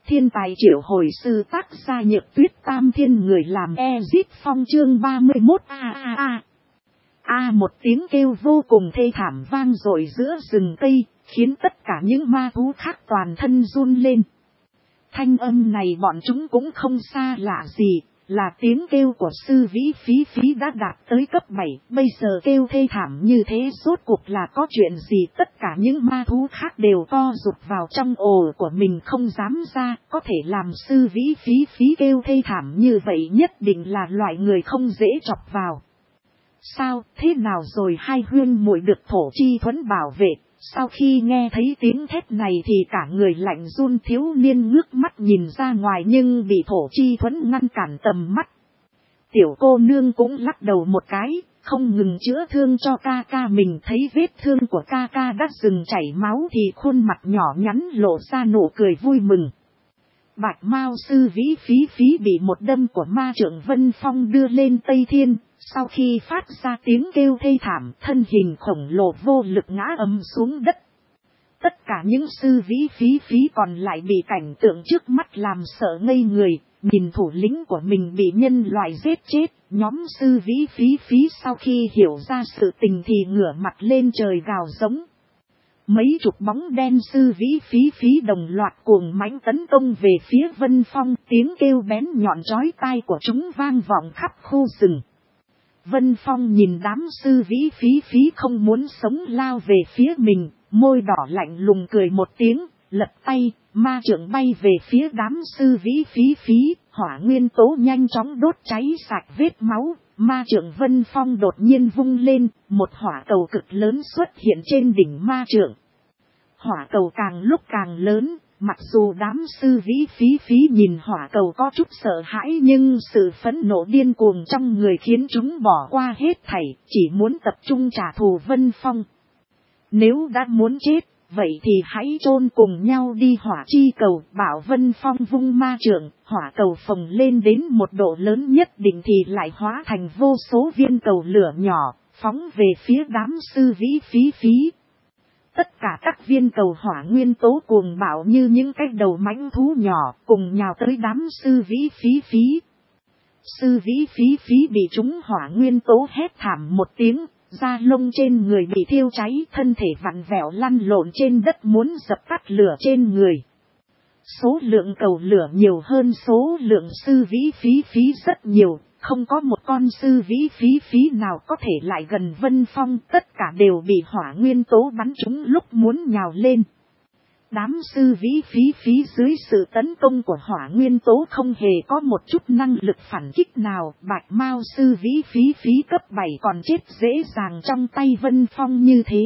thiên tài triệu hồi sư tác gia Nhược Tuyết Tam Thiên người làm Ezit Phong chương 31 một tiếng kêu vô cùng thê thảm vang dội giữa rừng cây, khiến tất cả những ma thú khác toàn thân run lên. Thanh âm này bọn chúng cũng không xa lạ gì, là tiếng kêu của sư vĩ phí phí đã đạt tới cấp 7, bây giờ kêu thê thảm như thế rốt cuộc là có chuyện gì. Tất cả những ma thú khác đều co rụt vào trong ổ của mình không dám ra, có thể làm sư vĩ phí phí kêu thê thảm như vậy nhất định là loại người không dễ chọc vào. Sao, thế nào rồi hai huyên muội được Thổ Chi Thuẫn bảo vệ? Sau khi nghe thấy tiếng thét này thì cả người lạnh run, thiếu niên ngước mắt nhìn ra ngoài nhưng bị Thổ Chi Thuẫn ngăn cản tầm mắt. Tiểu cô nương cũng lắc đầu một cái, không ngừng chữa thương cho ca ca mình. Thấy vết thương của ca ca đã dừng chảy máu thì khuôn mặt nhỏ nhắn lộ ra nụ cười vui mừng. Bạch Mao sư vĩ phí phí bị một đâm của ma trưởng Vân Phong đưa lên Tây Thiên. Sau khi phát ra tiếng kêu thê thảm, thân hình khổng lồ vô lực ngã ầm xuống đất. Tất cả những sư vĩ phí phí còn lại bị cảnh tượng trước mắt làm sợ ngây người, nhìn thủ lĩnh của mình bị nhân loại giết chết. Nhóm sư vĩ phí phí sau khi hiểu ra sự tình thì ngửa mặt lên trời gào giống. Mấy chục bóng đen sư vĩ phí phí đồng loạt cuồng mãnh tấn công về phía Vân Phong, tiếng kêu bén nhọn chói tai của chúng vang vọng khắp khu rừng. Vân Phong nhìn đám sư vĩ phí phí không muốn sống lao về phía mình, môi đỏ lạnh lùng cười một tiếng, lật tay, ma trượng bay về phía đám sư vĩ phí phí, hỏa nguyên tố nhanh chóng đốt cháy sạch vết máu. Ma trượng Vân Phong đột nhiên vung lên, một hỏa cầu cực lớn xuất hiện trên đỉnh ma trượng. Hỏa cầu càng lúc càng lớn, mặc dù đám sư vĩ phí phí nhìn hỏa cầu có chút sợ hãi nhưng sự phẫn nộ điên cuồng trong người khiến chúng bỏ qua hết thảy, chỉ muốn tập trung trả thù Vân Phong. Nếu đã muốn chết, vậy thì hãy chôn cùng nhau đi hỏa chi cầu. Bảo Vân Phong vung ma trượng, hỏa cầu phồng lên đến một độ lớn nhất định thì lại hóa thành vô số viên cầu lửa nhỏ, phóng về phía đám sư vĩ phí phí. Tất cả các viên cầu hỏa nguyên tố cuồng bạo như những cái đầu mãnh thú nhỏ cùng nhào tới đám sư vĩ phí phí. Sư vĩ phí phí bị trúng hỏa nguyên tố hét thảm một tiếng, da lông trên người bị thiêu cháy, thân thể vặn vẹo lăn lộn trên đất muốn dập tắt lửa trên người. Số lượng cầu lửa nhiều hơn số lượng sư vĩ phí phí rất nhiều, không có một con sư vĩ phí phí nào có thể lại gần Vân Phong, tất cả đều bị hỏa nguyên tố bắn trúng lúc muốn nhào lên. Đám sư vĩ phí phí dưới sự tấn công của hỏa nguyên tố không hề có một chút năng lực phản kích nào. Bạch Mao sư vĩ phí phí cấp 7 còn chết dễ dàng trong tay Vân Phong như thế.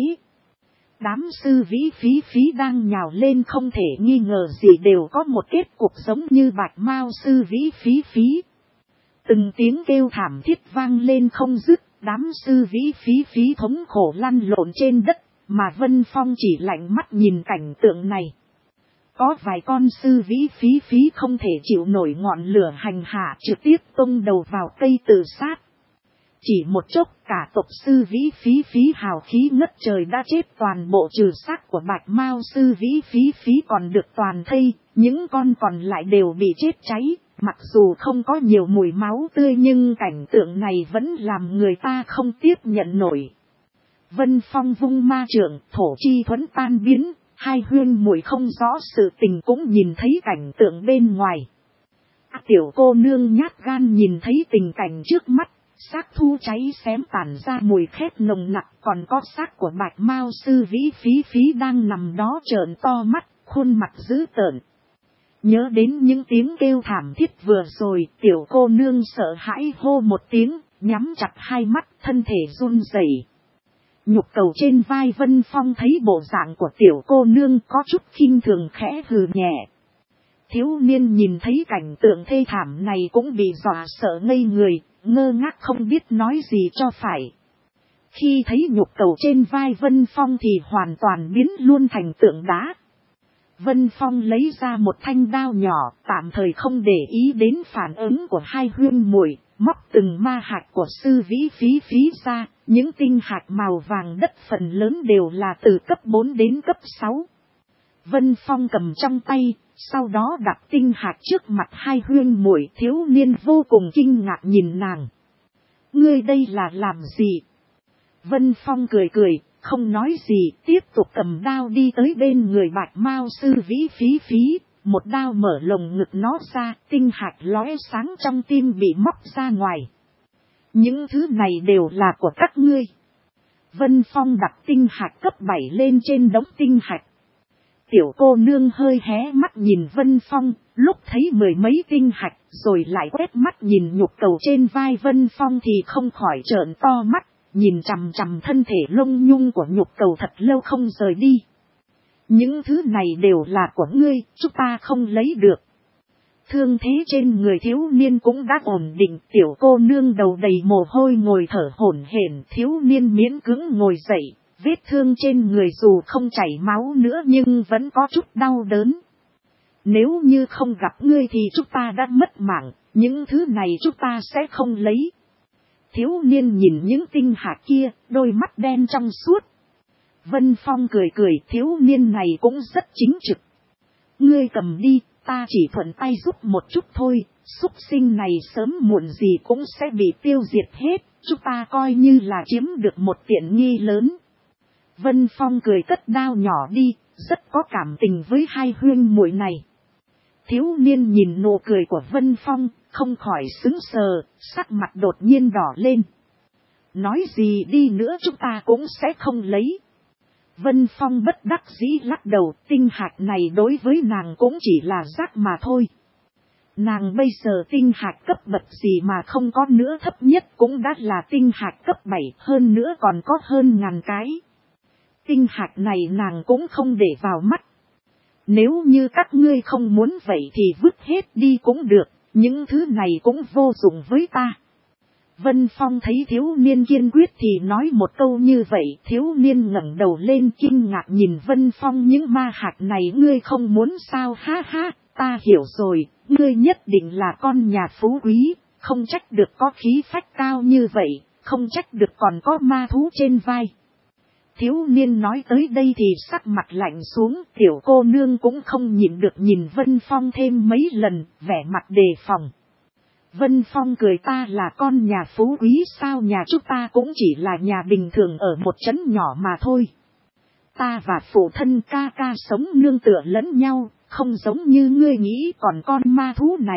Đám sư vĩ phí phí đang nhào lên không thể nghi ngờ gì đều có một kết cục giống như Bạch Mao sư vĩ phí phí. Từng tiếng kêu thảm thiết vang lên không dứt, đám sư vĩ phí phí thống khổ lăn lộn trên đất, mà Vân Phong chỉ lạnh mắt nhìn cảnh tượng này. Có vài con sư vĩ phí phí không thể chịu nổi ngọn lửa hành hạ trực tiếp tung đầu vào cây tự sát. Chỉ một chốc cả tộc sư vĩ phí phí hào khí ngất trời đã chết toàn bộ trừ xác của Bạch Mao sư vĩ phí phí còn được toàn thây, những con còn lại đều bị chết cháy. Mặc dù không có nhiều mùi máu tươi nhưng cảnh tượng này vẫn làm người ta không tiếp nhận nổi. Vân Phong vung ma trượng, Thổ Chi Thuẫn tan biến, hai huyên muội không rõ sự tình cũng nhìn thấy cảnh tượng bên ngoài. Tiểu cô nương nhát gan nhìn thấy tình cảnh trước mắt, xác thu cháy xém tản ra mùi khét nồng nặc, còn có xác của Bạch Mao sư vĩ phí phí đang nằm đó trợn to mắt, khuôn mặt dữ tợn. Nhớ đến những tiếng kêu thảm thiết vừa rồi, tiểu cô nương sợ hãi hô một tiếng, nhắm chặt hai mắt, thân thể run rẩy. Nhục cầu trên vai Vân Phong thấy bộ dạng của tiểu cô nương có chút khinh thường khẽ hừ nhẹ. Thiếu niên nhìn thấy cảnh tượng thê thảm này cũng bị dọa sợ ngây người, ngơ ngác không biết nói gì cho phải. Khi thấy nhục cầu trên vai Vân Phong thì hoàn toàn biến luôn thành tượng đá. Vân Phong lấy ra một thanh đao nhỏ, tạm thời không để ý đến phản ứng của hai huyên muội, móc từng ma hạt của sư vĩ phí phí ra, những tinh hạt màu vàng đất phần lớn đều là từ cấp 4 đến cấp 6. Vân Phong cầm trong tay, Sau đó đặt tinh hạt trước mặt hai huynh muội. Thiếu niên vô cùng kinh ngạc nhìn nàng. Ngươi đây là làm gì? Vân Phong cười cười, không nói gì, tiếp tục cầm đao đi tới bên người Bạch Mao sư vĩ phí. Một đao mở lồng ngực nó ra, tinh hạt lóe sáng trong tim bị móc ra ngoài. Những thứ này đều là của các ngươi. Vân Phong đặt tinh hạt cấp 7 lên trên đống tinh hạt. Tiểu cô nương hơi hé mắt nhìn Vân Phong, lúc thấy mười mấy tinh hạt rồi lại quét mắt nhìn nhục cầu trên vai Vân Phong thì không khỏi trợn to mắt, nhìn chằm chằm thân thể lông nhung của nhục cầu thật lâu không rời đi. Những thứ này đều là của ngươi, chúng ta không lấy được. Thương thế trên người thiếu niên cũng đã ổn định, tiểu cô nương đầu đầy mồ hôi ngồi thở hổn hển, thiếu niên miễn cưỡng ngồi dậy, vết thương trên người dù không chảy máu nữa nhưng vẫn có chút đau đớn. Nếu như không gặp ngươi thì chúng ta đã mất mạng, những thứ này chúng ta sẽ không lấy. Thiếu niên nhìn những tinh hạt kia, đôi mắt đen trong suốt. Vân Phong cười cười, thiếu niên này cũng rất chính trực. Ngươi cầm đi, ta chỉ thuận tay giúp một chút thôi, súc sinh này sớm muộn gì cũng sẽ bị tiêu diệt hết, chúng ta coi như là chiếm được một tiện nghi lớn. Vân Phong cười cất đao nhỏ đi, rất có cảm tình với hai huynh muội này. Thiếu niên nhìn nụ cười của Vân Phong, không khỏi sững sờ, sắc mặt đột nhiên đỏ lên. Nói gì đi nữa chúng ta cũng sẽ không lấy. Vân Phong bất đắc dĩ lắc đầu, tinh hạt này đối với nàng cũng chỉ là rác mà thôi. Nàng bây giờ tinh hạt cấp bậc gì mà không có nữa, thấp nhất cũng đã là tinh hạt cấp 7, hơn nữa còn có hơn 1000 cái. Tinh hạt này nàng cũng không để vào mắt. Nếu như các ngươi không muốn vậy thì vứt hết đi cũng được, những thứ này cũng vô dụng với ta. Vân Phong thấy thiếu niên kiên quyết thì nói một câu như vậy, thiếu niên ngẩng đầu lên kinh ngạc nhìn Vân Phong, những ma hạt này ngươi không muốn sao? Ha ha, ta hiểu rồi, ngươi nhất định là con nhà phú quý, không trách được có khí phách cao như vậy, không trách được còn có ma thú trên vai. Thiếu niên nói tới đây thì sắc mặt lạnh xuống, tiểu cô nương cũng không nhịn được nhìn Vân Phong thêm mấy lần, vẻ mặt đề phòng. Vân Phong cười, ta là con nhà phú quý sao? Nhà chúng ta cũng chỉ là nhà bình thường ở một trấn nhỏ mà thôi. Ta và phụ thân ca ca sống nương tựa lẫn nhau, không giống như ngươi nghĩ còn con ma thú này.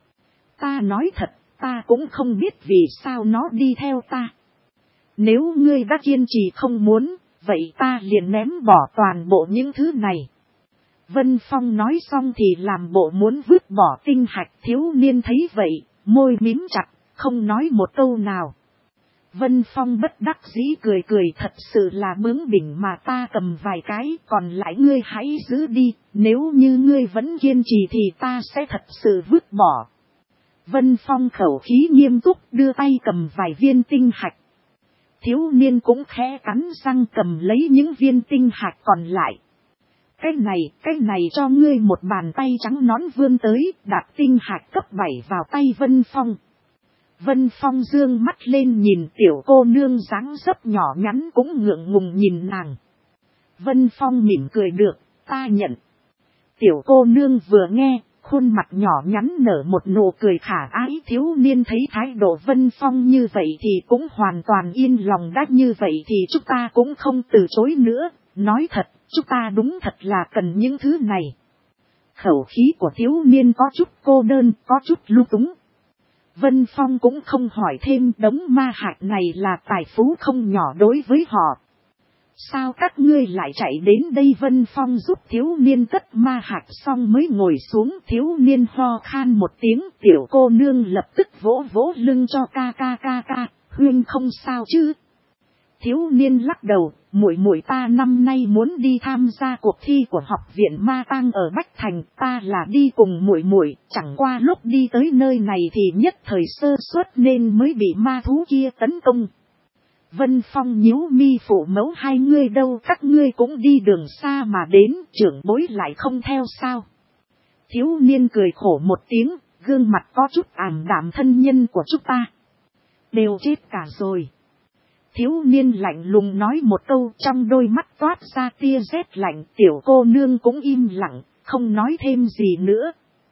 Ta nói thật, ta cũng không biết vì sao nó đi theo ta. Nếu ngươi đã kiên trì không muốn, vậy ta liền ném bỏ toàn bộ những thứ này. Vân Phong nói xong thì làm bộ muốn vứt bỏ tinh hạch, thiếu niên thấy vậy, môi mím chặt, không nói một câu nào. Vân Phong bất đắc dĩ cười cười, thật sự là bướng bỉnh mà, ta cầm vài cái, còn lại ngươi hãy giữ đi, nếu như ngươi vẫn kiên trì thì ta sẽ thật sự vứt bỏ. Vân Phong khẩu khí nghiêm túc đưa tay cầm vài viên tinh hạch. Thiếu niên cũng khẽ cắn răng cầm lấy những viên tinh hạch còn lại. Cái này cho ngươi. Một bàn tay trắng nõn vươn tới, đặt tinh hạch cấp 7 vào tay Vân Phong. Vân Phong dương mắt lên nhìn tiểu cô nương dáng dấp nhỏ nhắn cũng ngượng ngùng nhìn nàng. Vân Phong mỉm cười, được, ta nhận. Tiểu cô nương vừa nghe, khuôn mặt nhỏ nhắn nở một nụ cười khả ái. Thiếu niên thấy thái độ Vân Phong như vậy thì cũng hoàn toàn yên lòng, đã như vậy thì chúng ta cũng không từ chối nữa. Nói thật, chúng ta đúng thật là cần những thứ này. Khẩu khí của thiếu niên có chút cô đơn, có chút lung túng. Vân Phong cũng không hỏi thêm, đống ma hạt này là tài phú không nhỏ đối với họ. Sao các ngươi lại chạy đến đây? Vân Phong giúp thiếu niên cất ma hạt xong mới ngồi xuống. Thiếu niên ho khan một tiếng, tiểu cô nương lập tức vỗ vỗ lưng cho ca, huynh không sao chứ? Thiếu niên lắc đầu, muội ta năm nay muốn đi tham gia cuộc thi của học viện Ma Tang ở Bách Thành, ta là đi cùng muội, chẳng qua lúc đi tới nơi này thì nhất thời sơ suất nên mới bị ma thú kia tấn công. Vân Phong nhíu mi, phụ mẫu hai ngươi đâu? Các ngươi cũng đi đường xa mà đến, trưởng bối lại không theo sao? Thiếu niên cười khổ một tiếng, gương mặt có chút ảm đạm, thân nhân của chúng ta đều chết cả rồi. Thiếu niên lạnh lùng nói một câu, trong đôi mắt toát ra tia rét lạnh. Tiểu cô nương cũng im lặng, không nói thêm gì nữa.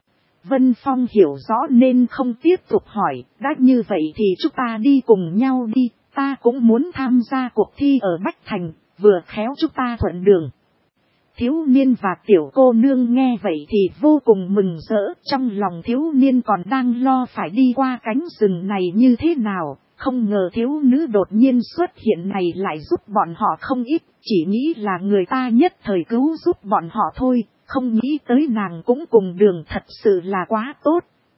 Vân Phong hiểu rõ nên không tiếp tục hỏi, đã như vậy thì chúng ta đi cùng nhau đi, ta cũng muốn tham gia cuộc thi ở Bách Thành, vừa khéo chúng ta thuận đường. Thiếu niên và tiểu cô nương nghe vậy thì vô cùng mừng rỡ, trong lòng thiếu niên còn đang lo phải đi qua cánh rừng này như thế nào, không ngờ thiếu nữ đột nhiên xuất hiện này lại giúp bọn họ không ít, chỉ nghĩ là người ta nhất thời cứu giúp bọn họ thôi, không nghĩ tới nàng cũng cùng đường, thật sự là quá tốt.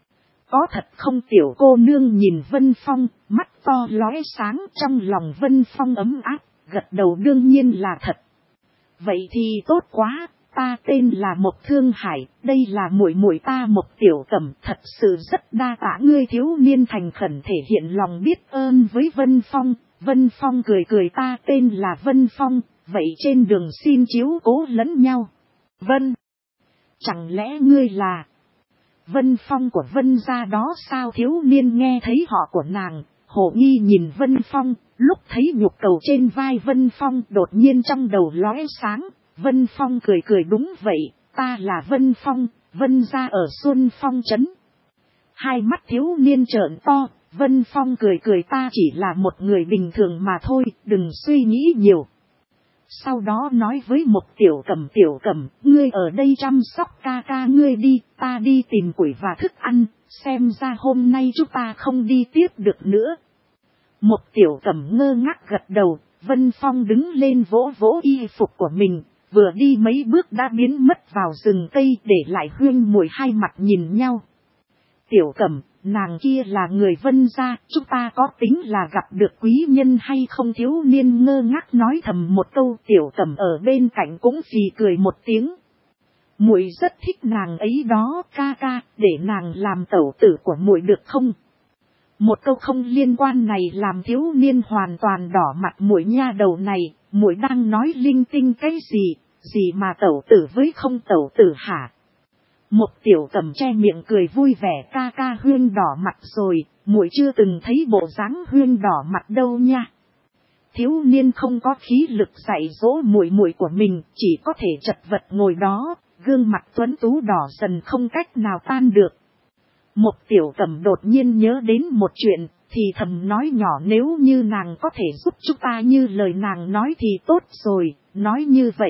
Có thật không? Tiểu cô nương nhìn Vân Phong, mắt to lóe sáng, trong lòng Vân Phong ấm áp, gật đầu đương nhiên là thật. Vậy thì tốt quá, ta tên là Mộc Thương Hải, đây là muội muội ta Mộc Tiểu Cẩm, thật sự rất đa tạ ngươi. Thiếu niên thành khẩn thể hiện lòng biết ơn với Vân Phong. Vân Phong cười cười, ta tên là Vân Phong, vậy trên đường xin chiếu cố lẫn nhau. Vân, chẳng lẽ ngươi là Vân Phong của Vân gia đó sao? Thiếu niên nghe thấy họ của nàng, hồ nghi nhìn Vân Phong, lúc thấy nhục cầu trên vai Vân Phong đột nhiên trong đầu lóe sáng. Vân Phong cười cười, đúng vậy, ta là Vân Phong, Vân gia ở Xuân Phong trấn. Hai mắt thiếu niên trợn to, Vân Phong cười cười, ta chỉ là một người bình thường mà thôi, đừng suy nghĩ nhiều. Sau đó nói với một Tiểu Cẩm, ngươi ở đây chăm sóc ca ca ngươi đi, ta đi tìm củi và thức ăn, xem ra hôm nay chúng ta không đi tiếp được nữa. Một Tiểu Cẩm ngơ ngác gật đầu, Vân Phong đứng lên vỗ vỗ y phục của mình, vừa đi mấy bước đã biến mất vào rừng cây, để lại Huyên Muội hai mặt nhìn nhau. Tiểu Cẩm, nàng kia là người Vân gia, chúng ta có tính là gặp được quý nhân hay không? Thiếu niên ngơ ngác nói thầm một câu, Tiểu Cẩm ở bên cạnh cũng phì cười một tiếng. Muội rất thích nàng ấy đó, ca ca, để nàng làm tẩu tử của muội được không? Một câu không liên quan này làm thiếu niên hoàn toàn đỏ mặt. Muội nha đầu này, muội đang nói linh tinh cái gì mà tẩu tử với không tẩu tử hả? Một Tiểu Cẩm che miệng cười vui vẻ, ca ca Huyên đỏ mặt rồi, muội chưa từng thấy bộ dáng Huyên đỏ mặt đâu nha. Thiếu niên không có khí lực dạy dỗ muội muội của mình, chỉ có thể chật vật ngồi đó, gương mặt tuấn tú đỏ dần không cách nào tan được. Một Tiểu Cẩm đột nhiên nhớ đến một chuyện, thì thầm nói nhỏ, nếu như nàng có thể giúp chúng ta như lời nàng nói thì tốt rồi, nói như vậy.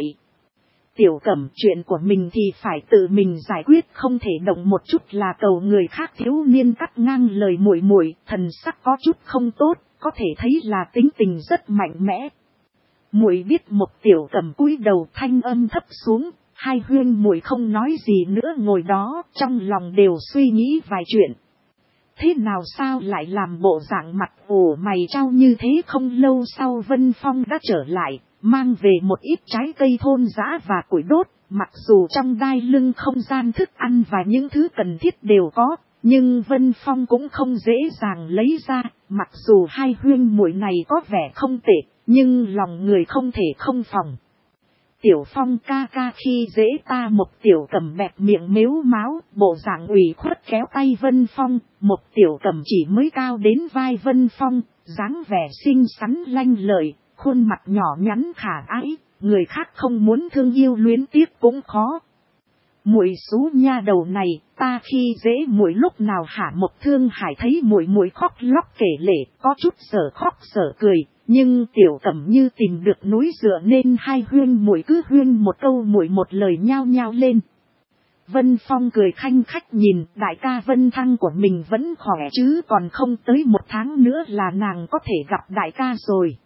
Tiểu Cẩm, chuyện của mình thì phải tự mình giải quyết, không thể động một chút là cầu người khác. Thiếu niên cắt ngang lời muội muội, thần sắc có chút không tốt, có thể thấy là tính tình rất mạnh mẽ. Muội biết. Một Tiểu Cẩm cúi đầu, thanh âm thấp xuống. Hai Huyên muội không nói gì nữa ngồi đó, trong lòng đều suy nghĩ vài chuyện. Thế nào sao lại làm bộ dạng mặt ủ mày trao như thế? Không lâu sau Vân Phong đã trở lại, mang về một ít trái cây thôn dã và củi đốt. Mặc dù trong đai lưng không gian thức ăn và những thứ cần thiết đều có, nhưng Vân Phong cũng không dễ dàng lấy ra. Mặc dù hai Huyên muội này có vẻ không tệ, nhưng lòng người không thể không phòng. Tiểu Phong ca ca khi dễ ta. Một Tiểu Cẩm bẹp miệng mếu máo, bộ dạng ủy khuất kéo tay Vân Phong. Một Tiểu Cẩm chỉ mới cao đến vai Vân Phong, dáng vẻ xinh xắn lanh lợi, khuôn mặt nhỏ nhắn khả ái, người khác không muốn thương yêu luyến tiếc cũng khó. Muội xú nha đầu này, ta khi dễ muội lúc nào hả? Một Thương Hải thấy muội muội khóc lóc kể lể, có chút sở khóc sở cười, nhưng Tiểu Cẩm như tìm được núi dựa nên hai Huyên muội cứ huyên một câu muội một lời nhao nhao lên. Vân Phong cười khanh khách nhìn, đại ca Vân Thăng của mình vẫn khỏe chứ, còn không tới một tháng nữa là nàng có thể gặp đại ca rồi.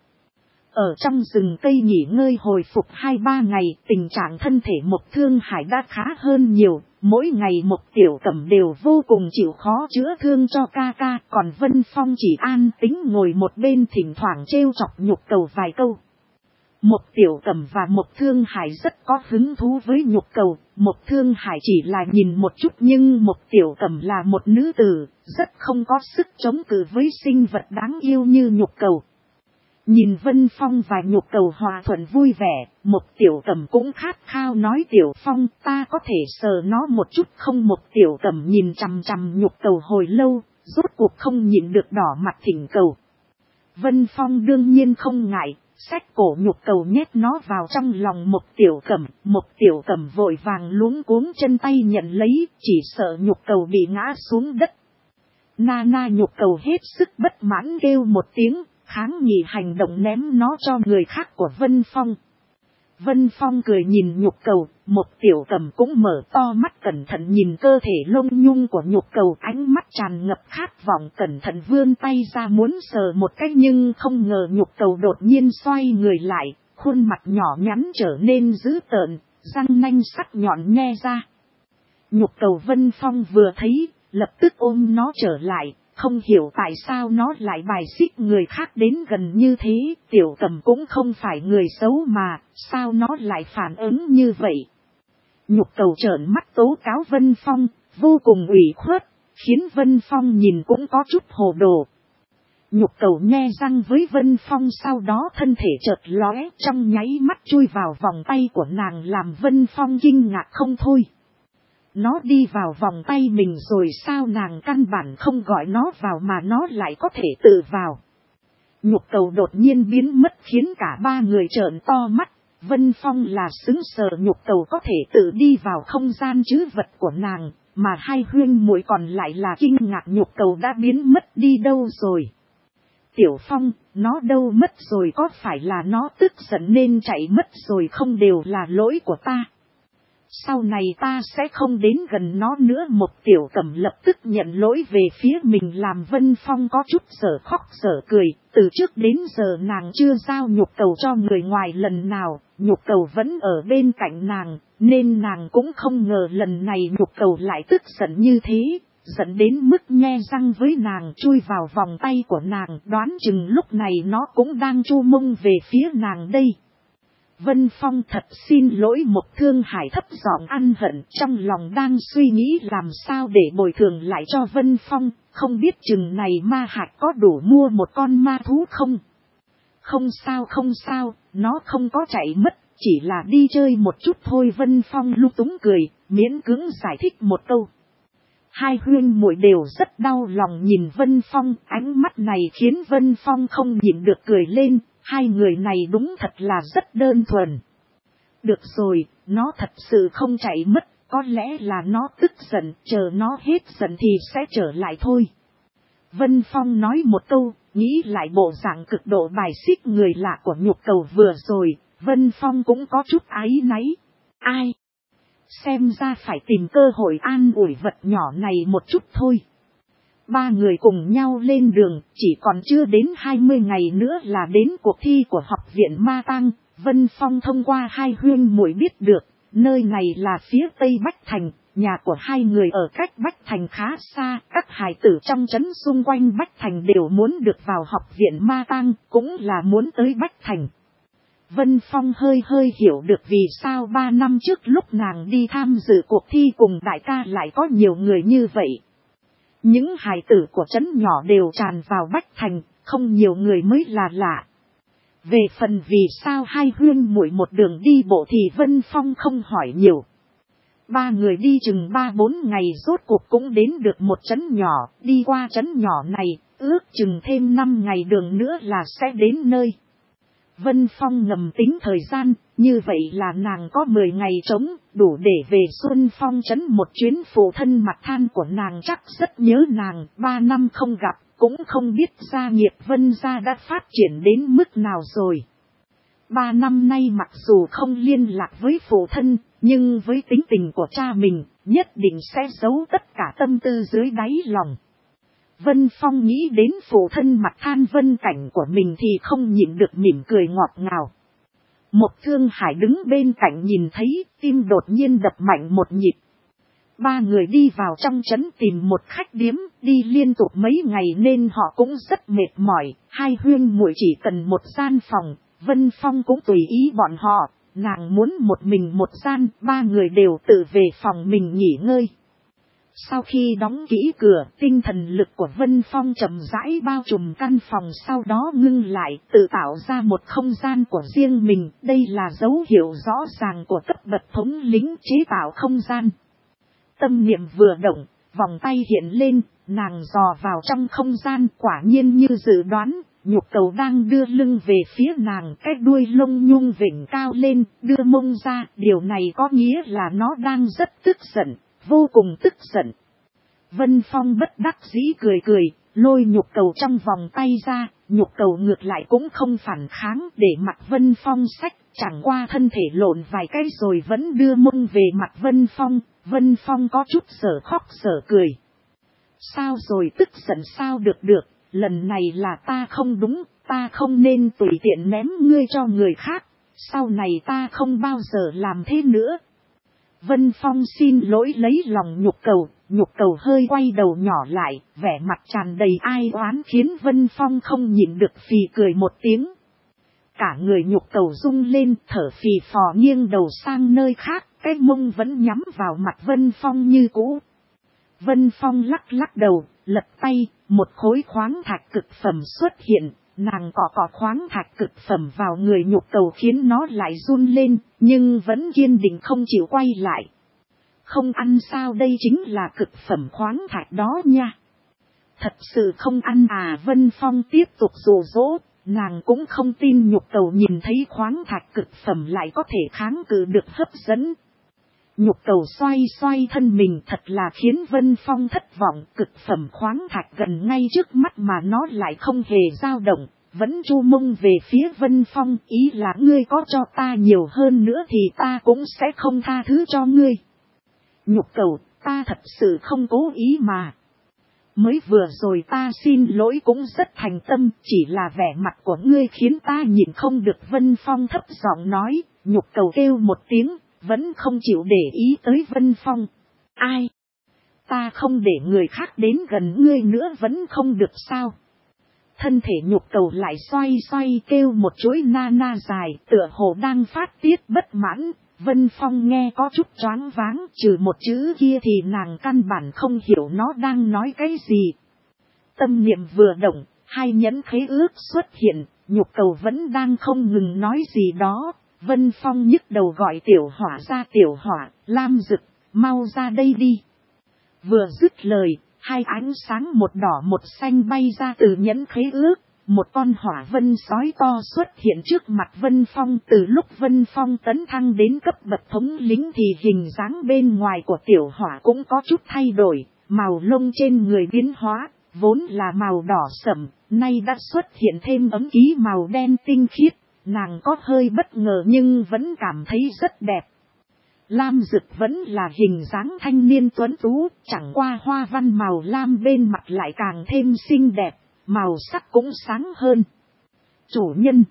Ở trong rừng cây nghỉ ngơi hồi phục 2-3 ngày, tình trạng thân thể Một Thương Hải đã khá hơn nhiều, mỗi ngày Một Tiểu Cẩm đều vô cùng chịu khó chữa thương cho ca ca, còn Vân Phong chỉ an tĩnh ngồi một bên thỉnh thoảng trêu chọc nhục cầu vài câu. Một Tiểu Cẩm và Một Thương Hải rất có hứng thú với nhục cầu, Một Thương Hải chỉ là nhìn một chút, nhưng Một Tiểu Cẩm là một nữ tử, rất không có sức chống cự với sinh vật đáng yêu như nhục cầu. Nhìn Vân Phong và nhục cầu hòa thuận vui vẻ, Một Tiểu Cẩm cũng khát khao nói, Tiểu Phong, ta có thể sờ nó một chút không? Một Tiểu Cẩm nhìn chằm chằm nhục cầu hồi lâu, rốt cuộc không nhịn được đỏ mặt thỉnh cầu. Vân Phong đương nhiên không ngại, Xách cổ Nhục Cầu nhét nó vào trong lòng Một Tiểu Cẩm vội vàng luống cuống chân tay nhận lấy, chỉ sợ Nhục Cầu bị ngã xuống đất. Na Nhục Cầu hết sức bất mãn kêu một tiếng, kháng nghị hành động ném nó cho người khác của Vân Phong. Vân Phong cười nhìn Nhục Cầu, Một Tiểu Cẩm cũng mở to mắt cẩn thận nhìn cơ thể lông nhung của Nhục Cầu, ánh mắt tràn ngập khát vọng, cẩn thận vươn tay ra muốn sờ một cách, nhưng không ngờ Nhục Cầu đột nhiên xoay người lại, khuôn mặt nhỏ nhắn trở nên dữ tợn, răng nanh sắc nhọn nhe ra. Nhục Cầu Vân Phong vừa thấy, lập tức ôm nó trở lại. Không hiểu tại sao nó lại bài xích người khác đến gần như thế, Tiểu Cẩm cũng không phải người xấu mà, sao nó lại phản ứng như vậy? Nhục Cầu trợn mắt tố cáo Vân Phong, vô cùng ủy khuất, khiến Vân Phong nhìn cũng có chút hồ đồ. Nhục Cầu nhe răng với Vân Phong, sau đó thân thể chợt lóe, trong nháy mắt chui vào vòng tay của nàng làm Vân Phong kinh ngạc không thôi. Nó đi vào vòng tay mình rồi sao, nàng căn bản không gọi nó vào mà nó lại có thể tự vào. Nhục Cầu đột nhiên biến mất khiến cả ba người trợn to mắt. Vân Phong là xứng sờ Nhục Cầu có thể tự đi vào không gian trữ vật của nàng, mà hai huynh muội còn lại là kinh ngạc Nhục Cầu đã biến mất đi đâu rồi. Tiểu Phong, nó đâu mất rồi, có phải là nó tức giận nên chạy mất rồi không, đều là lỗi của ta. Sau này ta sẽ không đến gần nó nữa. Một Tiểu Cẩm lập tức nhận lỗi về phía mình làm Vân Phong có chút sở khóc sở cười. Từ trước đến giờ nàng chưa giao Nhục Cầu cho người ngoài lần nào, Nhục Cầu vẫn ở bên cạnh nàng, nên nàng cũng không ngờ lần này Nhục Cầu lại tức giận như thế, giận đến mức nhe răng với nàng, chui vào vòng tay của nàng, đoán chừng lúc này nó cũng đang chu mông về phía nàng đây. Vân Phong thật xin lỗi. Một Thương Hải thấp giọng ăn hận, trong lòng đang suy nghĩ làm sao để bồi thường lại cho Vân Phong, không biết chừng này Ma Hạch có đủ mua một con ma thú không? Không sao, nó không có chạy mất, chỉ là đi chơi một chút thôi. Vân Phong lung túng cười, miễn cưỡng giải thích một câu. Hai huynh muội đều rất đau lòng nhìn Vân Phong, ánh mắt này khiến Vân Phong không nhịn được cười lên. Hai người này đúng thật là rất đơn thuần. Được rồi, nó thật sự không chạy mất, có lẽ là nó tức giận, chờ nó hết giận thì sẽ trở lại thôi. Vân Phong nói một câu, nghĩ lại bộ dạng cực độ bài xích người lạ của Nhục Cầu vừa rồi, Vân Phong cũng có chút áy náy. Ai? Xem ra phải tìm cơ hội an ủi vật nhỏ này một chút thôi. Ba người cùng nhau lên đường, chỉ còn chưa đến 20 ngày nữa là đến cuộc thi của học viện Ma Tang. Vân Phong thông qua hai huynh muội biết được, nơi này là phía tây Bách Thành, nhà của hai người ở cách Bách Thành khá xa, các hài tử trong trấn xung quanh Bách Thành đều muốn được vào học viện Ma Tang, cũng là muốn tới Bách Thành. Vân Phong hơi hiểu được vì sao 3 năm trước lúc nàng đi tham dự cuộc thi cùng đại ca lại có nhiều người như vậy. Những hài tử của trấn nhỏ đều tràn vào Bách Thành, không nhiều người mới là lạ. Về phần vì sao hai huynh muội một đường đi bộ thì Vân Phong không hỏi nhiều. Ba người đi chừng 3-4 ngày rốt cuộc cũng đến được một trấn nhỏ, đi qua trấn nhỏ này, ước chừng thêm 5 ngày đường nữa là sẽ đến nơi. Vân Phong ngầm tính thời gian, như vậy là nàng có 10 ngày trống, đủ để về Xuân Phong trấn một chuyến. Phụ thân Mặt Than của nàng chắc rất nhớ nàng, 3 năm không gặp, cũng không biết gia nghiệp Vân gia đã phát triển đến mức nào rồi. 3 năm nay mặc dù không liên lạc với phụ thân, nhưng với tính tình của cha mình, nhất định sẽ giấu tất cả tâm tư dưới đáy lòng. Vân Phong nghĩ đến phụ thân Mặt Than Vân Cảnh của mình thì không nhịn được mỉm cười ngọt ngào. Một Thương Hải đứng bên cạnh nhìn thấy, tim đột nhiên đập mạnh một nhịp. Ba người đi vào trong trấn tìm một khách điếm, đi liên tục mấy ngày nên họ cũng rất mệt mỏi. Hai huynh muội chỉ cần một gian phòng, Vân Phong cũng tùy ý bọn họ, nàng muốn một mình một gian, ba người đều tự về phòng mình nghỉ ngơi. Sau khi đóng kỹ cửa, tinh thần lực của Vân Phong chậm rãi bao trùm căn phòng, sau đó ngưng lại, tự tạo ra một không gian của riêng mình. Đây là dấu hiệu rõ ràng của cấp bậc thống lĩnh chế tạo không gian. Tâm niệm vừa động, vòng tay hiện lên, nàng dò vào trong không gian, quả nhiên như dự đoán, nhục cầu đang đưa lưng về phía nàng, cái đuôi lông nhung vểnh cao lên, đưa mông ra, điều này có nghĩa là nó đang rất tức giận, vô cùng tức giận. Vân Phong bất đắc dĩ cười cười, lôi nhục cầu trong vòng tay ra, nhục cầu ngược lại cũng không phản kháng, để mặc Vân Phong xách, chẳng qua thân thể lộn vài cái rồi vẫn đưa mông về mặt Vân Phong. Vân Phong có chút sở khóc sở cười. Sao rồi, tức giận sao được, lần này là ta không đúng, ta không nên tùy tiện ném ngươi cho người khác, sau này ta không bao giờ làm thế nữa. Vân Phong xin lỗi lấy lòng nhục cầu hơi quay đầu nhỏ lại, vẻ mặt tràn đầy ai oán khiến Vân Phong không nhịn được phì cười một tiếng. Cả người nhục cầu rung lên, thở phì phò nghiêng đầu sang nơi khác, cái mông vẫn nhắm vào mặt Vân Phong như cũ. Vân Phong lắc lắc đầu, lật tay, một khối khoáng thạch cực phẩm xuất hiện, nàng cọ khoáng thạch cực phẩm vào người nhục cầu khiến nó lại run lên, nhưng vẫn kiên định không chịu quay lại. Không ăn sao, đây chính là cực phẩm khoáng thạch đó nha. Thật sự không ăn à? Vân Phong tiếp tục dụ dỗ, nàng cũng không tin nhục cầu nhìn thấy khoáng thạch cực phẩm lại có thể kháng cự được hấp dẫn. Nhục cầu xoay xoay thân mình thật là khiến Vân Phong thất vọng, cực phẩm khoáng thạch gần ngay trước mắt mà nó lại không hề dao động, vẫn chu mông về phía Vân Phong, ý là ngươi có cho ta nhiều hơn nữa thì ta cũng sẽ không tha thứ cho ngươi. Nhục cầu, ta thật sự không cố ý mà. Mới vừa rồi ta xin lỗi cũng rất thành tâm, chỉ là vẻ mặt của ngươi khiến ta nhìn không được. Vân Phong thấp giọng nói, nhục cầu kêu một tiếng, vẫn không chịu để ý tới Vân Phong. Ai? Ta không để người khác đến gần ngươi nữa vẫn không được sao? Thân thể nhục cầu lại xoay xoay kêu một chuỗi na na dài, tựa hồ đang phát tiết bất mãn. Vân Phong nghe có chút choáng váng, trừ một chữ kia thì nàng căn bản không hiểu nó đang nói cái gì. Tâm niệm vừa động, hai nhẫn khế ước xuất hiện, nhục cầu vẫn đang không ngừng nói gì đó. Vân Phong nhức đầu gọi Tiểu Hỏa ra, Tiểu Hỏa, Lam Dực, mau ra đây đi. Vừa dứt lời, hai ánh sáng một đỏ một xanh bay ra từ nhẫn khế ước. Một con hỏa vân sói to xuất hiện trước mặt Vân Phong. Từ lúc Vân Phong tấn thăng đến cấp bậc thống lĩnh thì hình dáng bên ngoài của tiểu hỏa cũng có chút thay đổi. Màu lông trên người biến hóa, vốn là màu đỏ sẫm, nay đã xuất hiện thêm ấm ký màu đen tinh khiết. Nàng có hơi bất ngờ nhưng vẫn cảm thấy rất đẹp. Lam Dực vẫn là hình dáng thanh niên tuấn tú, chẳng qua hoa văn màu lam bên mặt lại càng thêm xinh đẹp. Màu sắc cũng sáng hơn. Chủ nhân.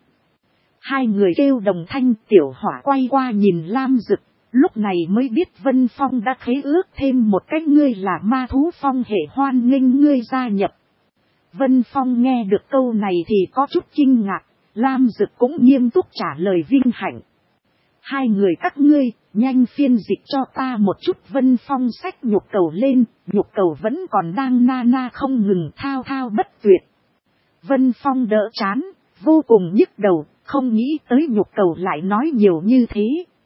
Hai người kêu đồng thanh. Tiểu hỏa quay qua nhìn Lam Dực, lúc này mới biết Vân Phong đã khế ước thêm một cách, ngươi là ma thú phong hệ, hoan nghênh ngươi gia nhập. Vân Phong nghe được câu này thì có chút kinh ngạc, Lam Dực cũng nghiêm túc trả lời vinh hạnh. Hai người các ngươi, nhanh phiên dịch cho ta một chút. Vân Phong xách nhục cầu lên, nhục cầu vẫn còn đang na na không ngừng, thao thao bất tuyệt. Vân Phong đỡ chán, vô cùng nhức đầu, không nghĩ tới nhục cầu lại nói nhiều như thế.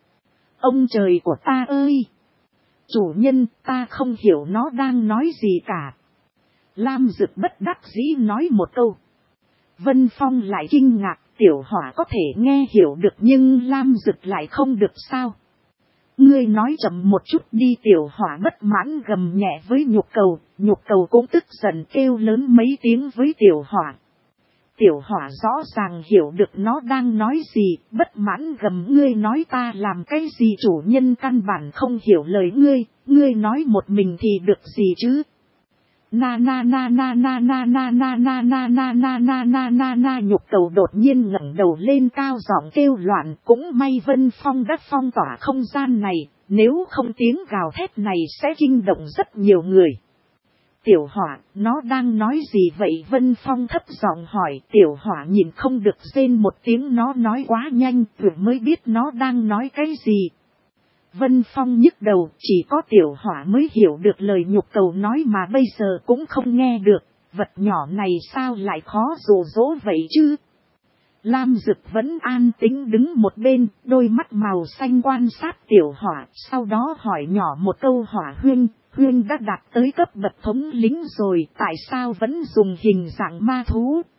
Ông trời của ta ơi! Chủ nhân, ta không hiểu nó đang nói gì cả. Lam Dực bất đắc dĩ nói một câu. Vân Phong lại kinh ngạc, tiểu hỏa có thể nghe hiểu được nhưng Lam Dực lại không được sao? Ngươi nói chậm một chút đi. Tiểu hỏa bất mãn gầm nhẹ với nhục cầu cũng tức giận kêu lớn mấy tiếng với tiểu hỏa. Tiểu hỏa rõ ràng hiểu được nó đang nói gì, bất mãn gầm, ngươi nói ta làm cái gì? Chủ nhân căn bản không hiểu lời ngươi nói một mình thì được gì chứ? Na na na na na na na na na na na na na na na na. Nhục cầu đột nhiên ngẩng đầu lên cao giọng kêu loạn, cũng may Vân Phong đã phong tỏa không gian này, nếu không tiếng gào thét này sẽ kinh động rất nhiều người. Tiểu hỏa, nó đang nói gì vậy? Vân Phong thấp giọng hỏi. Tiểu hỏa nhìn không được rên một tiếng, nó nói quá nhanh, tưởng mới biết nó đang nói cái gì. Vân Phong nhức đầu, chỉ có tiểu hỏa mới hiểu được lời nhục cầu nói mà bây giờ cũng không nghe được, vật nhỏ này sao lại khó dụ dỗ vậy chứ? Lam Dực vẫn an tĩnh đứng một bên, đôi mắt màu xanh quan sát tiểu hỏa, sau đó hỏi nhỏ một câu, Hỏa Huyên đã đạt tới cấp bậc thống lĩnh rồi, tại sao vẫn dùng hình dạng ma thú?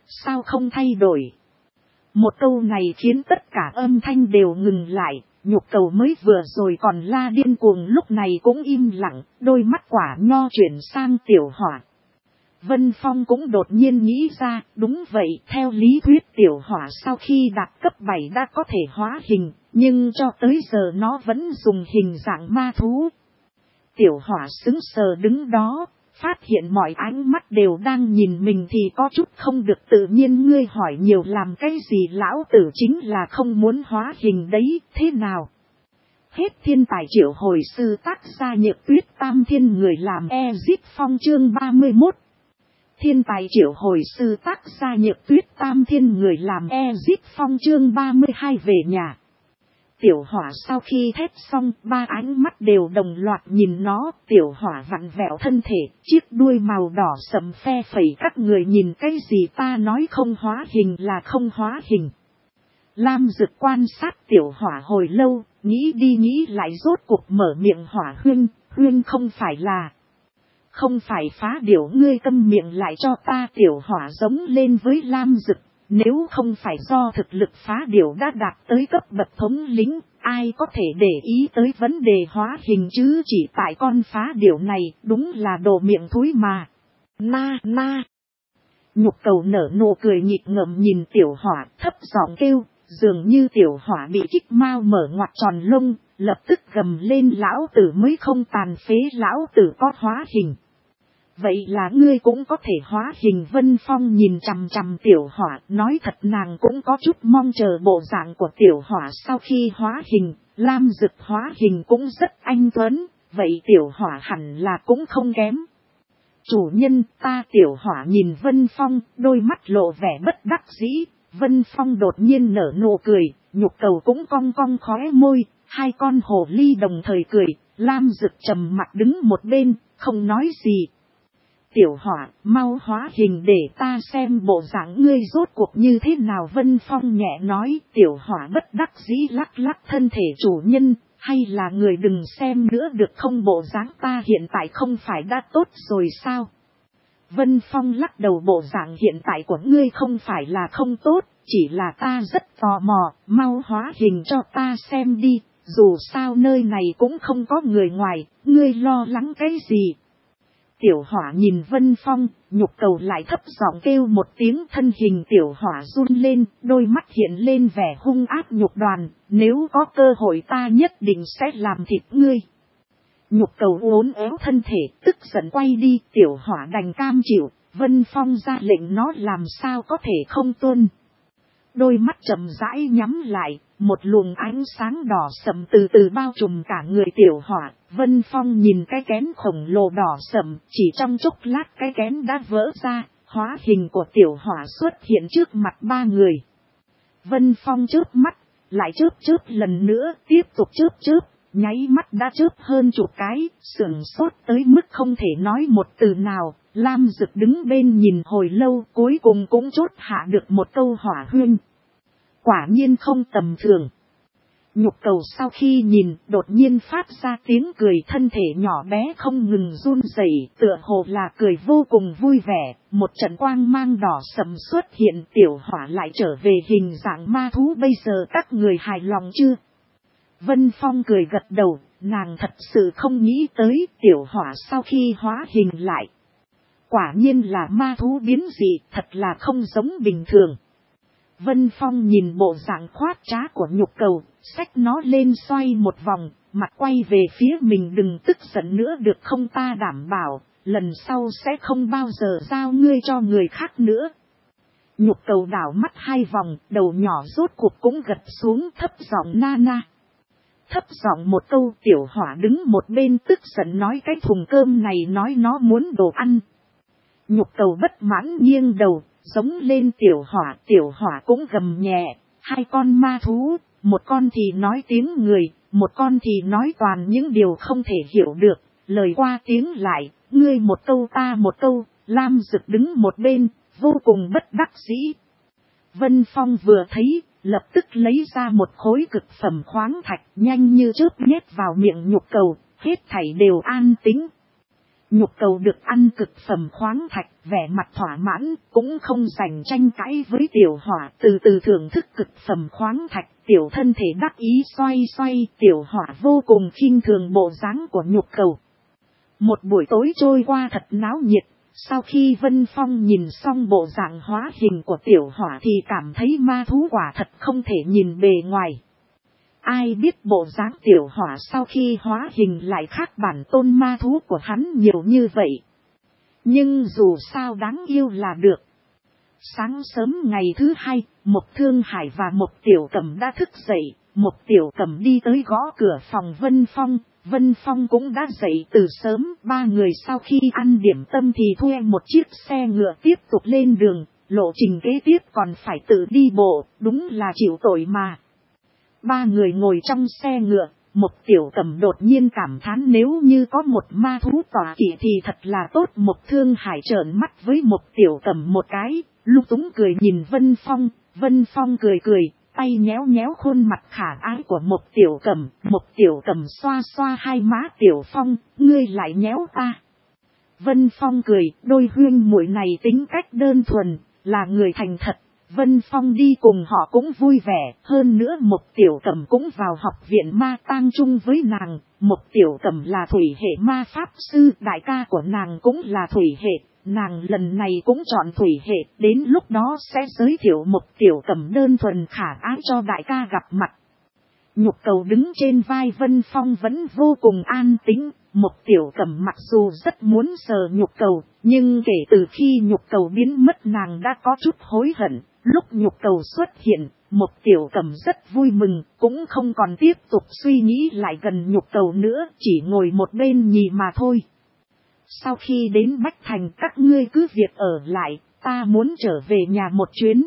sao không thay đổi? Một câu này khiến tất cả âm thanh đều ngừng lại, Nhục Cầu mới vừa rồi còn la điên cuồng lúc này cũng im lặng, đôi mắt quả nho chuyển sang Tiểu Hỏa. Vân Phong cũng đột nhiên nghĩ ra, đúng vậy, theo lý thuyết Tiểu Hỏa sau khi đạt cấp 7 đã có thể hóa hình, nhưng cho tới giờ nó vẫn dùng hình dạng ma thú. Tiểu Hỏa sững sờ đứng đó, phát hiện mọi ánh mắt đều đang nhìn mình thì có chút không được tự nhiên. Ngươi hỏi nhiều làm cái gì, lão tử chính là không muốn hóa hình đấy, thế nào? Hết thiên tài triệu hồi sư tác gia Nhược Tuyết Tam Thiên người làm Ezip Phong chương 31. Thiên tài triệu hồi sư tác gia Nhược Tuyết Tam Thiên người làm Ezip Phong chương 32 về nhà. Tiểu Hỏa sau khi thét xong, ba ánh mắt đều đồng loạt nhìn nó. Tiểu Hỏa vặn vẹo thân thể, chiếc đuôi màu đỏ sẫm phe phẩy. Các người nhìn cái gì, ta nói không hóa hình là không hóa hình. Lam Dực quan sát Tiểu Hỏa hồi lâu, nghĩ đi nghĩ lại rốt cuộc mở miệng. Hỏa Huynh, Huynh không phải phá điểu, ngươi câm miệng lại cho ta. Tiểu Hỏa giống lên với Lam Dực. Nếu không phải do thực lực phá điểu đã đạt tới cấp bậc thống lĩnh, ai có thể để ý tới vấn đề hóa hình chứ? Chỉ tại con phá điểu này, đúng là đồ miệng thúi mà. Na. Nhục Cầu nở nụ cười nhịp ngợm nhìn Tiểu Hỏa, thấp giọng kêu, dường như Tiểu Hỏa bị kích mau mở ngoặt tròn lông, lập tức gầm lên, lão tử mới không tàn phế, lão tử có hóa hình. Vậy là ngươi cũng có thể hóa hình? Vân Phong nhìn chằm chằm Tiểu Hỏa, nói thật nàng cũng có chút mong chờ bộ dạng của Tiểu Hỏa sau khi hóa hình. Lam Dực hóa hình cũng rất anh tuấn, vậy Tiểu Hỏa hẳn là cũng không kém. Chủ nhân, ta. Tiểu Hỏa nhìn Vân Phong, đôi mắt lộ vẻ bất đắc dĩ. Vân Phong đột nhiên nở nụ cười, Nhục Cầu cũng cong cong khóe môi, hai con hồ ly đồng thời cười. Lam Dực trầm mặt đứng một bên, không nói gì. Tiểu Hỏa, mau hóa hình để ta xem bộ dạng ngươi rốt cuộc như thế nào. Vân Phong nhẹ nói. Tiểu Hỏa bất đắc dĩ lắc lắc thân thể, chủ nhân, hay là người đừng xem nữa được không, bộ dáng ta hiện tại không phải đã tốt rồi sao? Vân Phong lắc đầu, bộ dạng hiện tại của ngươi không phải là không tốt, chỉ là ta rất tò mò, mau hóa hình cho ta xem đi, dù sao nơi này cũng không có người ngoài, ngươi lo lắng cái gì? Tiểu Hỏa nhìn Vân Phong, Nhục Cầu lại thấp giọng kêu một tiếng, thân hình Tiểu Hỏa run lên, đôi mắt hiện lên vẻ hung ác. Nhục Đoàn, nếu có cơ hội ta nhất định sẽ làm thịt ngươi. Nhục Cầu uốn éo thân thể, tức giận quay đi. Tiểu Hỏa đành cam chịu, Vân Phong ra lệnh nó làm sao có thể không tuân. Đôi mắt chậm rãi nhắm lại, một luồng ánh sáng đỏ sẫm từ từ bao trùm cả người Tiểu Hỏa. Vân Phong nhìn cái kén khổng lồ đỏ sẫm, chỉ trong chốc lát cái kén đã vỡ ra, hóa hình của Tiểu Hỏa xuất hiện trước mặt ba người. Vân Phong chớp mắt, lại chớp lần nữa, tiếp tục chớp, nháy mắt đã chớp hơn chục cái, sửng sốt tới mức không thể nói một từ nào. Lam Dực đứng bên nhìn hồi lâu, cuối cùng cũng chốt hạ được một câu. Hỏa Huynh, quả nhiên không tầm thường. Nhục Cầu sau khi nhìn, đột nhiên phát ra tiếng cười, thân thể nhỏ bé không ngừng run rẩy, tựa hồ là cười vô cùng vui vẻ. Một trận quang mang đỏ sẫm xuất hiện, Tiểu Hỏa lại trở về hình dạng ma thú. Bây giờ các người hài lòng chưa? Vân Phong cười gật đầu, nàng thật sự không nghĩ tới Tiểu Hỏa sau khi hóa hình lại. Quả nhiên là ma thú biến dị, thật là không giống bình thường. Vân Phong nhìn bộ dạng khoát trá của Nhục Cầu, xách nó lên xoay một vòng, mặt quay về phía mình. Đừng tức giận nữa được không, ta đảm bảo, lần sau sẽ không bao giờ giao ngươi cho người khác nữa. Nhục Cầu đảo mắt hai vòng, đầu nhỏ rốt cuộc cũng gật xuống, thấp giọng na. Thấp giọng một câu. Tiểu Hỏa đứng một bên tức giận nói, cái thùng cơm này nói nó muốn đồ ăn. Nhục Cầu bất mãn nghiêng đầu, giống lên Tiểu Hỏa cũng gầm nhẹ. Hai con ma thú, một con thì nói tiếng người, một con thì nói toàn những điều không thể hiểu được, lời qua tiếng lại, ngươi một câu ta một câu. Lam Dực đứng một bên, vô cùng bất đắc dĩ. Vân Phong vừa thấy, lập tức lấy ra một khối cực phẩm khoáng thạch, nhanh như chớp nhét vào miệng Nhục Cầu, hết thảy đều an tĩnh. Nhục cầu được ăn cực phẩm khoáng thạch, vẻ mặt thỏa mãn, cũng không giành tranh cãi với tiểu hỏa, từ từ thưởng thức cực phẩm khoáng thạch, tiểu thân thể đắc ý xoay xoay, tiểu hỏa vô cùng khinh thường bộ dáng của nhục cầu. Một buổi tối trôi qua thật náo nhiệt, sau khi Vân Phong nhìn xong bộ dạng hóa hình của tiểu hỏa thì cảm thấy ma thú quả thật không thể nhìn bề ngoài. Ai biết bộ dáng tiểu hỏa sau khi hóa hình lại khác bản tôn ma thú của hắn nhiều như vậy. Nhưng dù sao đáng yêu là được. Sáng sớm ngày thứ hai, Mộc Thương Hải và Mộc Tiểu Cẩm đã thức dậy. Mộc Tiểu Cẩm đi tới gõ cửa phòng Vân Phong. Vân Phong cũng đã dậy từ sớm. Ba người sau khi ăn điểm tâm thì thuê một chiếc xe ngựa tiếp tục lên đường. Lộ trình kế tiếp còn phải tự đi bộ, đúng là chịu tội mà. Ba người ngồi trong xe ngựa, Mộc Tiểu Cẩm đột nhiên cảm thán nếu như có một ma thú tọa kỵ thì thật là tốt. Mộc Thương Hải trợn mắt với Mộc Tiểu Cẩm một cái, lung túng cười nhìn Vân Phong. Vân Phong cười cười, tay nhéo nhéo khuôn mặt khả ái của Mộc Tiểu Cẩm. Mộc Tiểu Cẩm xoa xoa hai má Tiểu Phong, ngươi lại nhéo ta. Vân Phong cười, đôi huynh muội này tính cách đơn thuần, là người thành thật. Vân Phong đi cùng họ cũng vui vẻ, hơn nữa Mộc Tiểu Cẩm cũng vào học viện ma tang chung với nàng. Mộc Tiểu Cẩm là thủy hệ ma pháp sư, đại ca của nàng cũng là thủy hệ, nàng lần này cũng chọn thủy hệ, đến lúc đó sẽ giới thiệu Mộc Tiểu Cẩm đơn thuần khả ái cho đại ca gặp mặt. Nhục cầu đứng trên vai Vân Phong vẫn vô cùng an tĩnh. Mộc Tiểu Cẩm mặc dù rất muốn sờ nhục cầu, nhưng kể từ khi nhục cầu biến mất nàng đã có chút hối hận. Lúc nhục cầu xuất hiện, Mộc Tiểu Cẩm rất vui mừng, cũng không còn tiếp tục suy nghĩ lại gần nhục cầu nữa, chỉ ngồi một bên nhìn mà thôi. Sau khi đến Bách Thành các ngươi cứ việc ở lại, ta muốn trở về nhà một chuyến.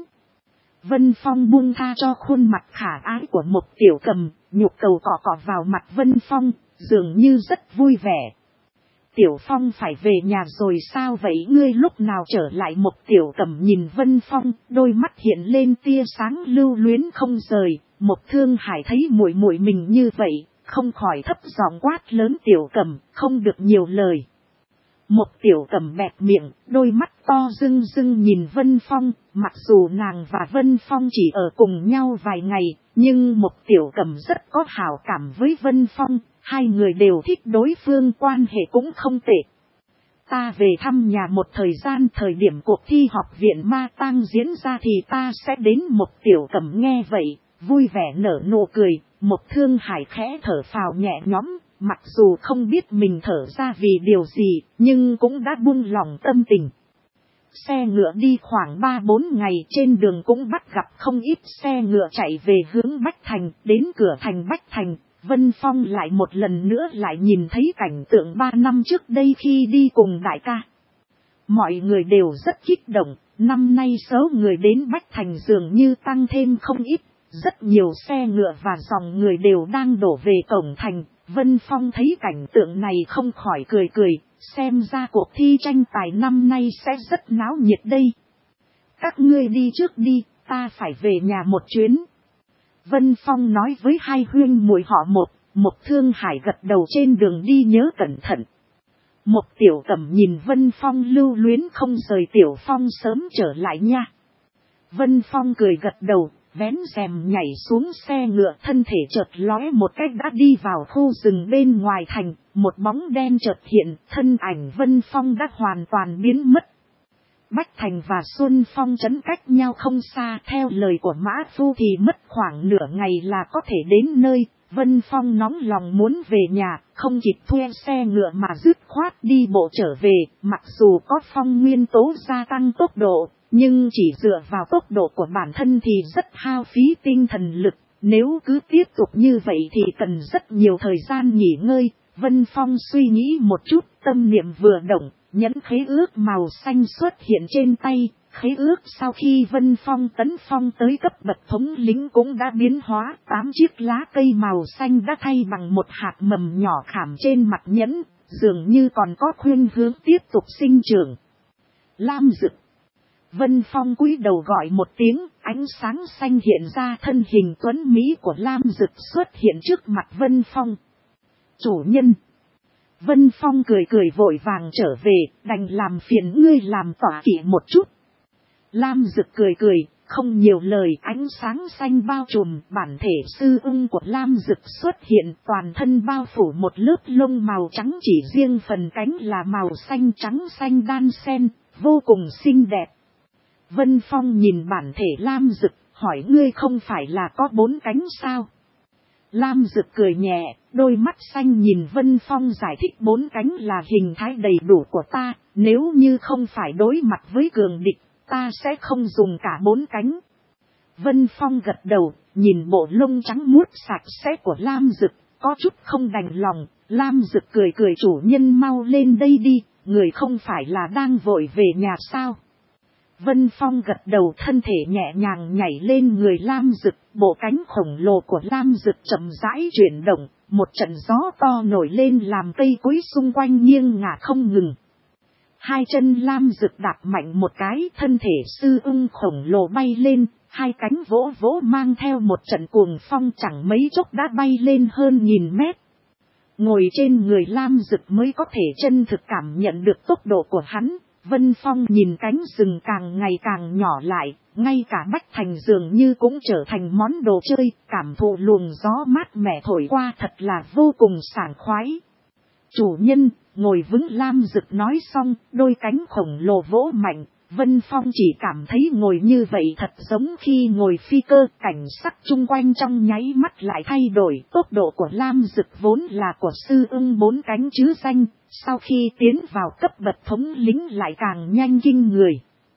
Vân Phong buông tha cho khuôn mặt khả ái của Mộc Tiểu Cẩm, nhục cầu cọ cọ vào mặt Vân Phong, dường như rất vui vẻ. Tiểu Phong phải về nhà rồi sao vậy, ngươi lúc nào trở lại? Mộc Tiểu Cẩm nhìn Vân Phong, đôi mắt hiện lên tia sáng lưu luyến không rời. Mộc Thương Hải thấy muội muội mình như vậy, không khỏi thấp giọng quát lớn Tiểu Cẩm, không được nhiều lời. Mộc Tiểu Cẩm bẹp miệng, đôi mắt to rưng rưng nhìn Vân Phong, mặc dù nàng và Vân Phong chỉ ở cùng nhau vài ngày, nhưng Mộc Tiểu Cẩm rất có hảo cảm với Vân Phong, hai người đều thích đối phương, quan hệ cũng không tệ. Ta về thăm nhà một thời gian, thời điểm cuộc thi học viện ma tang diễn ra thì ta sẽ đến. Mộc Tiểu Cẩm nghe vậy, vui vẻ nở nụ cười. Mộc Thương Hải khẽ thở phào nhẹ nhõm, mặc dù không biết mình thở ra vì điều gì, nhưng cũng đã buông lòng tâm tình. Xe ngựa đi khoảng 3-4 ngày, trên đường cũng bắt gặp không ít xe ngựa chạy về hướng Bách Thành. Đến cửa thành Bách Thành, Vân Phong lại một lần nữa lại nhìn thấy cảnh tượng 3 năm trước đây khi đi cùng đại ca. Mọi người đều rất kích động, năm nay số người đến Bách Thành dường như tăng thêm không ít, rất nhiều xe ngựa và dòng người đều đang đổ về cổng thành. Vân Phong thấy cảnh tượng này không khỏi cười cười, xem ra cuộc thi tranh tài năm nay sẽ rất náo nhiệt đây. Các ngươi đi trước đi, ta phải về nhà một chuyến. Vân Phong nói với hai huynh muội họ Mộc Thương Hải gật đầu, trên đường đi nhớ cẩn thận. Mộc Tiểu Cẩm nhìn Vân Phong lưu luyến không rời, Tiểu Phong sớm trở lại nha. Vân Phong cười gật đầu, vén rèm nhảy xuống xe ngựa, thân thể chợt lóe một cách đã đi vào khu rừng bên ngoài thành, một bóng đen chợt hiện, thân ảnh Vân Phong đã hoàn toàn biến mất. Bách Thành và Xuân Phong trấn cách nhau không xa, theo lời của Mã Phu thì mất khoảng nửa ngày là có thể đến nơi. Vân Phong nóng lòng muốn về nhà, không kịp thuê xe ngựa mà dứt khoát đi bộ trở về, mặc dù có phong nguyên tố gia tăng tốc độ, nhưng chỉ dựa vào tốc độ của bản thân thì rất hao phí tinh thần lực, nếu cứ tiếp tục như vậy thì cần rất nhiều thời gian nghỉ ngơi. Vân Phong suy nghĩ một chút, tâm niệm vừa động, nhẫn khế ước màu xanh xuất hiện trên tay. Khế ước sau khi Vân Phong tấn phong tới cấp bậc thống lĩnh cũng đã biến hóa, 8 chiếc lá cây màu xanh đã thay bằng một hạt mầm nhỏ khảm trên mặt nhẫn, dường như còn có khuynh hướng tiếp tục sinh trưởng. Lam Dực. Vân Phong cúi đầu gọi một tiếng, ánh sáng xanh hiện ra, thân hình tuấn mỹ của Lam Dực xuất hiện trước mặt Vân Phong. Chủ nhân. Vân Phong cười cười vội vàng trở về, đành làm phiền ngươi làm tỏa kỵ một chút. Lam Dực cười cười, không nhiều lời, ánh sáng xanh bao trùm, bản thể sư ưng của Lam Dực xuất hiện, toàn thân bao phủ một lớp lông màu trắng, chỉ riêng phần cánh là màu xanh trắng xanh đan xen, vô cùng xinh đẹp. Vân Phong nhìn bản thể Lam Dực, hỏi ngươi không phải là có 4 cánh sao? Lam Dực cười nhẹ, đôi mắt xanh nhìn Vân Phong giải thích 4 cánh là hình thái đầy đủ của ta, nếu như không phải đối mặt với cường địch, ta sẽ không dùng cả 4 cánh. Vân Phong gật đầu, nhìn bộ lông trắng muốt sạch sẽ của Lam Dực, có chút không đành lòng. Lam Dực cười cười, chủ nhân mau lên đây đi, người không phải là đang vội về nhà sao? Vân Phong gật đầu, thân thể nhẹ nhàng nhảy lên người Lam Dực, bộ cánh khổng lồ của Lam Dực chậm rãi chuyển động, một trận gió to nổi lên làm cây cối xung quanh nghiêng ngả không ngừng. 2 chân Lam Dực đạp mạnh một cái, thân thể sư ưng khổng lồ bay lên, 2 cánh vỗ vỗ mang theo một trận cuồng phong, chẳng mấy chốc đã bay lên hơn 1000 mét. Ngồi trên người Lam Dực mới có thể chân thực cảm nhận được tốc độ của hắn. Vân Phong nhìn cánh rừng càng ngày càng nhỏ lại, ngay cả Bách Thành dường như cũng trở thành món đồ chơi, cảm thụ luồng gió mát mẻ thổi qua thật là vô cùng sảng khoái. Chủ nhân, ngồi vững. Lam Dực nói xong, đôi cánh khổng lồ vỗ mạnh. Vân Phong chỉ cảm thấy ngồi như vậy thật giống khi ngồi phi cơ, cảnh sắc chung quanh trong nháy mắt lại thay đổi. Tốc độ của Lam Dực vốn là của sư ưng 4 cánh chứ danh, sau khi tiến vào cấp bậc thống lĩnh lại càng nhanh kinh người.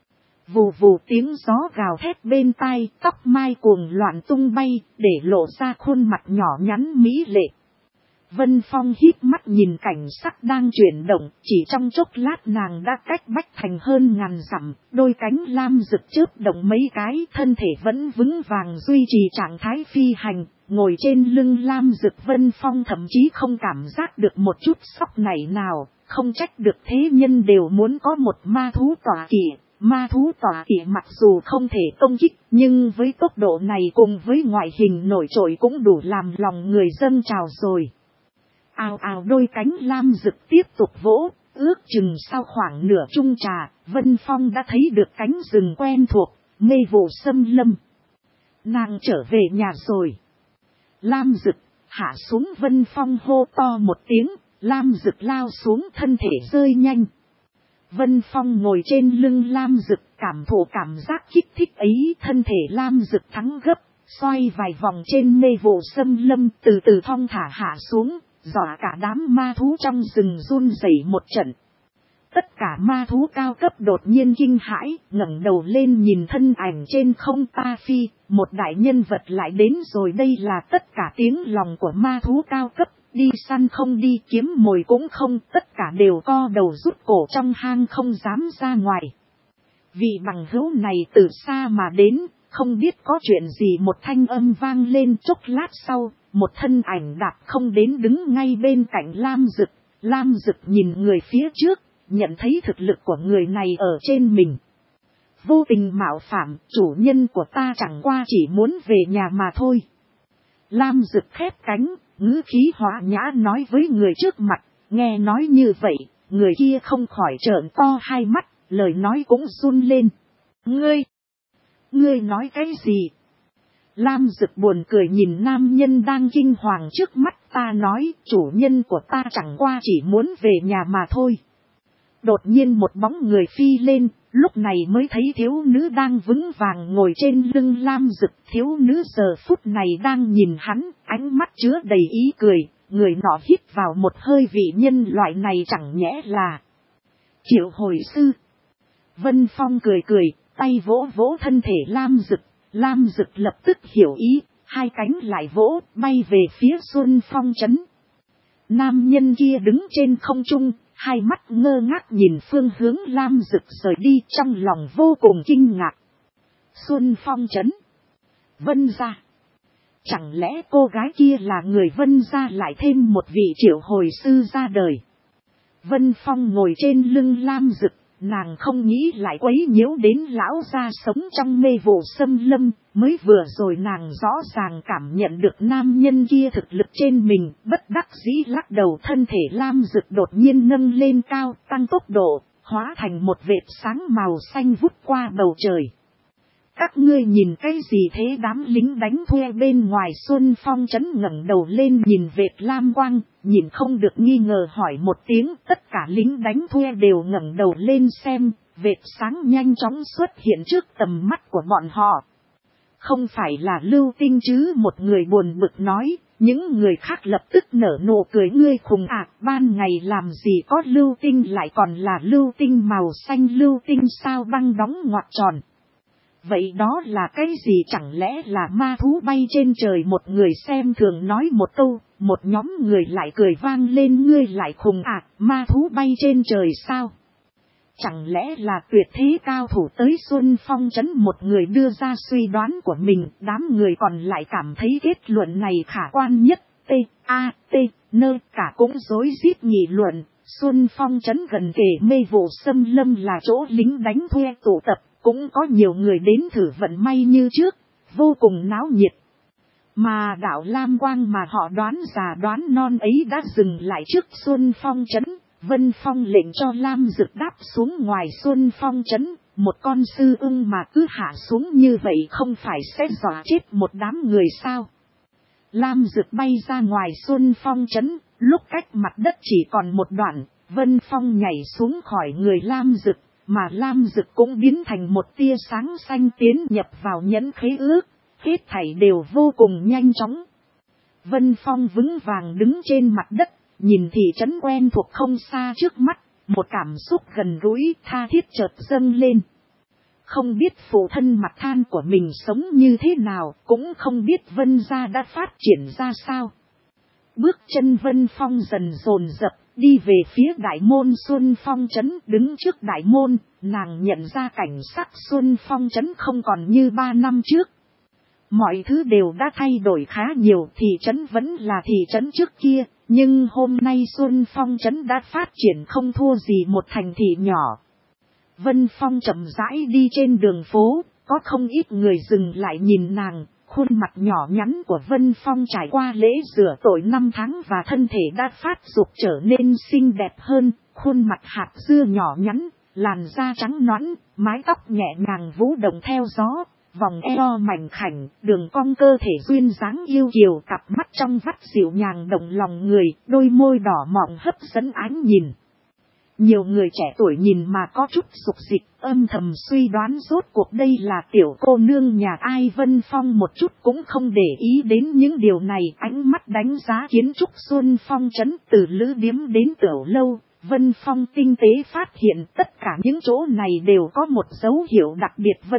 Vù vù tiếng gió gào thét bên tai, tóc mai cuồng loạn tung bay, để lộ ra khuôn mặt nhỏ nhắn mỹ lệ. Vân Phong híp mắt nhìn cảnh sắc đang chuyển động, chỉ trong chốc lát nàng đã cách Bách Thành hơn 1000 dặm, đôi cánh Lam Dực chớp động mấy cái, thân thể vẫn vững vàng duy trì trạng thái phi hành, ngồi trên lưng Lam Dực. Vân Phong thậm chí không cảm giác được một chút sốc nảy nào, không trách được thế nhân đều muốn có một ma thú tọa kỵ. Ma thú tọa kỵ mặc dù không thể công kích, nhưng với tốc độ này cùng với ngoại hình nổi trội cũng đủ làm lòng người dâng trào rồi. Ào ào, đôi cánh Lam Dực tiếp tục vỗ, ước chừng sau khoảng nửa chung trà, Vân Phong đã thấy được cánh rừng quen thuộc, mê vụ xâm lâm. Nàng trở về nhà rồi. Lam Dực hạ xuống. Vân Phong hô to một tiếng, Lam Dực lao xuống, thân thể rơi nhanh. Vân Phong ngồi trên lưng Lam Dực, cảm thụ cảm giác kích thích ấy, thân thể Lam Dực thắng gấp, xoay vài vòng trên mê vụ xâm lâm, từ từ thong thả hạ xuống, dọa cả đám ma thú trong rừng run rẩy một trận. Tất cả ma thú cao cấp đột nhiên kinh hãi, ngẩng đầu lên nhìn thân ảnh trên không. Ta phi, một đại nhân vật lại đến rồi. Đây là tất cả tiếng lòng của ma thú cao cấp, đi săn không đi, kiếm mồi cũng không, tất cả đều co đầu rút cổ trong hang không dám ra ngoài. Vị bằng hữu này từ xa mà đến, không biết có chuyện gì. Một thanh âm vang lên, chốc lát sau, một thân ảnh đạp không đến đứng ngay bên cạnh Lam Dực. Lam Dực nhìn người phía trước, nhận thấy thực lực của người này ở trên mình. Vô tình mạo phạm, chủ nhân của ta chẳng qua chỉ muốn về nhà mà thôi. Lam Dực khép cánh, ngữ khí hòa nhã nói với người trước mặt. Nghe nói như vậy, người kia không khỏi trợn to hai mắt, lời nói cũng run lên. Ngươi nói cái gì? Lam Dực buồn cười nhìn nam nhân đang kinh hoàng trước mắt. Ta nói, chủ nhân của ta chẳng qua chỉ muốn về nhà mà thôi. Đột nhiên một bóng người phi lên, lúc này mới thấy thiếu nữ đang vững vàng ngồi trên lưng Lam Dực. Thiếu nữ giờ phút này đang nhìn hắn, ánh mắt chứa đầy ý cười. Người nọ hít vào một hơi, vị nhân loại này chẳng nhẽ là Triệu Hồi Sư. Vân Phong cười cười, tay vỗ vỗ thân thể Lam Dực. Lam Dực lập tức hiểu ý, 2 cánh lại vỗ, bay về phía Xuân Phong trấn. Nam nhân kia đứng trên không trung, 2 mắt ngơ ngác nhìn phương hướng Lam Dực rời đi, trong lòng vô cùng kinh ngạc. Xuân Phong trấn, Vân gia. Chẳng lẽ cô gái kia là người Vân gia, lại thêm một vị Triệu Hồi Sư ra đời? Vân Phong ngồi trên lưng Lam Dực, nàng không nghĩ lại quấy nhiễu đến lão gia sống trong mê vụ xâm lâm, mới vừa rồi nàng rõ ràng cảm nhận được nam nhân kia thực lực trên mình, bất đắc dĩ lắc đầu. Thân thể lam dực đột nhiên nâng lên cao, tăng tốc độ, hóa thành một vệt sáng màu xanh vút qua bầu trời. Các ngươi nhìn cái gì thế? Đám lính đánh thuê bên ngoài Xuân Phong trấn ngẩng đầu lên nhìn vệt lam quang, nhìn không được nghi ngờ hỏi một tiếng. Tất cả lính đánh thuê đều ngẩng đầu lên xem, vệt sáng nhanh chóng xuất hiện trước tầm mắt của bọn họ. Không phải là lưu tinh chứ? Một người buồn bực nói. Những người khác lập tức nở nụ cười. Ngươi khùng à, ban ngày làm gì có lưu tinh, lại còn là lưu tinh màu xanh, lưu tinh sao băng đóng ngoặc tròn. Vậy đó là cái gì? Chẳng lẽ là ma thú bay trên trời? Một người xem thường nói một câu, một nhóm người lại cười vang lên. Ngươi lại khùng à, ma thú bay trên trời sao? Chẳng lẽ là tuyệt thế cao thủ tới Xuân Phong trấn? Một người đưa ra suy đoán của mình, đám người còn lại cảm thấy kết luận này khả quan nhất. Cả cũng rối rít nghị luận. Xuân Phong trấn gần kề mê vụ xâm lâm là chỗ lính đánh thuê tụ tập, cũng có nhiều người đến thử vận may như trước, vô cùng náo nhiệt. Mà đạo lam quang mà họ đoán già đoán non ấy đã dừng lại trước Xuân Phong trấn. Vân Phong lệnh cho Lam Dực đáp xuống ngoài Xuân Phong trấn. Một con sư ưng mà cứ hạ xuống như vậy không phải sẽ dọa chết một đám người sao? Lam Dực bay ra ngoài Xuân Phong trấn, lúc cách mặt đất chỉ còn một đoạn, Vân Phong nhảy xuống khỏi người Lam Dực, mà Lam Dực cũng biến thành một tia sáng xanh tiến nhập vào nhẫn khế ước, hết thảy đều vô cùng nhanh chóng. Vân Phong vững vàng đứng trên mặt đất, nhìn thị trấn quen thuộc không xa trước mắt, một cảm xúc gần gũi tha thiết chợt dâng lên. Không biết phụ thân Mặt Than của mình sống như thế nào, cũng không biết Vân gia đã phát triển ra sao. Bước chân Vân Phong dần dồn dập, đi về phía đại môn Xuân Phong trấn. Đứng trước đại môn, nàng nhận ra cảnh sắc Xuân Phong trấn không còn như 3 năm trước. Mọi thứ đều đã thay đổi khá nhiều, thị trấn vẫn là thị trấn trước kia, nhưng hôm nay Xuân Phong trấn đã phát triển không thua gì một thành thị nhỏ. Vân Phong chậm rãi đi trên đường phố, có không ít người dừng lại nhìn nàng. Khuôn mặt nhỏ nhắn của Vân Phong trải qua lễ rửa tội 5 tháng và thân thể đã phát dục trở nên xinh đẹp hơn. Khuôn mặt hạt dưa nhỏ nhắn, làn da trắng nõn, mái tóc nhẹ nhàng vũ động theo gió, vòng eo mảnh khảnh, đường cong cơ thể duyên dáng yêu kiều, cặp mắt trong vắt dịu nhàng động lòng người, đôi môi đỏ mọng hấp dẫn ánh nhìn. Nhiều người trẻ tuổi nhìn mà có chút sục dịch, âm thầm suy đoán rốt cuộc đây là tiểu cô nương nhà ai. Vân Phong một chút cũng không để ý đến những điều này, ánh mắt đánh giá kiến trúc Xuân Phong trấn từ lữ điếm đến tiểu lâu. Vân Phong tinh tế phát hiện tất cả những chỗ này đều có một dấu hiệu đặc biệt.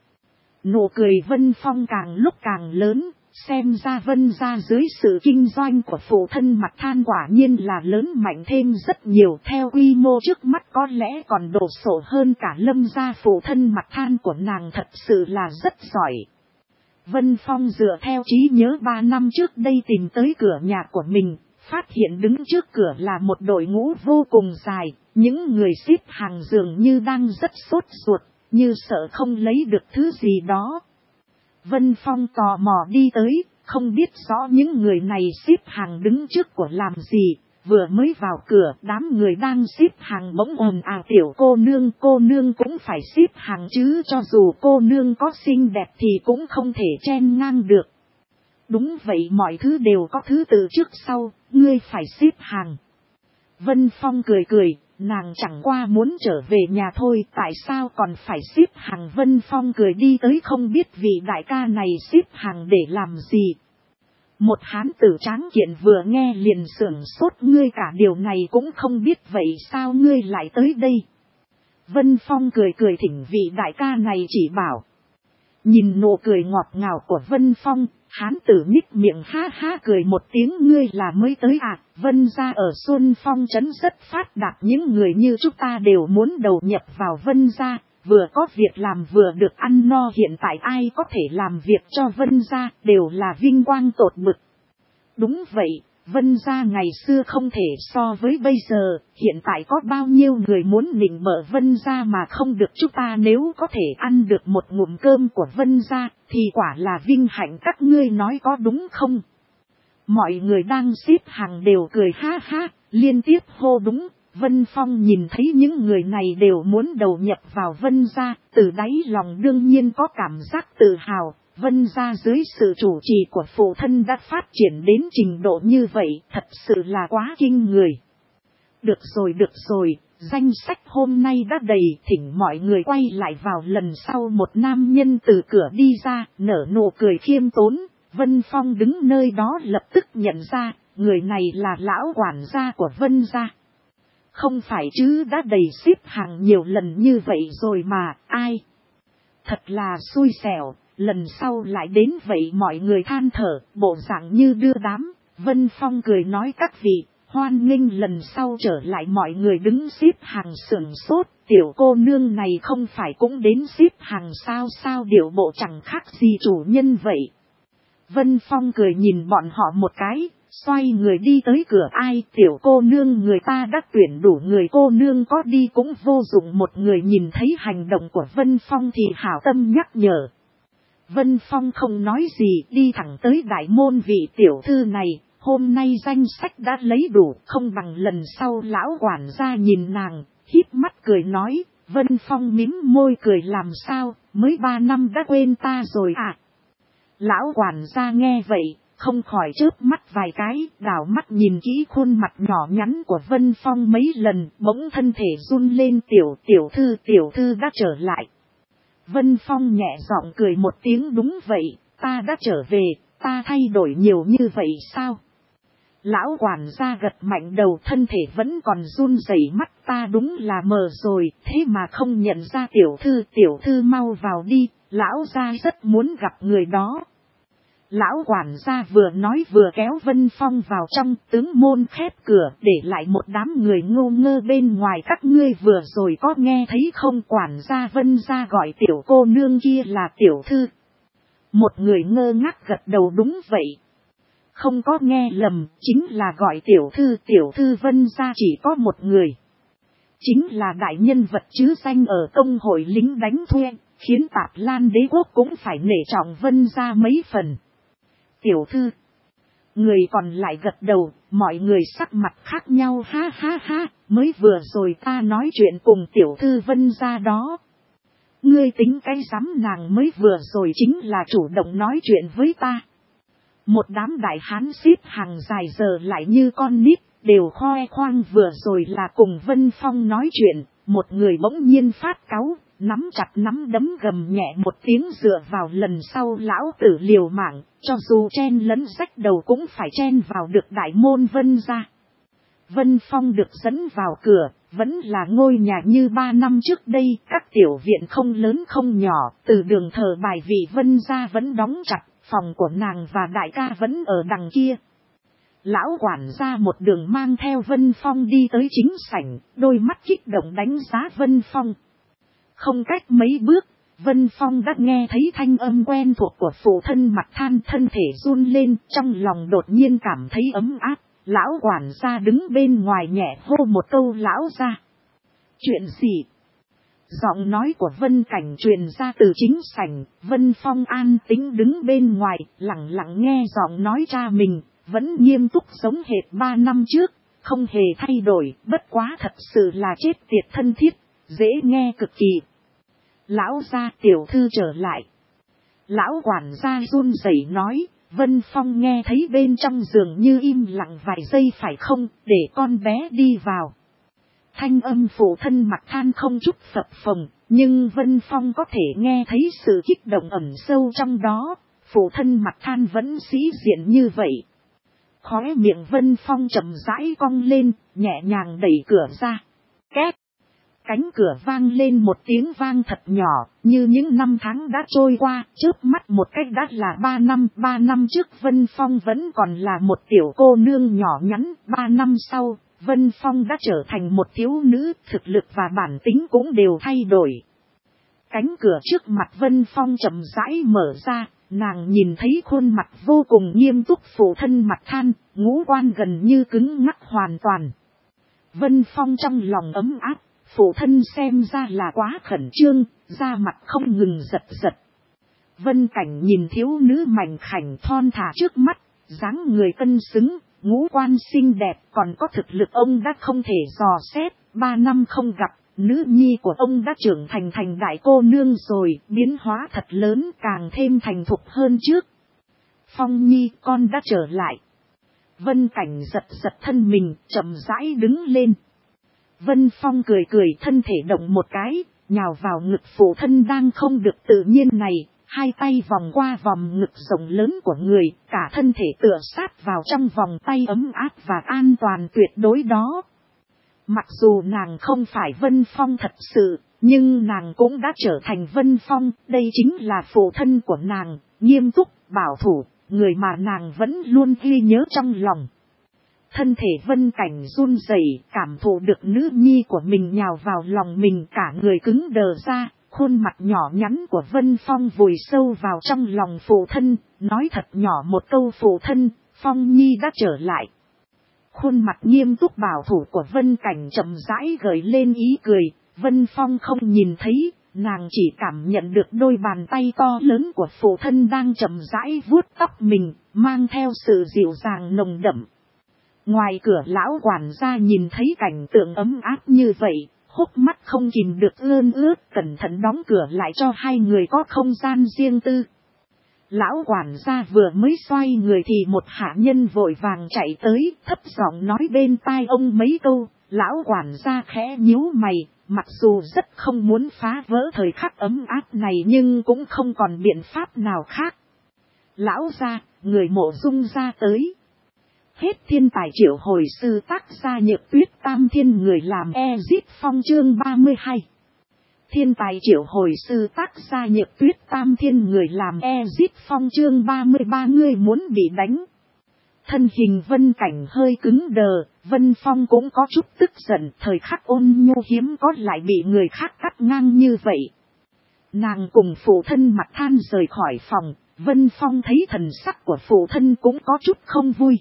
Nụ cười Vân Phong càng lúc càng lớn, xem ra Vân gia dưới sự kinh doanh của phụ thân Mặt Than quả nhiên là lớn mạnh thêm rất nhiều. Theo quy mô trước mắt có lẽ còn đồ sộ hơn cả Lâm gia. Phụ thân Mặt Than của nàng thật sự là rất giỏi. Vân Phong dựa theo trí nhớ 3 năm trước đây tìm tới cửa nhà của mình, phát hiện đứng trước cửa là một đội ngũ vô cùng dài, những người xếp hàng dường như đang rất sốt ruột, như sợ không lấy được thứ gì đó. Vân Phong tò mò đi tới, không biết rõ những người này xếp hàng đứng trước của làm gì. Vừa mới vào cửa, đám người đang xếp hàng bỗng ồn ào tiểu cô nương cũng phải xếp hàng chứ, cho dù cô nương có xinh đẹp thì cũng không thể chen ngang được. Đúng vậy, mọi thứ đều có thứ tự trước sau, ngươi phải xếp hàng. Vân Phong cười, nàng chẳng qua muốn trở về nhà thôi, tại sao còn phải xếp hàng? Vân Phong cười đi tới, không biết vị đại ca này xếp hàng để làm gì. Một hán tử tráng kiện vừa nghe liền sửng sốt, ngươi cả điều này cũng không biết, vậy sao ngươi lại tới đây? Vân Phong cười thỉnh vị đại ca này chỉ bảo. Nhìn nụ cười ngọt ngào của Vân Phong, hán tử nhích miệng ha ha cười một tiếng, ngươi là mới tới à? Vân gia ở Xuân Phong trấn rất phát đạt, những người như chúng ta đều muốn đầu nhập vào Vân gia, vừa có việc làm vừa được ăn no, hiện tại ai có thể làm việc cho Vân gia đều là vinh quang tột bực. Đúng vậy, Vân gia ngày xưa không thể so với bây giờ, hiện tại có bao nhiêu người muốn nịnh bợ Vân gia mà không được, chúng ta nếu có thể ăn được một ngụm cơm của Vân gia, thì quả là vinh hạnh, các ngươi nói có đúng không? Mọi người đang xếp hàng đều cười ha ha, liên tiếp hô đúng. Vân Phong nhìn thấy những người này đều muốn đầu nhập vào Vân gia, từ đáy lòng đương nhiên có cảm giác tự hào. Vân gia dưới sự chủ trì của phụ thân đã phát triển đến trình độ như vậy, thật sự là quá kinh người. Được rồi, danh sách hôm nay đã đầy, thỉnh mọi người quay lại vào lần sau. Một nam nhân từ cửa đi ra, nở nụ cười khiêm tốn. Vân Phong đứng nơi đó lập tức nhận ra, người này là lão quản gia của Vân gia. Không phải chứ, đã đầy xếp hàng nhiều lần như vậy rồi mà, ai? Thật là xui xẻo, lần sau lại đến vậy. Mọi người than thở, bộ dạng như đưa đám. Vân Phong cười nói các vị, hoan nghênh lần sau trở lại. Mọi người đứng xếp hàng sửng sốt, tiểu cô nương này không phải cũng đến xếp hàng sao điệu bộ chẳng khác gì chủ nhân vậy. Vân Phong cười nhìn bọn họ một cái, xoay người đi tới cửa. Ai, tiểu cô nương, người ta đã tuyển đủ người, cô nương có đi cũng vô dụng. Một người nhìn thấy hành động của Vân Phong thì hảo tâm nhắc nhở. Vân Phong không nói gì, đi thẳng tới đại môn. Vị tiểu thư này, hôm nay danh sách đã lấy đủ, không bằng lần sau. Lão quản gia nhìn nàng, híp mắt cười nói. Vân Phong mím môi cười, làm sao, mới 3 năm đã quên ta rồi à? Lão quản gia nghe vậy, không khỏi chớp mắt vài cái, đảo mắt nhìn kỹ khuôn mặt nhỏ nhắn của Vân Phong mấy lần, bỗng thân thể run lên. Tiểu thư đã trở lại. Vân Phong nhẹ giọng cười một tiếng, đúng vậy, ta đã trở về, ta thay đổi nhiều như vậy sao? Lão quản gia gật mạnh đầu, thân thể vẫn còn run rẩy, mắt ta đúng là mờ rồi, thế mà không nhận ra tiểu thư mau vào đi, lão gia rất muốn gặp người đó. Lão quản gia vừa nói vừa kéo Vân Phong vào trong, tướng môn khép cửa, để lại một đám người ngô ngơ bên ngoài. Các ngươi vừa rồi có nghe thấy không? Quản gia Vân gia gọi tiểu cô nương kia là tiểu thư. Một người ngơ ngác gật đầu, đúng vậy. Không có nghe lầm, chính là gọi tiểu thư Vân gia chỉ có một người. Chính là đại nhân vật chứ danh ở công hội lính đánh thuê, khiến Tạp Lan đế quốc cũng phải nể trọng Vân gia mấy phần. Tiểu thư. Người còn lại gật đầu, mọi người sắc mặt khác nhau, ha ha ha, mới vừa rồi ta nói chuyện cùng tiểu thư Vân gia đó. Ngươi tính cái rắm, nàng mới vừa rồi chính là chủ động nói chuyện với ta. Một đám đại hán xếp hàng dài giờ lại như con nít, đều khoe khoang vừa rồi là cùng Vân Phong nói chuyện. Một người bỗng nhiên phát cáu, nắm chặt nắm đấm, gầm nhẹ một tiếng, dựa vào lần sau lão tử liều mạng, cho dù chen lấn rách đầu cũng phải chen vào được đại môn Vân gia. Vân Phong được dẫn vào cửa, vẫn là ngôi nhà như 3 năm trước đây, các tiểu viện không lớn không nhỏ, từ đường thờ bài vị Vân gia vẫn đóng chặt, phòng của nàng và đại ca vẫn ở đằng kia. Lão quản gia một đường mang theo Vân Phong đi tới chính sảnh, đôi mắt kích động đánh giá Vân Phong. Không cách mấy bước, Vân Phong đã nghe thấy thanh âm quen thuộc của phụ thân Mặt Than, thân thể run lên, trong lòng đột nhiên cảm thấy ấm áp. Lão quản gia đứng bên ngoài nhẹ hô một câu, lão gia. Chuyện gì? Giọng nói của Vân Cảnh truyền ra từ chính sảnh. Vân Phong an tĩnh đứng bên ngoài, lặng lặng nghe giọng nói cha mình, vẫn nghiêm túc giống hệt 3 năm trước, không hề thay đổi, bất quá thật sự là chết tiệt thân thiết, dễ nghe cực kỳ. Lão gia, tiểu thư trở lại. Lão quản gia run rẩy nói. Vân Phong nghe thấy bên trong giường như im lặng vài giây, phải không, để con bé đi vào. Thanh âm phụ thân Mặt Than không chút phập phồng, nhưng Vân Phong có thể nghe thấy sự kích động ẩn sâu trong đó. Phụ thân Mặt Than vẫn sĩ diện như vậy. Khóe miệng Vân Phong chậm rãi cong lên, nhẹ nhàng đẩy cửa ra. Két. Cánh cửa vang lên một tiếng vang thật nhỏ, như những năm tháng đã trôi qua, chớp mắt một cách đã là 3 năm. 3 năm trước Vân Phong vẫn còn là một tiểu cô nương nhỏ nhắn, 3 năm sau, Vân Phong đã trở thành một thiếu nữ, thực lực và bản tính cũng đều thay đổi. Cánh cửa trước mặt Vân Phong chậm rãi mở ra, nàng nhìn thấy khuôn mặt vô cùng nghiêm túc phụ thân mặt than, ngũ quan gần như cứng ngắc hoàn toàn. Vân Phong trong lòng ấm áp, phụ thân xem ra là quá khẩn trương, da mặt không ngừng giật giật. Vân Cảnh nhìn thiếu nữ mảnh khảnh thon thả trước mắt, dáng người cân xứng, ngũ quan xinh đẹp, còn có thực lực ông đã không thể dò xét. 3 năm không gặp, nữ nhi của ông đã trưởng thành đại cô nương rồi, biến hóa thật lớn, càng thêm thành thục hơn trước. Phong Nhi, con đã trở lại. Vân Cảnh giật giật thân mình, chậm rãi đứng lên. Vân Phong cười cười, thân thể động một cái, nhào vào ngực phụ thân đang không được tự nhiên này, hai tay vòng qua vòng ngực rộng lớn của người, cả thân thể tựa sát vào trong vòng tay ấm áp và an toàn tuyệt đối đó. Mặc dù nàng không phải Vân Phong thật sự, nhưng nàng cũng đã trở thành Vân Phong, đây chính là phụ thân của nàng, nghiêm túc, bảo thủ, người mà nàng vẫn luôn ghi nhớ trong lòng. Thân thể Vân Cảnh run rẩy, cảm thụ được nữ nhi của mình nhào vào lòng mình, cả người cứng đờ ra, khuôn mặt nhỏ nhắn của Vân Phong vùi sâu vào trong lòng phụ thân, nói thật nhỏ một câu phụ thân, Phong Nhi đã trở lại. Khuôn mặt nghiêm túc bảo thủ của Vân Cảnh chậm rãi gợi lên ý cười, Vân Phong không nhìn thấy, nàng chỉ cảm nhận được đôi bàn tay to lớn của phụ thân đang chậm rãi vuốt tóc mình, mang theo sự dịu dàng nồng đậm. Ngoài cửa lão quản gia nhìn thấy cảnh tượng ấm áp như vậy, hốc mắt không kìm được ươn ướt, cẩn thận đóng cửa lại cho hai người có không gian riêng tư. Lão quản gia vừa mới xoay người thì một hạ nhân vội vàng chạy tới, thấp giọng nói bên tai ông mấy câu. Lão quản gia khẽ nhíu mày, mặc dù rất không muốn phá vỡ thời khắc ấm áp này nhưng cũng không còn biện pháp nào khác. Lão gia, người Mộ Dung gia tới. Hết thiên tài triệu hồi sư, tác gia Nhược Tuyết, Tam Thiên người làm Ezip Phong, chương 32. Thiên tài triệu hồi sư, tác gia Nhược Tuyết, Tam Thiên người làm Ezip Phong, chương 33. Ngươi muốn bị đánh. Thân hình Vân Cảnh hơi cứng đờ, Vân Phong cũng có chút tức giận, thời khắc ôn nhu hiếm có lại bị người khác cắt ngang như vậy. Nàng cùng phụ thân mặt than rời khỏi phòng, Vân Phong thấy thần sắc của phụ thân cũng có chút không vui.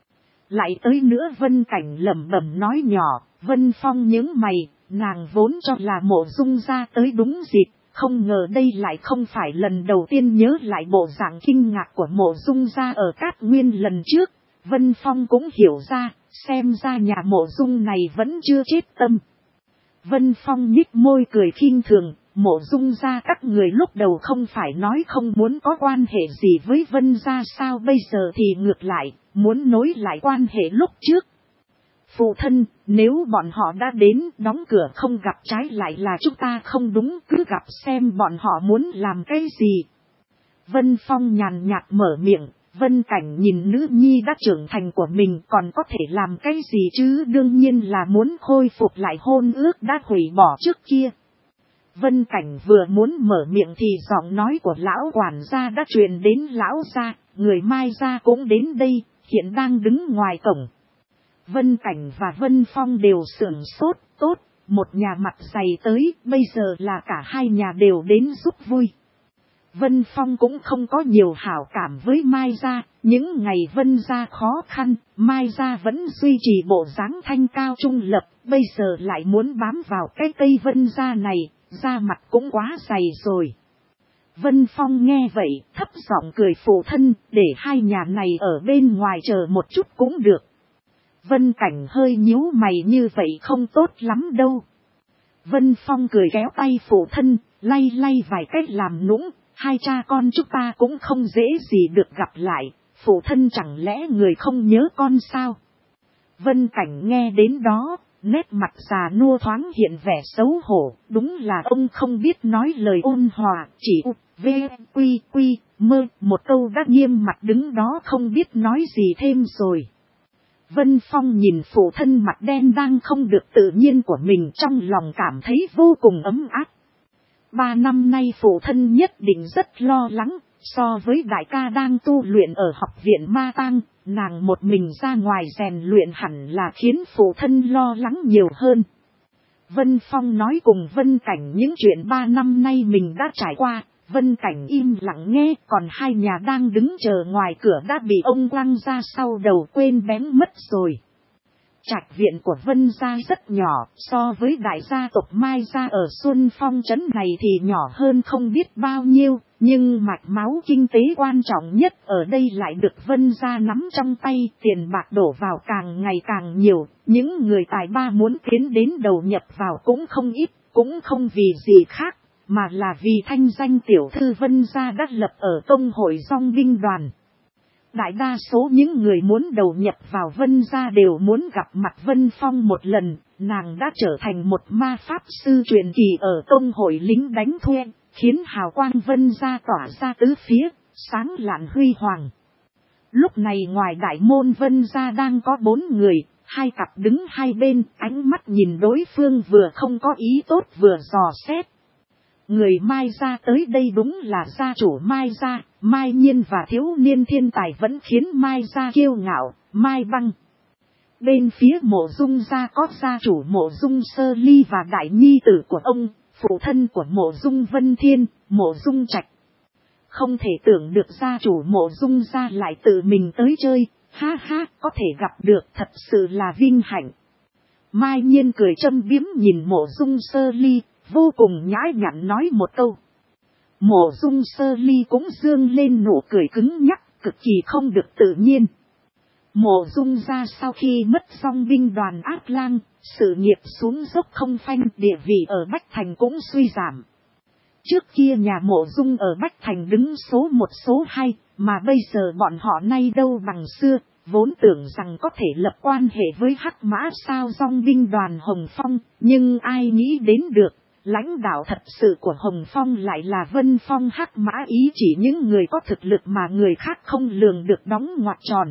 Lại tới nữa Vân Cảnh lẩm bẩm nói nhỏ, Vân Phong nhướng mày, nàng vốn cho là Mộ Dung gia tới đúng dịp, không ngờ đây lại không phải lần đầu tiên nhớ lại bộ dạng kinh ngạc của Mộ Dung gia ở Cát Nguyên lần trước. Vân Phong cũng hiểu ra, xem ra nhà Mộ Dung này vẫn chưa chết tâm. Vân Phong nhích môi cười khinh thường, Mộ Dung gia các người lúc đầu không phải nói không muốn có quan hệ gì với Vân gia sao, bây giờ thì ngược lại, muốn nối lại quan hệ lúc trước. Phụ thân, nếu bọn họ đã đến, đóng cửa không gặp trái lại là chúng ta không đúng, cứ gặp xem bọn họ muốn làm cái gì. Vân Phong nhàn nhạt mở miệng, Vân Cảnh nhìn nữ nhi đã trưởng thành của mình còn có thể làm cái gì chứ, đương nhiên là muốn khôi phục lại hôn ước đã hủy bỏ trước kia. Vân Cảnh vừa muốn mở miệng thì giọng nói của lão quản gia đã truyền đến lão gia, người Mai gia cũng đến đây, hiện đang đứng ngoài cổng. Vân Cảnh và Vân Phong đều sửng sốt, tốt, một nhà mặt dày tới, bây giờ là cả hai nhà đều đến giúp vui. Vân Phong cũng không có nhiều hảo cảm với Mai gia, những ngày Vân gia khó khăn, Mai gia vẫn duy trì bộ dáng thanh cao trung lập, bây giờ lại muốn bám vào cái cây Vân gia này, da mặt cũng quá dày rồi. Vân Phong nghe vậy, thấp giọng cười phụ thân, để hai nhà này ở bên ngoài chờ một chút cũng được. Vân Cảnh hơi nhíu mày, như vậy không tốt lắm đâu. Vân Phong cười kéo tay phụ thân, lay lay vài cách làm nũng, hai cha con chúng ta cũng không dễ gì được gặp lại, phụ thân chẳng lẽ người không nhớ con sao? Vân Cảnh nghe đến đó, nét mặt già nua thoáng hiện vẻ xấu hổ, đúng là ông không biết nói lời ôn hòa, chỉ quy mơ, một câu đã nghiêm mặt đứng đó không biết nói gì thêm rồi. Vân Phong nhìn phụ thân mặt đen đang không được tự nhiên của mình, trong lòng cảm thấy vô cùng ấm áp. 3 năm nay phụ thân nhất định rất lo lắng, so với đại ca đang tu luyện ở học viện Ma Tang, nàng một mình ra ngoài rèn luyện hẳn là khiến phụ thân lo lắng nhiều hơn. Vân Phong nói cùng Vân Cảnh những chuyện 3 năm nay mình đã trải qua, Vân Cảnh im lặng nghe, còn hai nhà đang đứng chờ ngoài cửa đã bị ông quăng ra sau đầu quên bén mất rồi. Trạch viện của Vân gia rất nhỏ, so với đại gia tộc Mai gia ở Xuân Phong trấn này thì nhỏ hơn không biết bao nhiêu, nhưng mạch máu kinh tế quan trọng nhất ở đây lại được Vân gia nắm trong tay, tiền bạc đổ vào càng ngày càng nhiều, những người tài ba muốn tiến đến đầu nhập vào cũng không ít, cũng không vì gì khác, mà là vì thanh danh tiểu thư Vân gia đã lập ở công hội dòng binh đoàn. Đại đa số những người muốn đầu nhập vào Vân gia đều muốn gặp mặt Vân Phong một lần, nàng đã trở thành một ma pháp sư truyền kỳ ở công hội lính đánh thuê, khiến hào quang Vân gia tỏa ra tứ phía, sáng lạn huy hoàng. Lúc này ngoài đại môn Vân gia đang có 4 người, 2 cặp đứng hai bên, ánh mắt nhìn đối phương vừa không có ý tốt vừa dò xét. Người Mai gia tới đây đúng là gia chủ Mai gia, Mai Nhiên và thiếu niên thiên tài vẫn khiến Mai gia kiêu ngạo, Mai Băng. Bên phía Mộ Dung gia có gia chủ Mộ Dung Sơ Ly và đại nhi tử của ông, phụ thân của Mộ Dung Vân Thiên, Mộ Dung Trạch. Không thể tưởng được gia chủ Mộ Dung gia lại tự mình tới chơi, ha ha, có thể gặp được thật sự là vinh hạnh. Mai Nhiên cười châm biếm nhìn Mộ Dung Sơ Ly, vô cùng nhã nhặn nói một câu. Mộ Dung Sơ Ly cũng dương lên nụ cười cứng nhắc, cực kỳ không được tự nhiên. Mộ Dung gia sau khi mất song binh đoàn Ác Lang, sự nghiệp xuống dốc không phanh, địa vị ở Bách Thành cũng suy giảm. Trước kia nhà Mộ Dung ở Bách Thành đứng số 1 số 2, mà bây giờ bọn họ nay đâu bằng xưa, vốn tưởng rằng có thể lập quan hệ với Hắc Mã sao song binh đoàn Hồng Phong, nhưng ai nghĩ đến được. Lãnh đạo thật sự của Hồng Phong lại là Vân Phong Hắc Mã, ý chỉ những người có thực lực mà người khác không lường được đóng ngoặc tròn.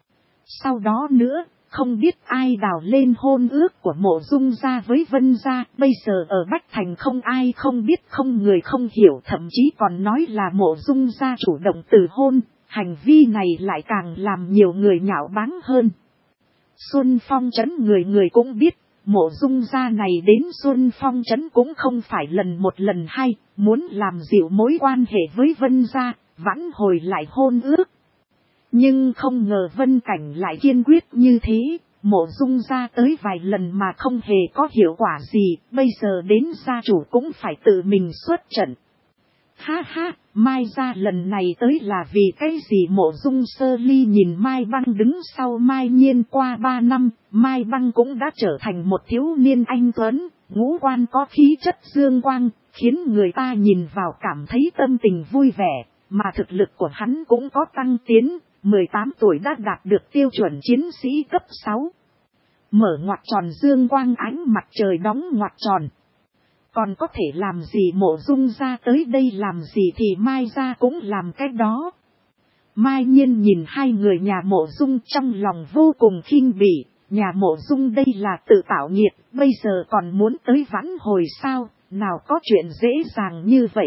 Sau đó nữa, không biết ai đào lên hôn ước của Mộ Dung gia với Vân gia, bây giờ ở Bách Thành không ai không biết, không người không hiểu, thậm chí còn nói là Mộ Dung gia chủ động từ hôn, hành vi này lại càng làm nhiều người nhạo báng hơn. Xuân Phong trấn người người cũng biết. Mộ Dung gia này đến Xuân Phong trấn cũng không phải lần một lần hai, muốn làm dịu mối quan hệ với Vân gia, vãn hồi lại hôn ước. Nhưng không ngờ Vân Cảnh lại kiên quyết như thế, Mộ Dung gia tới vài lần mà không hề có hiệu quả gì, bây giờ đến gia chủ cũng phải tự mình xuất trận. Ha ha, Mai gia lần này tới là vì cái gì? Mộ Dung Sơ Ly nhìn Mai Băng đứng sau Mai Nhiên, qua 3 năm, Mai Băng cũng đã trở thành một thiếu niên anh tuấn, ngũ quan có khí chất dương quang, khiến người ta nhìn vào cảm thấy tâm tình vui vẻ, mà thực lực của hắn cũng có tăng tiến, 18 tuổi đã đạt được tiêu chuẩn chiến sĩ cấp 6. Mở ngoặc tròn dương quang, ánh mặt trời đóng ngoặc tròn. Còn có thể làm gì? Mộ Dung gia tới đây làm gì thì Mai gia cũng làm cái đó. Mai Nhiên nhìn hai người nhà Mộ Dung trong lòng vô cùng khinh bỉ, nhà Mộ Dung đây là tự tạo nghiệt, bây giờ còn muốn tới vãn hồi sao, nào có chuyện dễ dàng như vậy.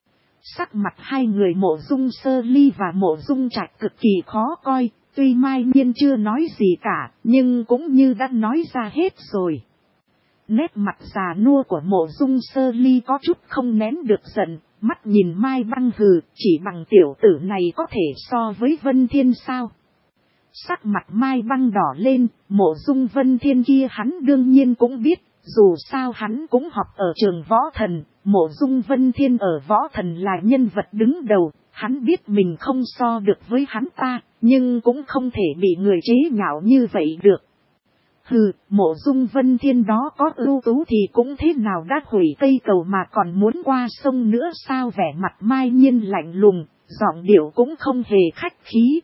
Sắc mặt hai người Mộ Dung Sơ Ly và Mộ Dung Trạch cực kỳ khó coi, tuy Mai Nhiên chưa nói gì cả, nhưng cũng như đã nói ra hết rồi. Nét mặt già nua của Mộ Dung Sơ Ly có chút không nén được giận, mắt nhìn Mai Băng hừ, chỉ bằng tiểu tử này có thể so với Vân Thiên sao? Sắc mặt Mai Băng đỏ lên, Mộ Dung Vân Thiên kia hắn đương nhiên cũng biết, dù sao hắn cũng học ở trường võ thần, Mộ Dung Vân Thiên ở võ thần là nhân vật đứng đầu, hắn biết mình không so được với hắn ta, nhưng cũng không thể bị người chế nhạo như vậy được. Hừ, Mộ Dung Vân Thiên đó có ưu tú thì cũng thế nào, đã hủy cây cầu mà còn muốn qua sông nữa sao? Vẻ mặt Mai Nhiên lạnh lùng, giọng điệu cũng không hề khách khí.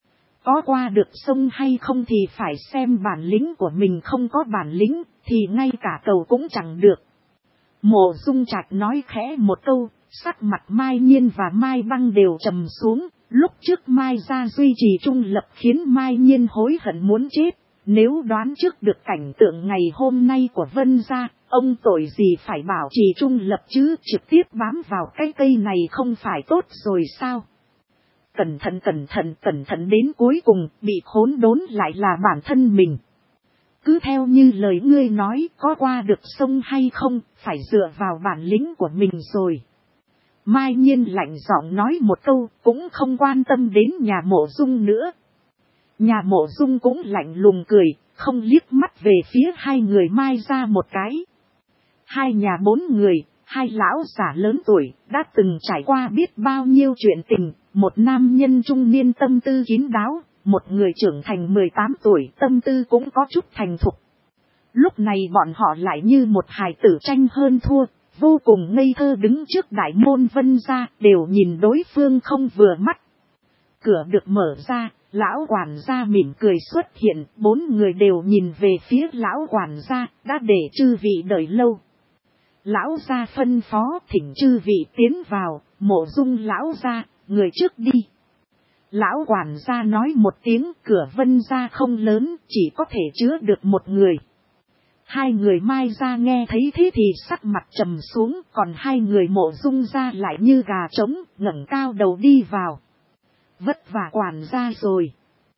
Có qua được sông hay không thì phải xem bản lĩnh của mình, không có bản lĩnh thì ngay cả cầu cũng chẳng được. Mộ Dung Trạch nói khẽ một câu, sắc mặt Mai Nhiên và Mai Băng đều trầm xuống, lúc trước Mai gia duy trì trung lập khiến Mai Nhiên hối hận muốn chết. Nếu đoán trước được cảnh tượng ngày hôm nay của Vân gia, ông tội gì phải bảo trì trung lập chứ, trực tiếp bám vào cái cây này không phải tốt rồi sao? Cẩn thận đến cuối cùng, bị khốn đốn lại là bản thân mình. Cứ theo như lời ngươi nói, có qua được sông hay không, phải dựa vào bản lĩnh của mình rồi. Mai Nhiên lạnh giọng nói một câu, cũng không quan tâm đến nhà Mộ Dung nữa. Nhà Mộ Dung cũng lạnh lùng cười, không liếc mắt về phía hai người Mai ra một cái. Hai nhà bốn người, hai lão giả lớn tuổi, đã từng trải qua biết bao nhiêu chuyện tình, một nam nhân trung niên tâm tư kín đáo, một người trưởng thành 18 tuổi tâm tư cũng có chút thành thục. Lúc này bọn họ lại như một hài tử tranh hơn thua, vô cùng ngây thơ đứng trước đại môn Vân gia, đều nhìn đối phương không vừa mắt. Cửa được mở ra, lão quản gia mỉm cười xuất hiện, bốn người đều nhìn về phía lão quản gia, đã để chư vị đợi lâu. Lão gia phân phó thỉnh chư vị tiến vào, Mộ Dung lão gia, người trước đi. Lão quản gia nói một tiếng, cửa Vân gia không lớn, chỉ có thể chứa được một người. Hai người Mai gia nghe thấy thế thì sắc mặt trầm xuống, còn hai người Mộ Dung gia lại như gà trống, ngẩng cao đầu đi vào. Vất vả quản gia rồi.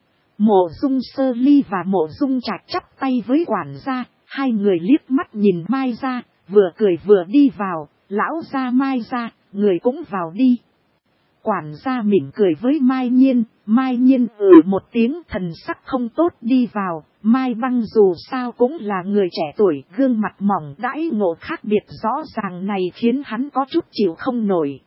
Mộ Dung Sơ Ly và Mộ Dung Trạch chắp tay với quản gia, hai người liếc mắt nhìn Mai gia, vừa cười vừa đi vào, lão gia Mai gia, người cũng vào đi. Quản gia mỉm cười với Mai Nhiên một tiếng, thần sắc không tốt đi vào. Mai Băng dù sao cũng là người trẻ tuổi, gương mặt mỏng đãi ngộ khác biệt rõ ràng này khiến hắn có chút chịu không nổi.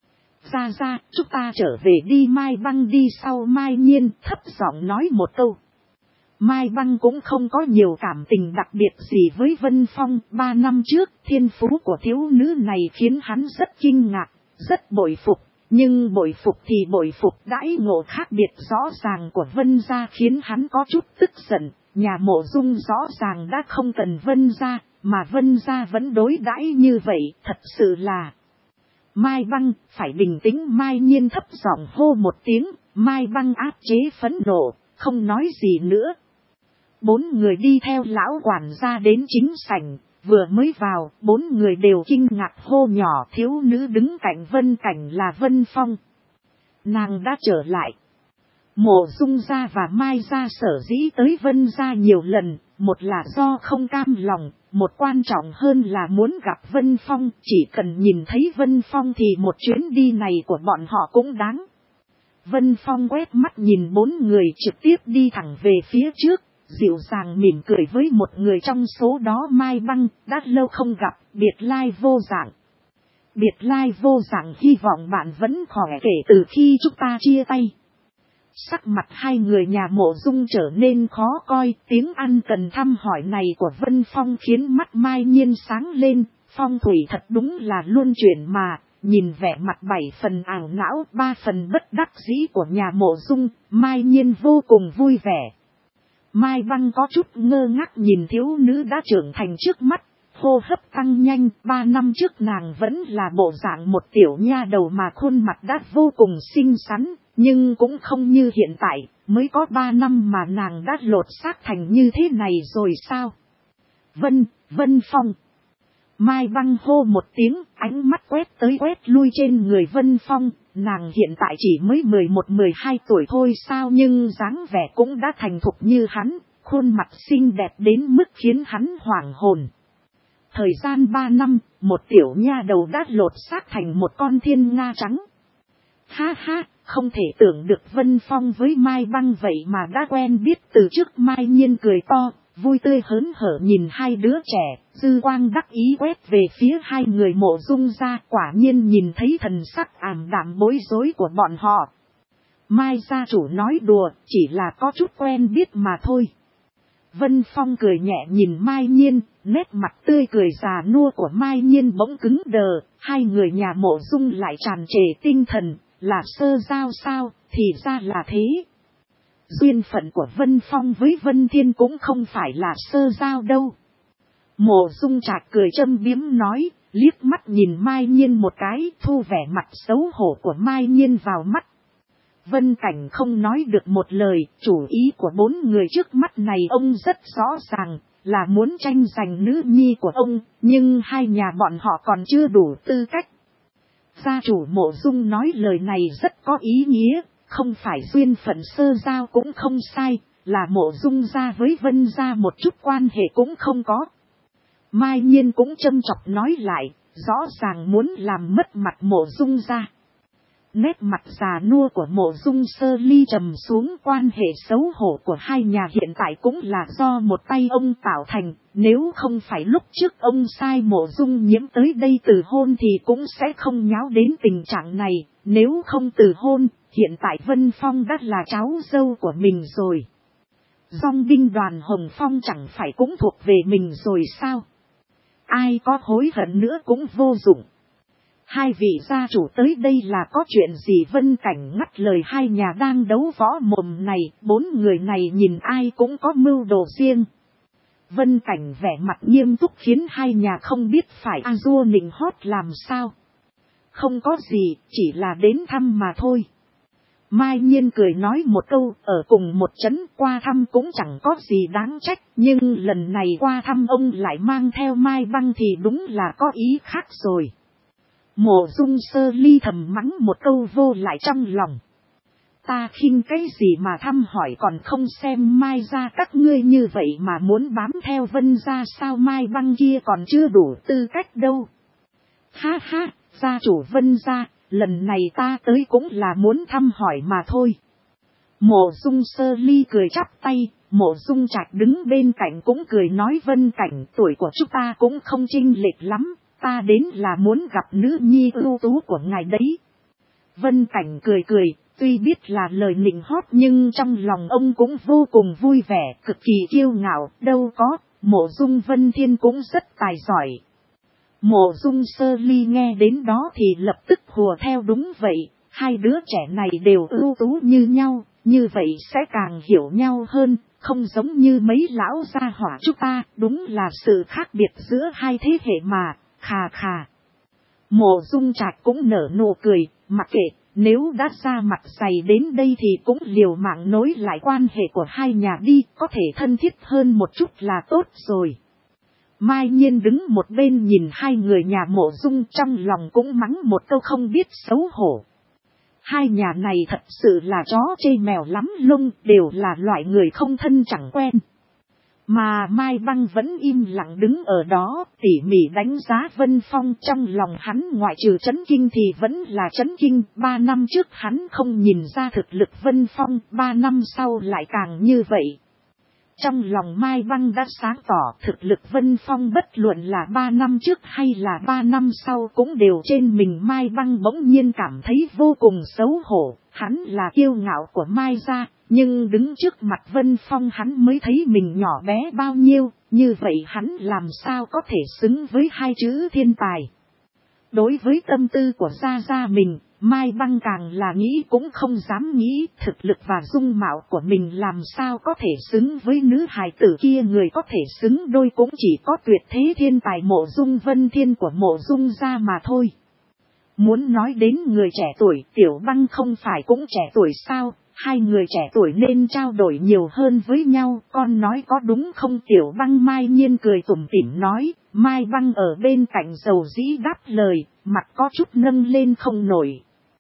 Ra, chúng ta trở về đi. Mai Băng đi sau Mai Nhiên, thấp giọng nói một câu. Mai Băng cũng không có nhiều cảm tình đặc biệt gì với Vân Phong. 3 năm trước, thiên phú của thiếu nữ này khiến hắn rất kinh ngạc, rất bội phục. Nhưng bội phục thì bội phục, đãi ngộ khác biệt rõ ràng của Vân gia khiến hắn có chút tức giận. Nhà Mộ Dung rõ ràng đã không cần Vân gia, mà Vân gia vẫn đối đãi như vậy, thật sự là... Mai Băng, phải bình tĩnh. Mai Nhiên thấp giọng hô một tiếng, Mai Băng áp chế phẫn nộ, không nói gì nữa. Bốn người đi theo lão quản gia đến chính sảnh, vừa mới vào, bốn người đều kinh ngạc hô nhỏ, thiếu nữ đứng cạnh Vân Cảnh là Vân Phong. Nàng đã trở lại. Mộ Dung gia và Mai gia sở dĩ tới Vân gia nhiều lần, một là do không cam lòng, một quan trọng hơn là muốn gặp Vân Phong, chỉ cần nhìn thấy Vân Phong thì một chuyến đi này của bọn họ cũng đáng. Vân Phong quét mắt nhìn bốn người trực tiếp đi thẳng về phía trước, dịu dàng mỉm cười với một người trong số đó. Mai Băng, đã lâu không gặp, biệt lai vô dạng. Biệt lai vô dạng, hy vọng bạn vẫn khỏe kể từ khi chúng ta chia tay. Sắc mặt hai người nhà Mộ Dung trở nên khó coi, tiếng ăn cần thăm hỏi này của Vân Phong khiến mắt Mai Nhiên sáng lên. Phong thủy thật đúng là luân chuyển mà, nhìn vẻ mặt 7 phần ảo não 3 phần bất đắc dĩ của nhà Mộ Dung, Mai Nhiên vô cùng vui vẻ. Mai Băng có chút ngơ ngác nhìn thiếu nữ đã trưởng thành trước mắt, hô hấp tăng nhanh. 3 năm trước nàng vẫn là bộ dạng một tiểu nha đầu mà khuôn mặt đã vô cùng xinh xắn, nhưng cũng không như hiện tại, mới có 3 năm mà nàng đã lột xác thành như thế này rồi sao? Vân Phong. Mai Băng hô một tiếng, ánh mắt quét tới quét lui trên người Vân Phong, nàng hiện tại chỉ mới 11-12 tuổi thôi sao, nhưng dáng vẻ cũng đã thành thục như hắn, khuôn mặt xinh đẹp đến mức khiến hắn hoảng hồn. Thời gian 3 năm, một tiểu nha đầu đã lột xác thành một con thiên nga trắng. Ha ha, không thể tưởng được Vân Phong với Mai Băng vậy mà đã quen biết từ trước. Mai Nhiên cười to, vui tươi hớn hở nhìn hai đứa trẻ, dư quang đắc ý quét về phía hai người Mộ Dung gia, quả nhiên nhìn thấy thần sắc ảm đạm bối rối của bọn họ. Mai gia chủ nói đùa, chỉ là có chút quen biết mà thôi. Vân Phong cười nhẹ nhìn Mai Nhiên, nét mặt tươi cười già nua của Mai Nhiên bỗng cứng đờ, hai người nhà Mộ Dung lại tràn trề tinh thần, là sơ giao sao, thì ra là thế. Duyên phận của Vân Phong với Vân Thiên cũng không phải là sơ giao đâu. Mộ Dung Trạch cười châm biếm nói, liếc mắt nhìn Mai Nhiên một cái, thu vẻ mặt xấu hổ của Mai Nhiên vào mắt. Vân Cảnh không nói được một lời, chủ ý của bốn người trước mắt này ông rất rõ ràng, là muốn tranh giành nữ nhi của ông, nhưng hai nhà bọn họ còn chưa đủ tư cách. Gia chủ Mộ Dung nói lời này rất có ý nghĩa, không phải duyên phận sơ giao cũng không sai, là Mộ Dung gia với Vân gia một chút quan hệ cũng không có. Mai Nhiên cũng châm chọc nói lại, rõ ràng muốn làm mất mặt Mộ Dung gia. Nét mặt già nua của Mộ Dung Sơ Ly trầm xuống, quan hệ xấu hổ của hai nhà hiện tại cũng là do một tay ông tạo thành, nếu không phải lúc trước ông sai Mộ Dung Nhiễm tới đây từ hôn thì cũng sẽ không nháo đến tình trạng này, nếu không từ hôn, hiện tại Vân Phong đã là cháu dâu của mình rồi. Dòng binh Đoàn Hồng Phong chẳng phải cũng thuộc về mình rồi sao? Ai có hối hận nữa cũng vô dụng. Hai vị gia chủ tới đây là có chuyện gì? Vân Cảnh ngắt lời hai nhà đang đấu võ mồm này, bốn người này nhìn ai cũng có mưu đồ riêng. Vân Cảnh vẻ mặt nghiêm túc khiến hai nhà không biết phải a dua nịnh hót làm sao. Không có gì, chỉ là đến thăm mà thôi. Mai Nhiên cười nói một câu, ở cùng một trấn qua thăm cũng chẳng có gì đáng trách, nhưng lần này qua thăm ông lại mang theo Mai Băng thì đúng là có ý khác rồi. Mộ Dung Sơ Ly thầm mắng một câu vô lại trong lòng. Ta khinh cái gì mà thăm hỏi, còn không xem Mai gia các ngươi như vậy mà muốn bám theo Vân gia sao? Mai Băng kia còn chưa đủ tư cách đâu. Ha ha, gia chủ Vân gia, lần này ta tới cũng là muốn thăm hỏi mà thôi. Mộ Dung Sơ Ly cười chắp tay, Mộ Dung Trạch đứng bên cạnh cũng cười nói Vân Cảnh, tuổi của chúng ta cũng không chênh lệch lắm, ta đến là muốn gặp nữ nhi ưu tú của ngài đấy. Vân Cảnh cười cười, tuy biết là lời nịnh hót nhưng trong lòng ông cũng vô cùng vui vẻ, cực kỳ kiêu ngạo, đâu có, Mộ Dung Vân Thiên cũng rất tài giỏi. Mộ Dung Sơ Ly nghe đến đó thì lập tức hùa theo, đúng vậy, hai đứa trẻ này đều ưu tú như nhau, như vậy sẽ càng hiểu nhau hơn, không giống như mấy lão gia hỏa chúng ta, đúng là sự khác biệt giữa hai thế hệ mà, khà khà. Mộ Dung Trạch cũng nở nụ cười, mặc kệ, nếu đã ra mặt dày đến đây thì cũng liều mạng nối lại quan hệ của hai nhà đi, có thể thân thiết hơn một chút là tốt rồi. Mai Nhiên đứng một bên nhìn hai người nhà Mộ Dung, trong lòng cũng mắng một câu không biết xấu hổ. Hai nhà này thật sự là chó chê mèo lắm lông, đều là loại người không thân chẳng quen. Mà Mai Băng vẫn im lặng đứng ở đó, tỉ mỉ đánh giá Vân Phong, trong lòng hắn ngoại trừ chấn kinh thì vẫn là chấn kinh. 3 năm trước hắn không nhìn ra thực lực Vân Phong, 3 năm sau lại càng như vậy. Trong lòng Mai Băng đã sáng tỏ, thực lực Vân Phong bất luận là 3 năm trước hay là 3 năm sau cũng đều trên mình. Mai Băng bỗng nhiên cảm thấy vô cùng xấu hổ, hắn là kiêu ngạo của Mai gia, nhưng đứng trước mặt Vân Phong hắn mới thấy mình nhỏ bé bao nhiêu, như vậy hắn làm sao có thể xứng với hai chữ thiên tài. Đối với tâm tư của gia mình, Mai Băng càng là nghĩ cũng không dám nghĩ, thực lực và dung mạo của mình làm sao có thể xứng với nữ hài tử kia, người có thể xứng đôi cũng chỉ có tuyệt thế thiên tài Mộ Dung Vân Thiên của Mộ Dung gia mà thôi. Muốn nói đến người trẻ tuổi, Tiểu Băng không phải cũng trẻ tuổi sao, hai người trẻ tuổi nên trao đổi nhiều hơn với nhau, con nói có đúng không? Tiểu Băng Mai Nhiên cười tủm tỉm nói, Mai Băng ở bên cạnh dầu dĩ đáp lời, mặt có chút nâng lên không nổi.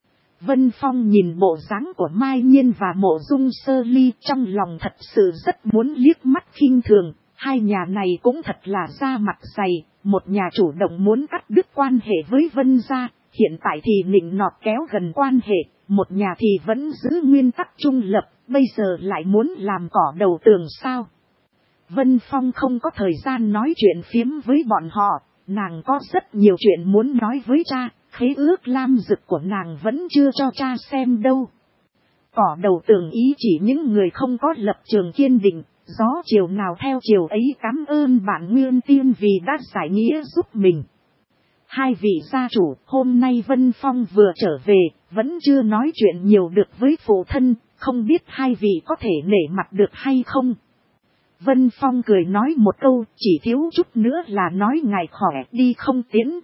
Vân Phong nhìn bộ dáng của Mai Nhiên và Mộ Dung Sơ Ly, trong lòng thật sự rất muốn liếc mắt khinh thường, hai nhà này cũng thật là da mặt dày, một nhà chủ động muốn cắt đứt quan hệ với Vân gia, hiện tại thì nịnh nọt kéo gần quan hệ, một nhà thì vẫn giữ nguyên tắc trung lập, bây giờ lại muốn làm cỏ đầu tường sao? Vân Phong không có thời gian nói chuyện phiếm với bọn họ, nàng có rất nhiều chuyện muốn nói với cha, khế ước lam dực của nàng vẫn chưa cho cha xem đâu. Cỏ đầu tường ý chỉ những người không có lập trường kiên định, gió chiều nào theo chiều ấy. Cảm ơn bạn Nguyên Tiên vì đã giải nghĩa giúp mình. Hai vị gia chủ, hôm nay Vân Phong vừa trở về, vẫn chưa nói chuyện nhiều được với phụ thân, không biết hai vị có thể nể mặt được hay không? Vân Phong cười nói một câu, chỉ thiếu chút nữa là nói ngài khỏe đi không tiến.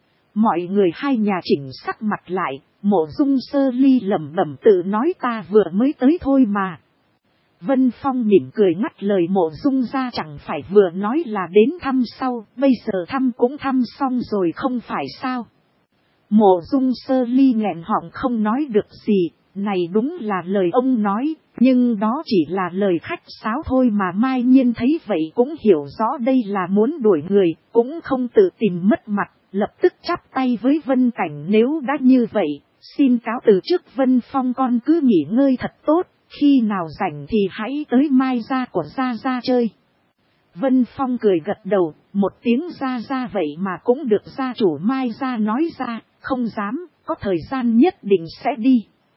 Mọi người hai nhà chỉnh sắc mặt lại, Mộ Dung Sơ Ly lẩm bẩm tự nói ta vừa mới tới thôi mà. Vân Phong mỉm cười ngắt lời Mộ Dung ra, chẳng phải vừa nói là đến thăm sau, bây giờ thăm cũng thăm xong rồi không phải sao? Mộ Dung Sơ Ly nghẹn họng không nói được gì, này đúng là lời ông nói, nhưng đó chỉ là lời khách sáo thôi mà. Mai Nhiên thấy vậy cũng hiểu rõ đây là muốn đuổi người, cũng không tự tìm mất mặt, lập tức chắp tay với Vân Cảnh. Nếu đã như vậy, xin cáo từ trước Vân Phong, con cứ nghỉ ngơi thật tốt, khi nào rảnh thì hãy tới Mai gia của Gia Gia chơi. Vân Phong cười gật đầu, một tiếng Gia Gia vậy mà cũng được gia chủ Mai gia nói ra, không dám, có thời gian nhất định sẽ đi.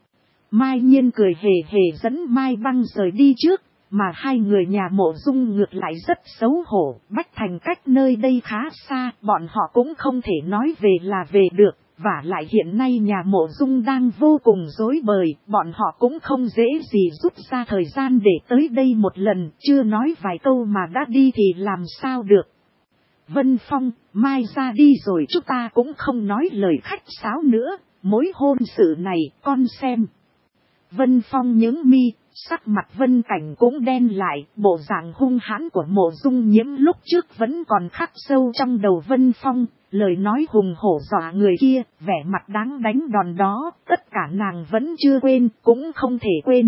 Mai Nhiên cười hề hề dẫn Mai Băng rời đi trước, mà hai người nhà Mộ Dung ngược lại rất xấu hổ. Bách Thành cách nơi đây khá xa, bọn họ cũng không thể nói về là về được, vả lại hiện nay nhà Mộ Dung đang vô cùng rối bời, bọn họ cũng không dễ gì rút ra thời gian để tới đây một lần, chưa nói vài câu mà đã đi thì làm sao được. Vân Phong, mai ra đi rồi chúng ta cũng không nói lời khách sáo nữa, mối hôn sự này con xem. Vân Phong nhướng mi, sắc mặt Vân Cảnh cũng đen lại, bộ dạng hung hãn của Mộ Dung Nhiễm lúc trước vẫn còn khắc sâu trong đầu Vân Phong, lời nói hùng hổ dọa người kia, vẻ mặt đáng đánh đòn đó, tất cả nàng vẫn chưa quên, cũng không thể quên.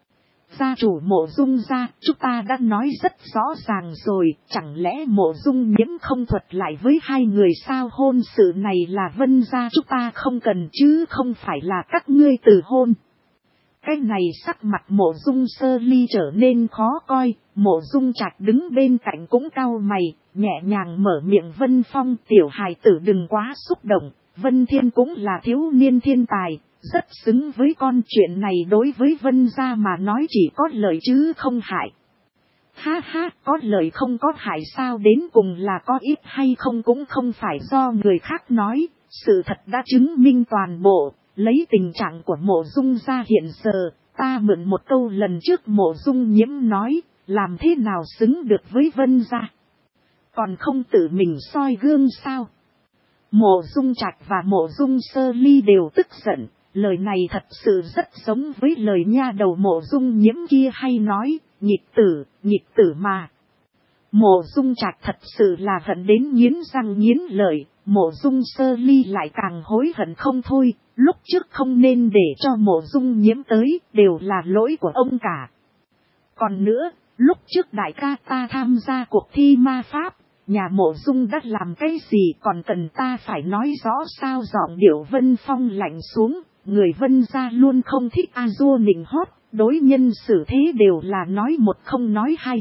Gia chủ Mộ Dung gia, chúng ta đã nói rất rõ ràng rồi, chẳng lẽ Mộ Dung Nhiễm không thuật lại với hai người sao? Hôn sự này là Vân gia chúng ta không cần chứ không phải là các ngươi từ hôn. Cái này sắc mặt Mộ Dung Sơ Ly trở nên khó coi, Mộ Dung Trạch đứng bên cạnh cũng cau mày, nhẹ nhàng mở miệng. Vân Phong, tiểu hài tử đừng quá xúc động, Vân Thiên cũng là thiếu niên thiên tài, rất xứng với con. Chuyện này đối với Vân gia mà nói chỉ có lợi chứ không hại. Ha ha, có lợi không có hại sao? Đến cùng là có ít hay không cũng không phải do người khác nói, sự thật đã chứng minh toàn bộ. Lấy tình trạng của Mộ Dung gia hiện giờ, ta mượn một câu lần trước Mộ Dung Nhiễm nói, làm thế nào xứng được với Vân gia? Còn không tự mình soi gương sao? Mộ Dung Trạch và Mộ Dung Sơ Ly đều tức giận, lời này thật sự rất giống với lời nha đầu Mộ Dung Nhiễm kia hay nói, nhịp tử mà. Mộ Dung Trạch thật sự là hận đến nghiến răng nghiến lợi, Mộ Dung Sơ Ly lại càng hối hận không thôi, lúc trước không nên để cho Mộ Dung Nhiễm tới, đều là lỗi của ông cả. Còn nữa, lúc trước đại ca ta tham gia cuộc thi ma pháp, nhà Mộ Dung đã làm cái gì còn cần ta phải nói rõ sao? Giọng điệu Vân Phong lạnh xuống, người Vân gia luôn không thích a dua nịnh hót, đối nhân xử thế đều là nói một không nói hai.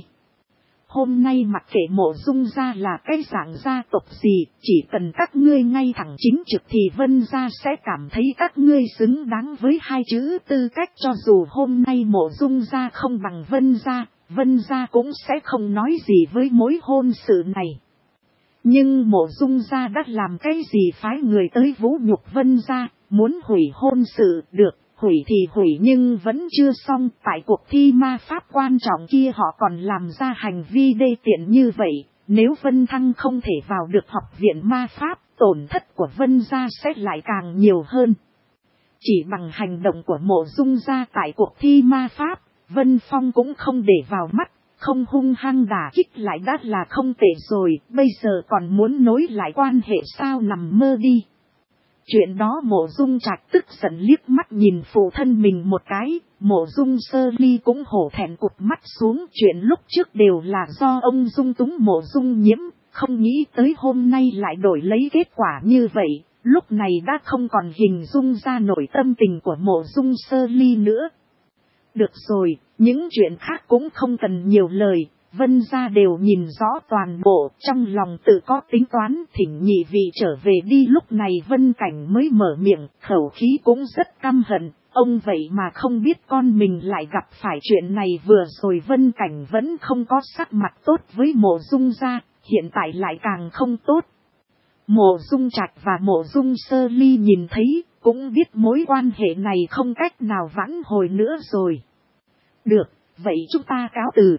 Hôm nay mặc kệ Mộ Dung gia là cái dạng gia tộc gì, chỉ cần các ngươi ngay thẳng chính trực thì Vân gia sẽ cảm thấy các ngươi xứng đáng với hai chữ tư cách. Cho dù hôm nay Mộ Dung gia không bằng Vân gia cũng sẽ không nói gì với mối hôn sự này. Nhưng Mộ Dung gia đã làm cái gì phái người tới vũ nhục Vân gia, muốn hủy hôn sự? Được, hủy thì hủy nhưng vẫn chưa xong, tại cuộc thi ma pháp quan trọng kia họ còn làm ra hành vi đê tiện như vậy, nếu Vân Thăng không thể vào được học viện ma pháp, tổn thất của Vân gia sẽ lại càng nhiều hơn. Chỉ bằng hành động của Mộ Dung gia tại cuộc thi ma pháp, Vân Phong cũng không để vào mắt, không hung hăng đả kích lại đã là không tệ rồi, bây giờ còn muốn nối lại quan hệ sao? Nằm mơ đi. Chuyện đó Mộ Dung Trạch tức giận liếc mắt nhìn phụ thân mình một cái, Mộ Dung Sơ Ly cũng hổ thẹn cụp mắt xuống. Chuyện lúc trước đều là do ông dung túng Mộ Dung Nhiễm, không nghĩ tới hôm nay lại đổi lấy kết quả như vậy, lúc này đã không còn hình dung ra nổi tâm tình của Mộ Dung Sơ Ly nữa. Được rồi, những chuyện khác cũng không cần nhiều lời, Vân gia đều nhìn rõ toàn bộ, trong lòng tự có tính toán. Thỉnh nhị vị trở về đi. Lúc này Vân Cảnh mới mở miệng, khẩu khí cũng rất căm hận, ông vậy mà không biết con mình lại gặp phải chuyện này. Vừa rồi Vân Cảnh vẫn không có sắc mặt tốt với Mộ Dung gia, hiện tại lại càng không tốt. Mộ Dung Trạch và Mộ Dung Sơ Ly nhìn thấy, cũng biết mối quan hệ này không cách nào vãn hồi nữa rồi. Được, vậy chúng ta cáo từ.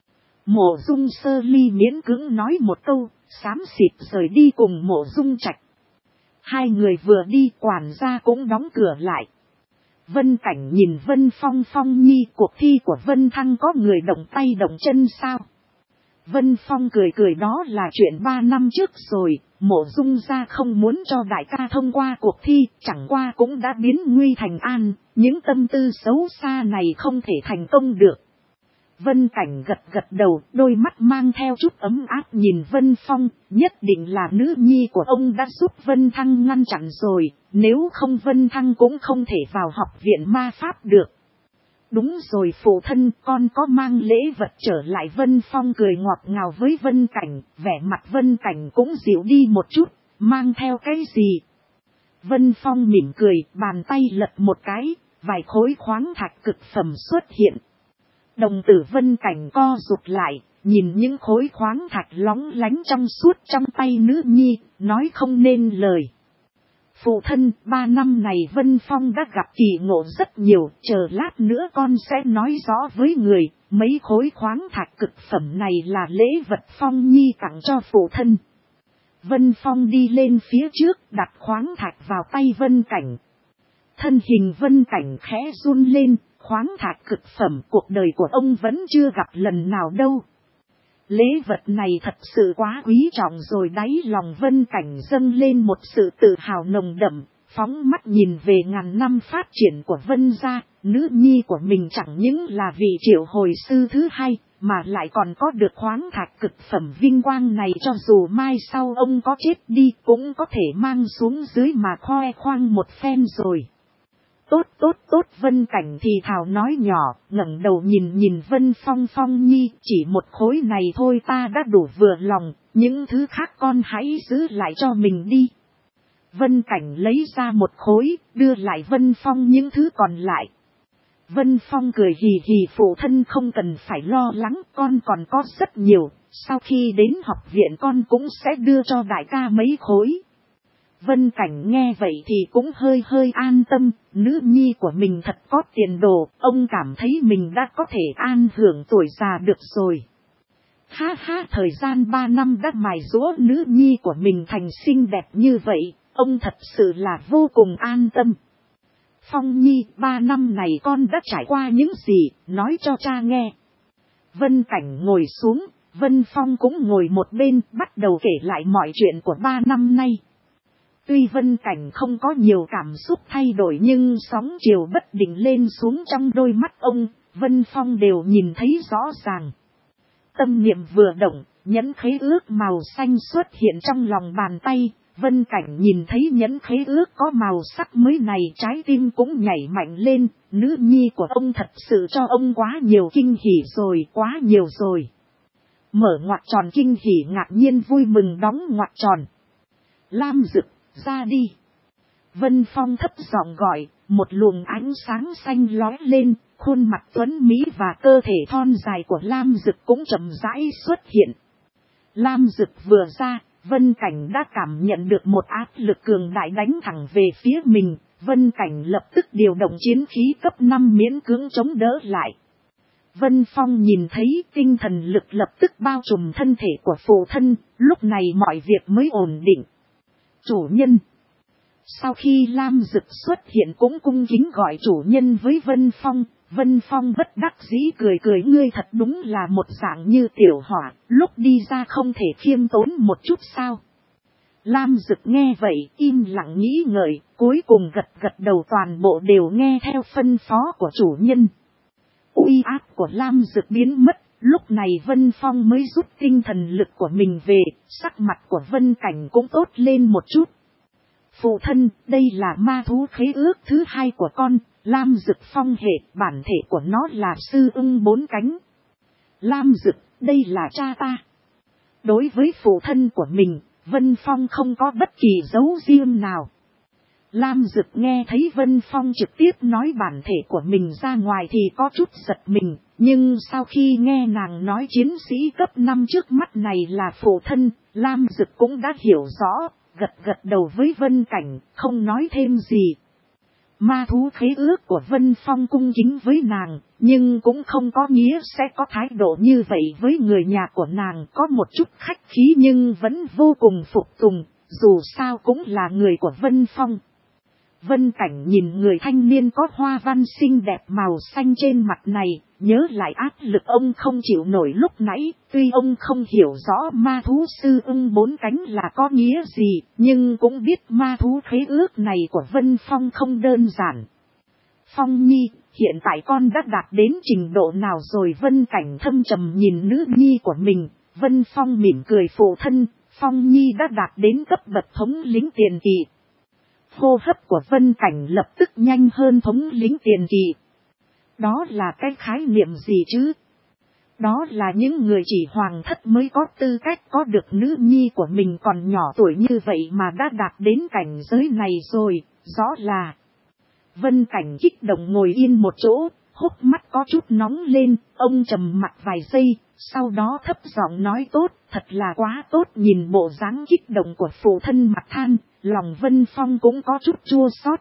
Mộ Dung Sơ Ly miễn cưỡng nói một câu, xám xịt rời đi cùng Mộ Dung Trạch. Hai người vừa đi, quản gia cũng đóng cửa lại. Vân Cảnh nhìn Vân Phong. Phong nhi, cuộc thi của Vân Thăng có người động tay động chân sao? Vân Phong cười cười đó là chuyện 3 năm trước rồi, Mộ Dung gia không muốn cho đại ca thông qua cuộc thi, chẳng qua cũng đã biến nguy thành an, những tâm tư xấu xa này không thể thành công được. Vân Cảnh gật gật đầu, đôi mắt mang theo chút ấm áp nhìn Vân Phong, nhất định là nữ nhi của ông đã giúp Vân Thăng ngăn chặn rồi, nếu không Vân Thăng cũng không thể vào học viện ma pháp được. Đúng rồi phụ thân, con có mang lễ vật trở lại. Vân Phong cười ngọt ngào với Vân Cảnh, vẻ mặt Vân Cảnh cũng dịu đi một chút, mang theo cái gì? Vân Phong mỉm cười, bàn tay lật một cái, vài khối khoáng thạch cực phẩm xuất hiện. Đồng tử Vân Cảnh co rụt lại, nhìn những khối khoáng thạch lóng lánh trong suốt trong tay nữ nhi, nói không nên lời. Phụ thân, 3 năm này Vân Phong đã gặp kỳ ngộ rất nhiều, chờ lát nữa con sẽ nói rõ với người, mấy khối khoáng thạch cực phẩm này là lễ vật Phong Nhi tặng cho phụ thân. Vân Phong đi lên phía trước, đặt khoáng thạch vào tay Vân Cảnh. Thân hình Vân Cảnh khẽ run lên, khoáng thạch cực phẩm cuộc đời của ông vẫn chưa gặp lần nào đâu. Lễ vật này thật sự quá quý trọng rồi, đáy lòng Vân Cảnh dâng lên một sự tự hào nồng đậm, phóng mắt nhìn về ngàn năm phát triển của Vân gia, nữ nhi của mình chẳng những là vị triệu hồi sư thứ hai, mà lại còn có được khoáng thạch cực phẩm vinh quang này, cho dù mai sau ông có chết đi cũng có thể mang xuống dưới mà khoe khoang một phen rồi. Tốt, Vân Cảnh thì thào nói nhỏ, ngẩng đầu nhìn Vân Phong. Phong Nhi, chỉ một khối này thôi ta đã đủ vừa lòng, những thứ khác con hãy giữ lại cho mình đi. Vân Cảnh lấy ra một khối, đưa lại Vân Phong những thứ còn lại. Vân Phong cười hì hì, phụ thân không cần phải lo lắng, con còn có rất nhiều, sau khi đến học viện con cũng sẽ đưa cho đại ca mấy khối. Vân Cảnh nghe vậy thì cũng hơi an tâm, nữ nhi của mình thật có tiền đồ, ông cảm thấy mình đã có thể an hưởng tuổi già được rồi. Ha, thời gian 3 năm đã mài giũa nữ nhi của mình thành xinh đẹp như vậy, ông thật sự là vô cùng an tâm. Phong Nhi, 3 năm này con đã trải qua những gì, nói cho cha nghe. Vân Cảnh ngồi xuống, Vân Phong cũng ngồi một bên, bắt đầu kể lại mọi chuyện của 3 năm nay. Tuy Vân Cảnh không có nhiều cảm xúc thay đổi nhưng sóng chiều bất định lên xuống trong đôi mắt ông, Vân Phong đều nhìn thấy rõ ràng. Tâm niệm vừa động, nhẫn khế ước màu xanh xuất hiện trong lòng bàn tay, Vân Cảnh nhìn thấy nhẫn khế ước có màu sắc mới này, trái tim cũng nhảy mạnh lên, nữ nhi của ông thật sự cho ông quá nhiều kinh hỉ rồi, quá nhiều rồi. Mở ngoặc tròn kinh hỉ ngạc nhiên vui mừng đóng ngoặc tròn. Lam Dực, ra đi. Vân Phong thấp giọng gọi, một luồng ánh sáng xanh lóe lên, khuôn mặt tuấn mỹ và cơ thể thon dài của Lam Dực cũng chậm rãi xuất hiện. Lam Dực vừa ra, Vân Cảnh đã cảm nhận được một áp lực cường đại đánh thẳng về phía mình, Vân Cảnh lập tức điều động chiến khí cấp 5 miễn cưỡng chống đỡ lại. Vân Phong nhìn thấy tinh thần lực lập tức bao trùm thân thể của phụ thân, lúc này mọi việc mới ổn định. Chủ nhân. Sau khi Lam Dực xuất hiện cũng cung kính gọi chủ nhân với Vân Phong. Vân Phong bất đắc dĩ cười ngươi thật đúng là một dạng như tiểu hỏa, lúc đi ra không thể khiêm tốn một chút sao. Lam Dực nghe vậy im lặng nghĩ ngợi, cuối cùng gật đầu, toàn bộ đều nghe theo phân phó của chủ nhân. Uy áp của Lam Dực biến mất, lúc này Vân Phong mới rút tinh thần lực của mình về, sắc mặt của Vân Cảnh cũng tốt lên một chút. Phụ thân, đây là ma thú khế ước thứ 2 của con, Lam Dực phong hệ, bản thể của nó là sư ưng 4 cánh. Lam Dực, đây là cha ta. Đối với phụ thân của mình, Vân Phong không có bất kỳ dấu riêng nào. Lam Dực nghe thấy Vân Phong trực tiếp nói bản thể của mình ra ngoài thì có chút giật mình, nhưng sau khi nghe nàng nói chiến sĩ cấp 5 trước mắt này là phụ thân, Lam Dực cũng đã hiểu rõ, gật đầu với Vân Cảnh, không nói thêm gì. Ma thú khế ước của Vân Phong cung kính với nàng, nhưng cũng không có nghĩa sẽ có thái độ như vậy với người nhà của nàng, có một chút khách khí nhưng vẫn vô cùng phục tùng, dù sao cũng là người của Vân Phong. Vân Cảnh nhìn người thanh niên có hoa văn xinh đẹp màu xanh trên mặt này, nhớ lại áp lực ông không chịu nổi lúc nãy. Tuy ông không hiểu rõ ma thú sư ưng 4 cánh là có nghĩa gì, nhưng cũng biết ma thú khế ước này của Vân Phong không đơn giản. Phong Nhi, hiện tại con đã đạt đến trình độ nào rồi? Vân Cảnh thâm trầm nhìn nữ nhi của mình. Vân Phong mỉm cười, phụ thân, Phong Nhi đã đạt đến cấp bậc thống lĩnh tiền kỳ. Hô hấp của Vân Cảnh lập tức nhanh hơn. Thống lĩnh tiền kỳ. Đó là cái khái niệm gì chứ? Đó là những người chỉ hoàng thất mới có tư cách có được nữ nhi của mình còn nhỏ tuổi như vậy mà đã đạt đến cảnh giới này rồi, rõ là. Vân Cảnh kích động ngồi yên một chỗ, hốc mắt có chút nóng lên, ông trầm mặc vài giây, sau đó thấp giọng nói tốt, thật là quá tốt. Nhìn bộ dáng kích động của phụ thân mặt than, lòng Vân Phong cũng có chút chua xót.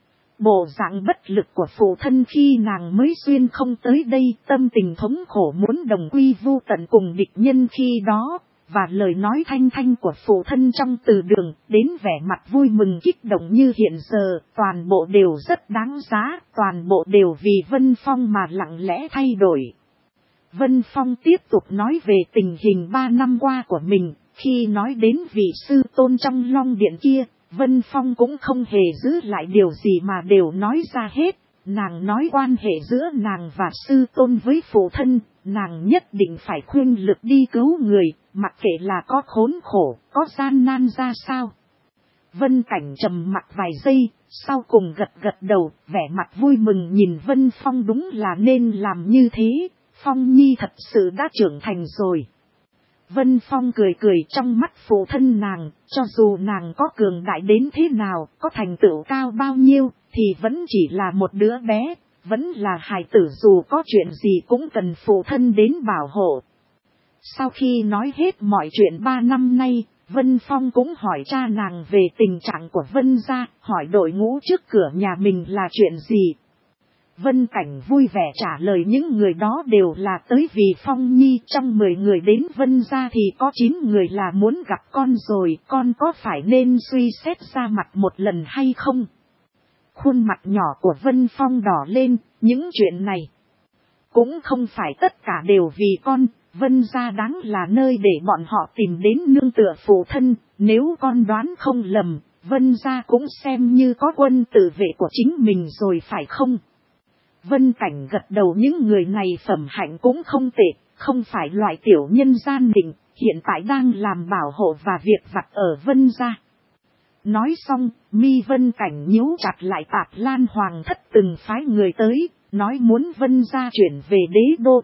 Bộ dạng bất lực của phụ thân khi nàng mới xuyên không tới đây, tâm tình thống khổ muốn đồng quy vu tận cùng địch nhân khi đó, và lời nói thanh thanh của phụ thân trong từ đường, đến vẻ mặt vui mừng kích động như hiện giờ, toàn bộ đều rất đáng giá, toàn bộ đều vì Vân Phong mà lặng lẽ thay đổi. Vân Phong tiếp tục nói về tình hình 3 năm qua của mình, khi nói đến vị sư tôn trong Long Điện kia, Vân Phong cũng không hề giữ lại điều gì mà đều nói ra hết. Nàng nói quan hệ giữa nàng và sư tôn với phụ thân, nàng nhất định phải khuyên lực đi cứu người, mặc kệ là có khốn khổ, có gian nan ra sao. Vân Cảnh trầm mặc vài giây, sau cùng gật gật đầu, vẻ mặt vui mừng nhìn Vân Phong, đúng là nên làm như thế, Phong Nhi thật sự đã trưởng thành rồi. Vân Phong cười cười, trong mắt phụ thân nàng, cho dù nàng có cường đại đến thế nào, có thành tựu cao bao nhiêu, thì vẫn chỉ là một đứa bé, vẫn là hài tử, dù có chuyện gì cũng cần phụ thân đến bảo hộ. Sau khi nói hết mọi chuyện 3 năm nay, Vân Phong cũng hỏi cha nàng về tình trạng của Vân gia, hỏi đội ngũ trước cửa nhà mình là chuyện gì. Vân Cảnh vui vẻ trả lời những người đó đều là tới vì Phong Nhi, trong 10 người đến Vân gia thì có 9 người là muốn gặp con rồi, con có phải nên suy xét ra mặt một lần hay không? Khuôn mặt nhỏ của Vân Phong đỏ lên, những chuyện này cũng không phải tất cả đều vì con, Vân gia đáng là nơi để bọn họ tìm đến nương tựa phụ thân, nếu con đoán không lầm, Vân gia cũng xem như có quân tự vệ của chính mình rồi phải không? Vân Cảnh gật đầu, những người này phẩm hạnh cũng không tệ, không phải loại tiểu nhân gian định, hiện tại đang làm bảo hộ và việc vặt ở Vân gia. Nói xong, mi Vân Cảnh nhíu chặt lại, Tạp Lan Hoàng thất từng phái người tới, nói muốn Vân gia chuyển về đế đô.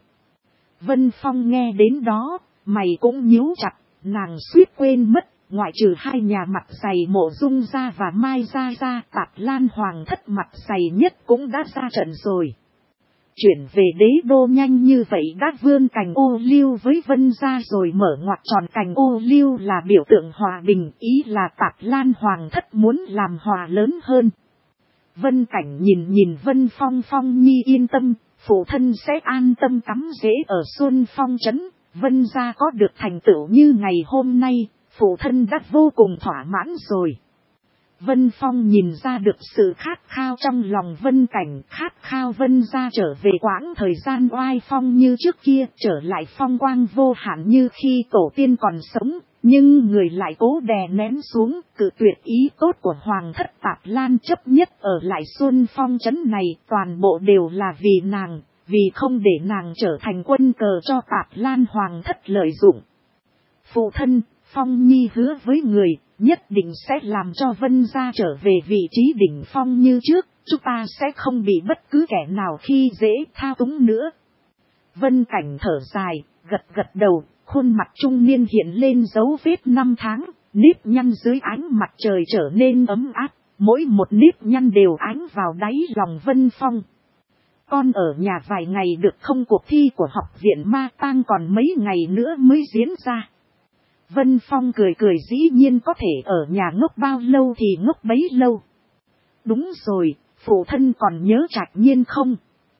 Vân Phong nghe đến đó, mày cũng nhíu chặt, nàng suýt quên mất, ngoại trừ 2 nhà mặt dày Mộ Dung gia và Mai gia ra, Tạp Lan Hoàng thất mặt dày nhất cũng đã ra trận rồi. Chuyển về đế đô nhanh như vậy đã vươn cành ô liu với Vân gia rồi, mở ngoặt tròn cành ô liu là biểu tượng hòa bình, ý là Tạp Lan Hoàng thất muốn làm hòa lớn hơn. Vân Cảnh nhìn Vân Phong, Phong Nhi yên tâm, phụ thân sẽ an tâm cắm rễ ở Xuân Phong trấn, Vân gia có được thành tựu như ngày hôm nay, phụ thân đã vô cùng thỏa mãn rồi. Vân Phong nhìn ra được sự khát khao trong lòng Vân Cảnh, khát khao Vân gia trở về quãng thời gian oai phong như trước kia, trở lại phong quang vô hạn như khi tổ tiên còn sống, nhưng người lại cố đè nén xuống, cự tuyệt ý tốt của Hoàng thất Tạp Lan, chấp nhất ở lại Xuân Phong trấn này, toàn bộ đều là vì nàng, vì không để nàng trở thành quân cờ cho Tạp Lan Hoàng thất lợi dụng. Phụ thân, Phong Nhi hứa với người, nhất định sẽ làm cho Vân gia trở về vị trí đỉnh phong như trước, chúng ta sẽ không bị bất cứ kẻ nào khi dễ thao túng nữa. Vân Cảnh thở dài, gật gật đầu, khuôn mặt trung niên hiện lên dấu vết 5 tháng, nếp nhăn dưới ánh mặt trời trở nên ấm áp, mỗi một nếp nhăn đều ánh vào đáy lòng Vân Phong. Con ở nhà vài ngày được không? Cuộc thi của học viện Ma Tang còn mấy ngày nữa mới diễn ra. Vân Phong cười cười, dĩ nhiên có thể ở nhà ngốc bao lâu thì ngốc bấy lâu. Đúng rồi, phụ thân còn nhớ Trạch Nhiên không?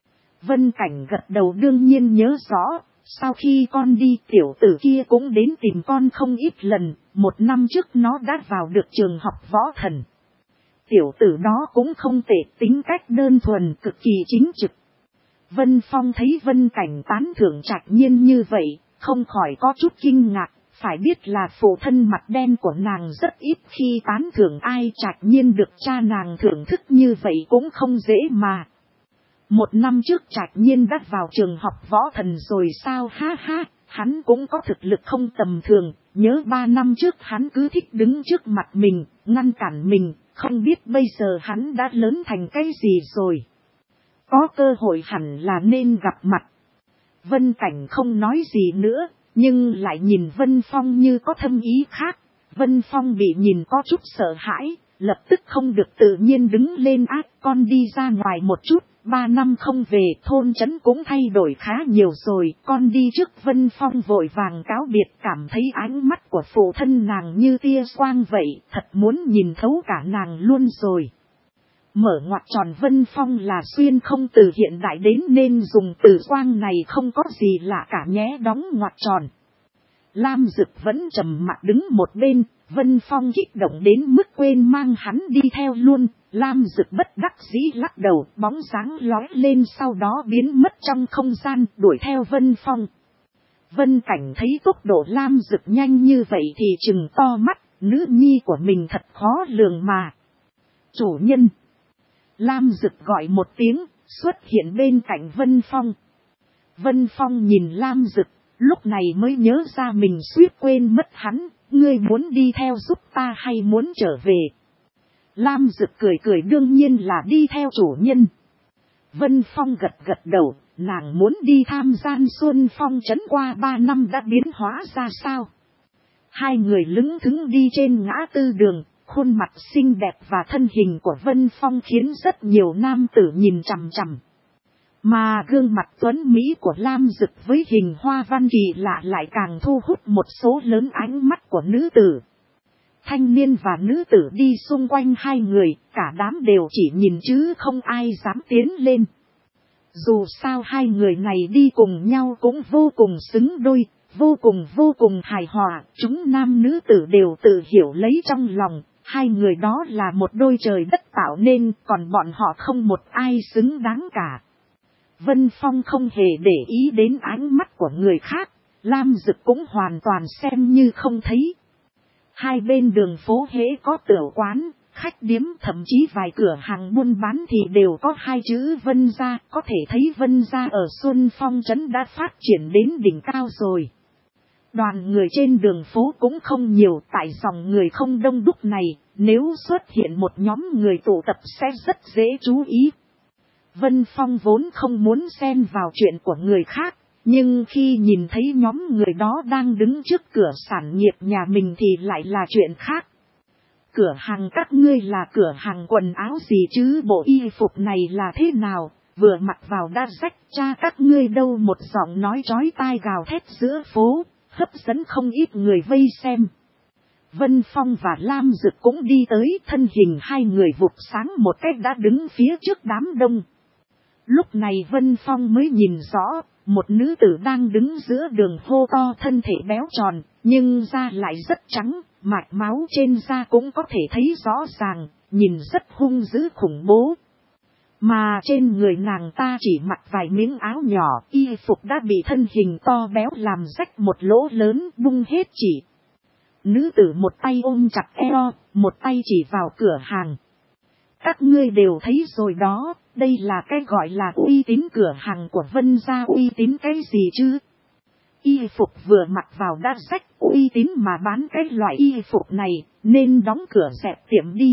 Vân Cảnh gật đầu, đương nhiên nhớ rõ, sau khi con đi tiểu tử kia cũng đến tìm con không ít lần, 1 năm trước nó đã vào được trường học võ thần. Tiểu tử đó cũng không tệ, tính cách đơn thuần, cực kỳ chính trực. Vân Phong thấy Vân Cảnh tán thưởng Trạch Nhiên như vậy, không khỏi có chút kinh ngạc. Phải biết là phụ thân mặt đen của nàng rất ít khi tán thưởng ai, Trạch Nhiên được cha nàng thưởng thức như vậy cũng không dễ mà. 1 năm trước Trạch Nhiên đã vào trường học võ thần rồi sao, ha ha, hắn cũng có thực lực không tầm thường. Nhớ 3 năm trước hắn cứ thích đứng trước mặt mình, ngăn cản mình, không biết bây giờ hắn đã lớn thành cái gì rồi. Có cơ hội hẳn là nên gặp mặt. Vân Cảnh không nói gì nữa, nhưng lại nhìn Vân Phong như có thâm ý khác. Vân Phong bị nhìn có chút sợ hãi, lập tức không được tự nhiên đứng lên, ác con đi ra ngoài một chút. 3 năm không về, thôn trấn cũng thay đổi khá nhiều rồi, con đi trước. Vân Phong vội vàng cáo biệt, cảm thấy ánh mắt của phụ thân nàng như tia quang vậy, thật muốn nhìn thấu cả nàng luôn rồi. Mở ngoặc tròn, Vân Phong là xuyên không từ hiện đại đến nên dùng từ quang này không có gì lạ cả nhé, đóng ngoặc tròn. Lam Dực vẫn trầm mặc đứng một bên, Vân Phong kích động đến mức quên mang hắn đi theo luôn. Lam Dực bất đắc dĩ lắc đầu, bóng dáng lói lên sau đó biến mất trong không gian, đuổi theo Vân Phong. Vân Cảnh thấy tốc độ Lam Dực nhanh như vậy thì trừng to mắt, nữ nhi của mình thật khó lường mà. Chủ nhân. Lam Dực gọi một tiếng, xuất hiện bên cạnh Vân Phong. Vân Phong nhìn Lam Dực, lúc này mới nhớ ra mình suýt quên mất hắn, ngươi muốn đi theo giúp ta hay muốn trở về? Lam Dực cười cười, đương nhiên là đi theo chủ nhân. Vân Phong gật gật đầu, nàng muốn đi tham gian Xuân Phong trấn qua 3 năm đã biến hóa ra sao? Hai người lững thững đi trên ngã tư đường, khuôn mặt xinh đẹp và thân hình của Vân Phong khiến rất nhiều nam tử nhìn chằm chằm. Mà gương mặt tuấn Mỹ của Lam Dực với hình hoa văn kỳ lạ lại càng thu hút một số lớn ánh mắt của nữ tử. Thanh niên và nữ tử đi xung quanh hai người, cả đám đều chỉ nhìn chứ không ai dám tiến lên. Dù sao hai người này đi cùng nhau cũng vô cùng xứng đôi, vô cùng hài hòa, chúng nam nữ tử đều tự hiểu lấy trong lòng, hai người đó là một đôi trời đất tạo nên, còn bọn họ không một ai xứng đáng cả. Vân Phong không hề để ý đến ánh mắt của người khác, Lam Dực cũng hoàn toàn xem như không thấy. Hai bên đường phố hễ có tiểu quán, khách điếm, thậm chí vài cửa hàng buôn bán thì đều có hai chữ Vân Gia, có thể thấy Vân Gia ở Xuân Phong trấn đã phát triển đến đỉnh cao rồi. Đoàn người trên đường phố cũng không nhiều, tại dòng người không đông đúc này, nếu xuất hiện một nhóm người tụ tập sẽ rất dễ chú ý. Vân Phong vốn không muốn xen vào chuyện của người khác, nhưng khi nhìn thấy nhóm người đó đang đứng trước cửa sản nghiệp nhà mình thì lại là chuyện khác. Cửa hàng các ngươi là cửa hàng quần áo gì chứ, bộ y phục này là thế nào, vừa mặc vào đã rách, cha các ngươi đâu, một giọng nói chói tai gào thét giữa phố, hấp dẫn không ít người vây xem. Vân Phong và Lam Dực cũng đi tới, thân hình hai người vụt sáng một cách đã đứng phía trước đám đông. Lúc này Vân Phong mới nhìn rõ, một nữ tử đang đứng giữa đường hô to, thân thể béo tròn, nhưng da lại rất trắng, mạch máu trên da cũng có thể thấy rõ ràng, nhìn rất hung dữ khủng bố. Mà trên người nàng ta chỉ mặc vài miếng áo nhỏ, y phục đã bị thân hình to béo làm rách một lỗ lớn, bung hết chỉ. Nữ tử một tay ôm chặt eo, một tay chỉ vào cửa hàng. Các ngươi đều thấy rồi đó, đây là cái gọi là uy tín, cửa hàng của Vân Gia uy tín cái gì chứ? Y phục vừa mặc vào đã rách, uy tín mà bán cái loại y phục này, nên đóng cửa dẹp tiệm đi.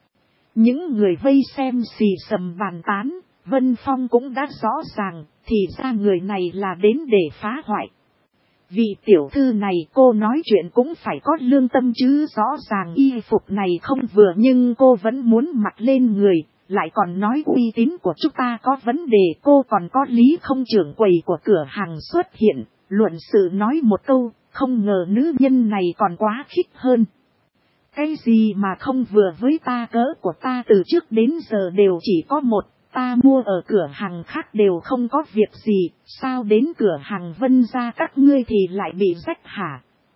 Những người vây xem xì xầm bàn tán, Vân Phong cũng đã rõ ràng, thì ra người này là đến để phá hoại. Vị tiểu thư này cô nói chuyện cũng phải có lương tâm chứ, rõ ràng y phục này không vừa nhưng cô vẫn muốn mặc lên người, lại còn nói uy tín của chúng ta có vấn đề, cô còn có lý không? Trưởng quầy của cửa hàng xuất hiện, luận sự nói một câu, không ngờ nữ nhân này còn quá khích hơn. Cái gì mà không vừa với ta, cớ của ta từ trước đến giờ đều chỉ có một, ta mua ở cửa hàng khác đều không có việc gì, sao đến cửa hàng Vân Gia các ngươi thì lại bị rách hả?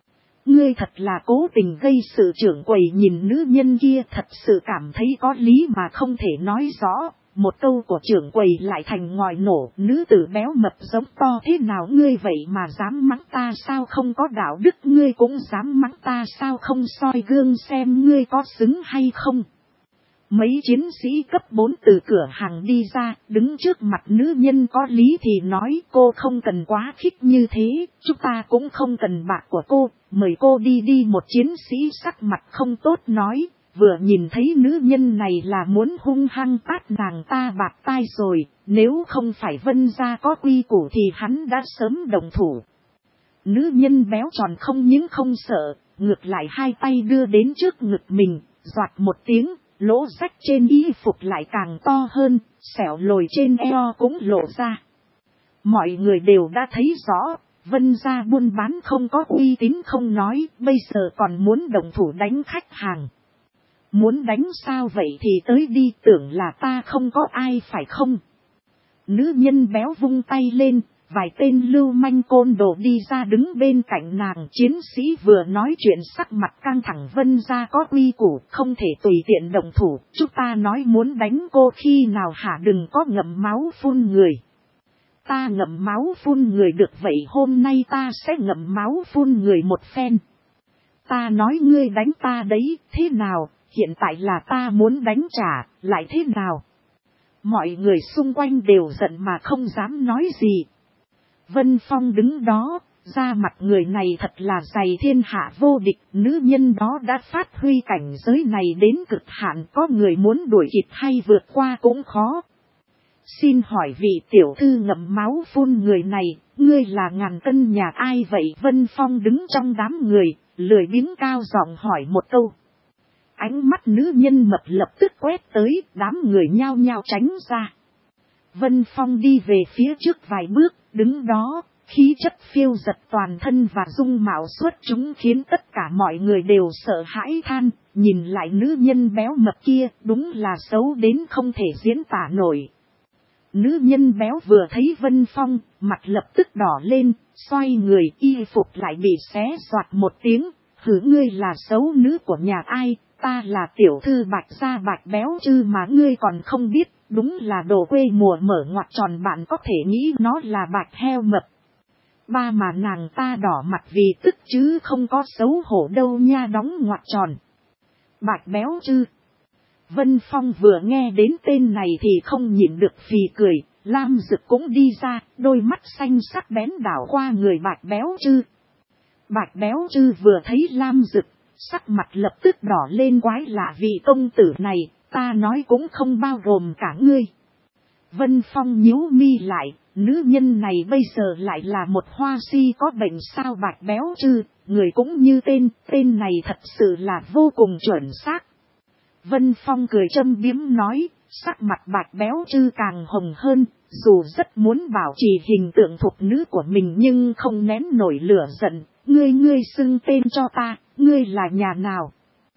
ngươi thật là cố tình gây sự. Trưởng quầy nhìn nữ nhân kia thật sự cảm thấy có lý mà không thể nói rõ. Một câu của trưởng quầy lại thành ngòi nổ, nữ tử béo mập giống to thế nào ngươi vậy mà dám mắng ta sao, không có đạo đức ngươi cũng dám mắng ta sao, không soi gương xem ngươi có xứng hay không. Mấy chiến sĩ cấp 4 từ cửa hàng đi ra, đứng trước mặt nữ nhân có lý thì nói cô không cần quá khích như thế, chúng ta cũng không cần bạc của cô, mời cô đi đi. Một chiến sĩ sắc mặt không tốt nói, vừa nhìn thấy nữ nhân này là muốn hung hăng tát nàng ta bạt tai rồi, nếu không phải Vân gia có quy củ thì hắn đã sớm động thủ. Nữ nhân béo tròn không những không sợ, ngược lại hai tay đưa đến trước ngực mình, doạt một tiếng. Lỗ rách trên y phục lại càng to hơn, xẻo lồi trên eo cũng lộ ra. Mọi người đều đã thấy rõ, Vân gia buôn bán không có uy tín không nói, bây giờ còn muốn động thủ đánh khách hàng. Muốn đánh sao vậy thì tới đi, tưởng là ta không có ai phải không? Nữ nhân béo vung tay lên. Vài tên lưu manh côn đồ đi ra đứng bên cạnh nàng. Chiến sĩ vừa nói chuyện sắc mặt căng thẳng. Vân gia có quy củ, không thể tùy tiện động thủ. Chúng ta nói muốn đánh cô khi nào hả, đừng có ngậm máu phun người. Ta ngậm máu phun người được vậy, hôm nay ta sẽ ngậm máu phun người một phen. Ta nói ngươi đánh ta đấy, thế nào, hiện tại là ta muốn đánh trả, lại thế nào? Mọi người xung quanh đều giận mà không dám nói gì. Vân Phong đứng đó, ra mặt người này thật là dày thiên hạ vô địch, nữ nhân đó đã phát huy cảnh giới này đến cực hạn, có người muốn đuổi kịp hay vượt qua cũng khó. Xin hỏi vị tiểu thư ngậm máu phun người này, ngươi là ngàn cân nhà ai vậy? Vân Phong đứng trong đám người, lười biếng cao giọng hỏi một câu. Ánh mắt nữ nhân mập lập tức quét tới, đám người nhao nhao tránh ra. Vân Phong đi về phía trước vài bước, đứng đó, khí chất phiêu giật toàn thân và dung mạo xuất chúng khiến tất cả mọi người đều sợ hãi than, nhìn lại nữ nhân béo mập kia, đúng là xấu đến không thể diễn tả nổi. Nữ nhân béo vừa thấy Vân Phong, mặt lập tức đỏ lên, xoay người, y phục lại bị xé xoạt một tiếng, hử, ngươi là xấu nữ của nhà ai? Ta là tiểu thư Bạch gia Bạch Béo Trư mà ngươi còn không biết, đúng là đồ quê mùa mở ngoặt tròn, bạn có thể nghĩ nó là bạch heo mập. Ba mà nàng ta đỏ mặt vì tức chứ không có xấu hổ đâu nha, đóng ngoặt tròn. Bạch Béo Trư. Vân Phong vừa nghe đến tên này thì không nhịn được phì cười, Lam Dực cũng đi ra, đôi mắt xanh sắc bén đảo qua người Bạch Béo Trư. Bạch Béo Trư vừa thấy Lam Dực, sắc mặt lập tức đỏ lên, quái lạ, vị công tử này, ta nói cũng không bao gồm cả ngươi. Vân Phong nhíu mi lại, nữ nhân này bây giờ lại là một hoa si có bệnh sao? Bạch Béo Trư, người cũng như tên này thật sự là vô cùng chuẩn xác. Vân Phong cười châm biếm nói, sắc mặt Bạch Béo Trư càng hồng hơn, dù rất muốn bảo trì hình tượng thục nữ của mình nhưng không nén nổi lửa giận. Ngươi xưng tên cho ta, ngươi là nhà nào?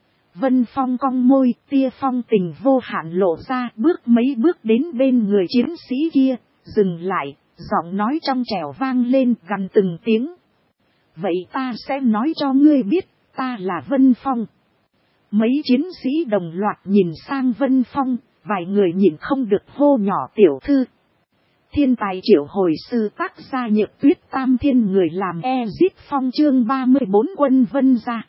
Vân Phong cong môi, tia phong tình vô hạn lộ ra, bước mấy bước đến bên người chiến sĩ kia, dừng lại, giọng nói trong trẻo vang lên gần từng tiếng. Vậy ta sẽ nói cho ngươi biết, ta là Vân Phong. Mấy chiến sĩ đồng loạt nhìn sang Vân Phong, vài người nhìn không được hô nhỏ tiểu thư. Thiên tài triệu hồi sư, tác gia Nhược Tuyết, tam thiên người làm Ezit Phong, chương 34 quân Vân gia.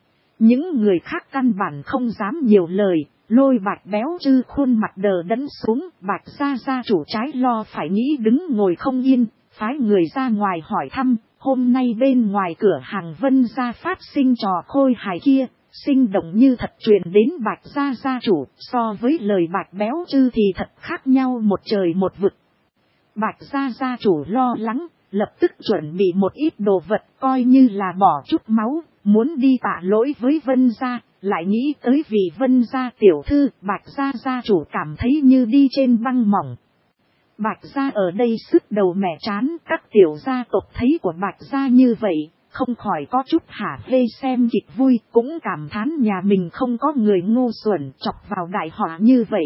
Những người khác căn bản không dám nhiều lời, lôi Bạch Béo Trư khuôn mặt đờ đẫn xuống. Bạch gia chủ trái lo phải nghĩ đứng ngồi không yên, phái người ra ngoài hỏi thăm, hôm nay bên ngoài cửa hàng Vân gia phát sinh trò khôi hài kia, sinh động như thật truyền đến Bạch gia chủ, so với lời Bạch Béo Trư thì thật khác nhau một trời một vực. Bạch gia chủ lo lắng, lập tức chuẩn bị một ít đồ vật coi như là bỏ chút máu, muốn đi tạ lỗi với Vân gia, lại nghĩ tới vì Vân gia tiểu thư, Bạch gia chủ cảm thấy như đi trên băng mỏng. Bạch gia ở đây sức đầu mẻ trán, các tiểu gia tộc thấy của Bạch gia như vậy, không khỏi có chút hả hê xem kịch vui, cũng cảm thán nhà mình không có người ngu xuẩn chọc vào đại họa như vậy.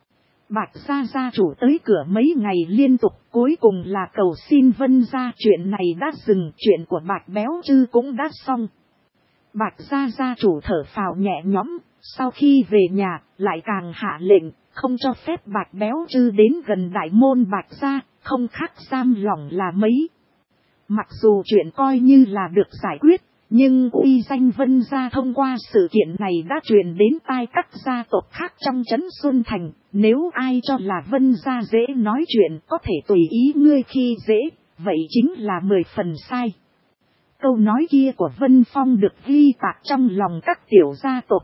Bạch gia chủ tới cửa mấy ngày liên tục, cuối cùng là cầu xin Vân gia, chuyện này đã dừng, chuyện của Bạch Béo Trư cũng đã xong. Bạch gia gia chủ thở phào nhẹ nhõm, sau khi về nhà, lại càng hạ lệnh, không cho phép Bạch Béo Trư đến gần đại môn Bạch gia, không khác giam lỏng là mấy. Mặc dù chuyện coi như là được giải quyết, nhưng uy danh Vân gia thông qua sự kiện này đã truyền đến tai các gia tộc khác trong trấn Xuân Thành. Nếu ai cho là Vân gia dễ nói chuyện có thể tùy ý ngươi khi dễ, vậy chính là 10 phần sai. Câu nói kia của Vân Phong được ghi tạc trong lòng các tiểu gia tộc.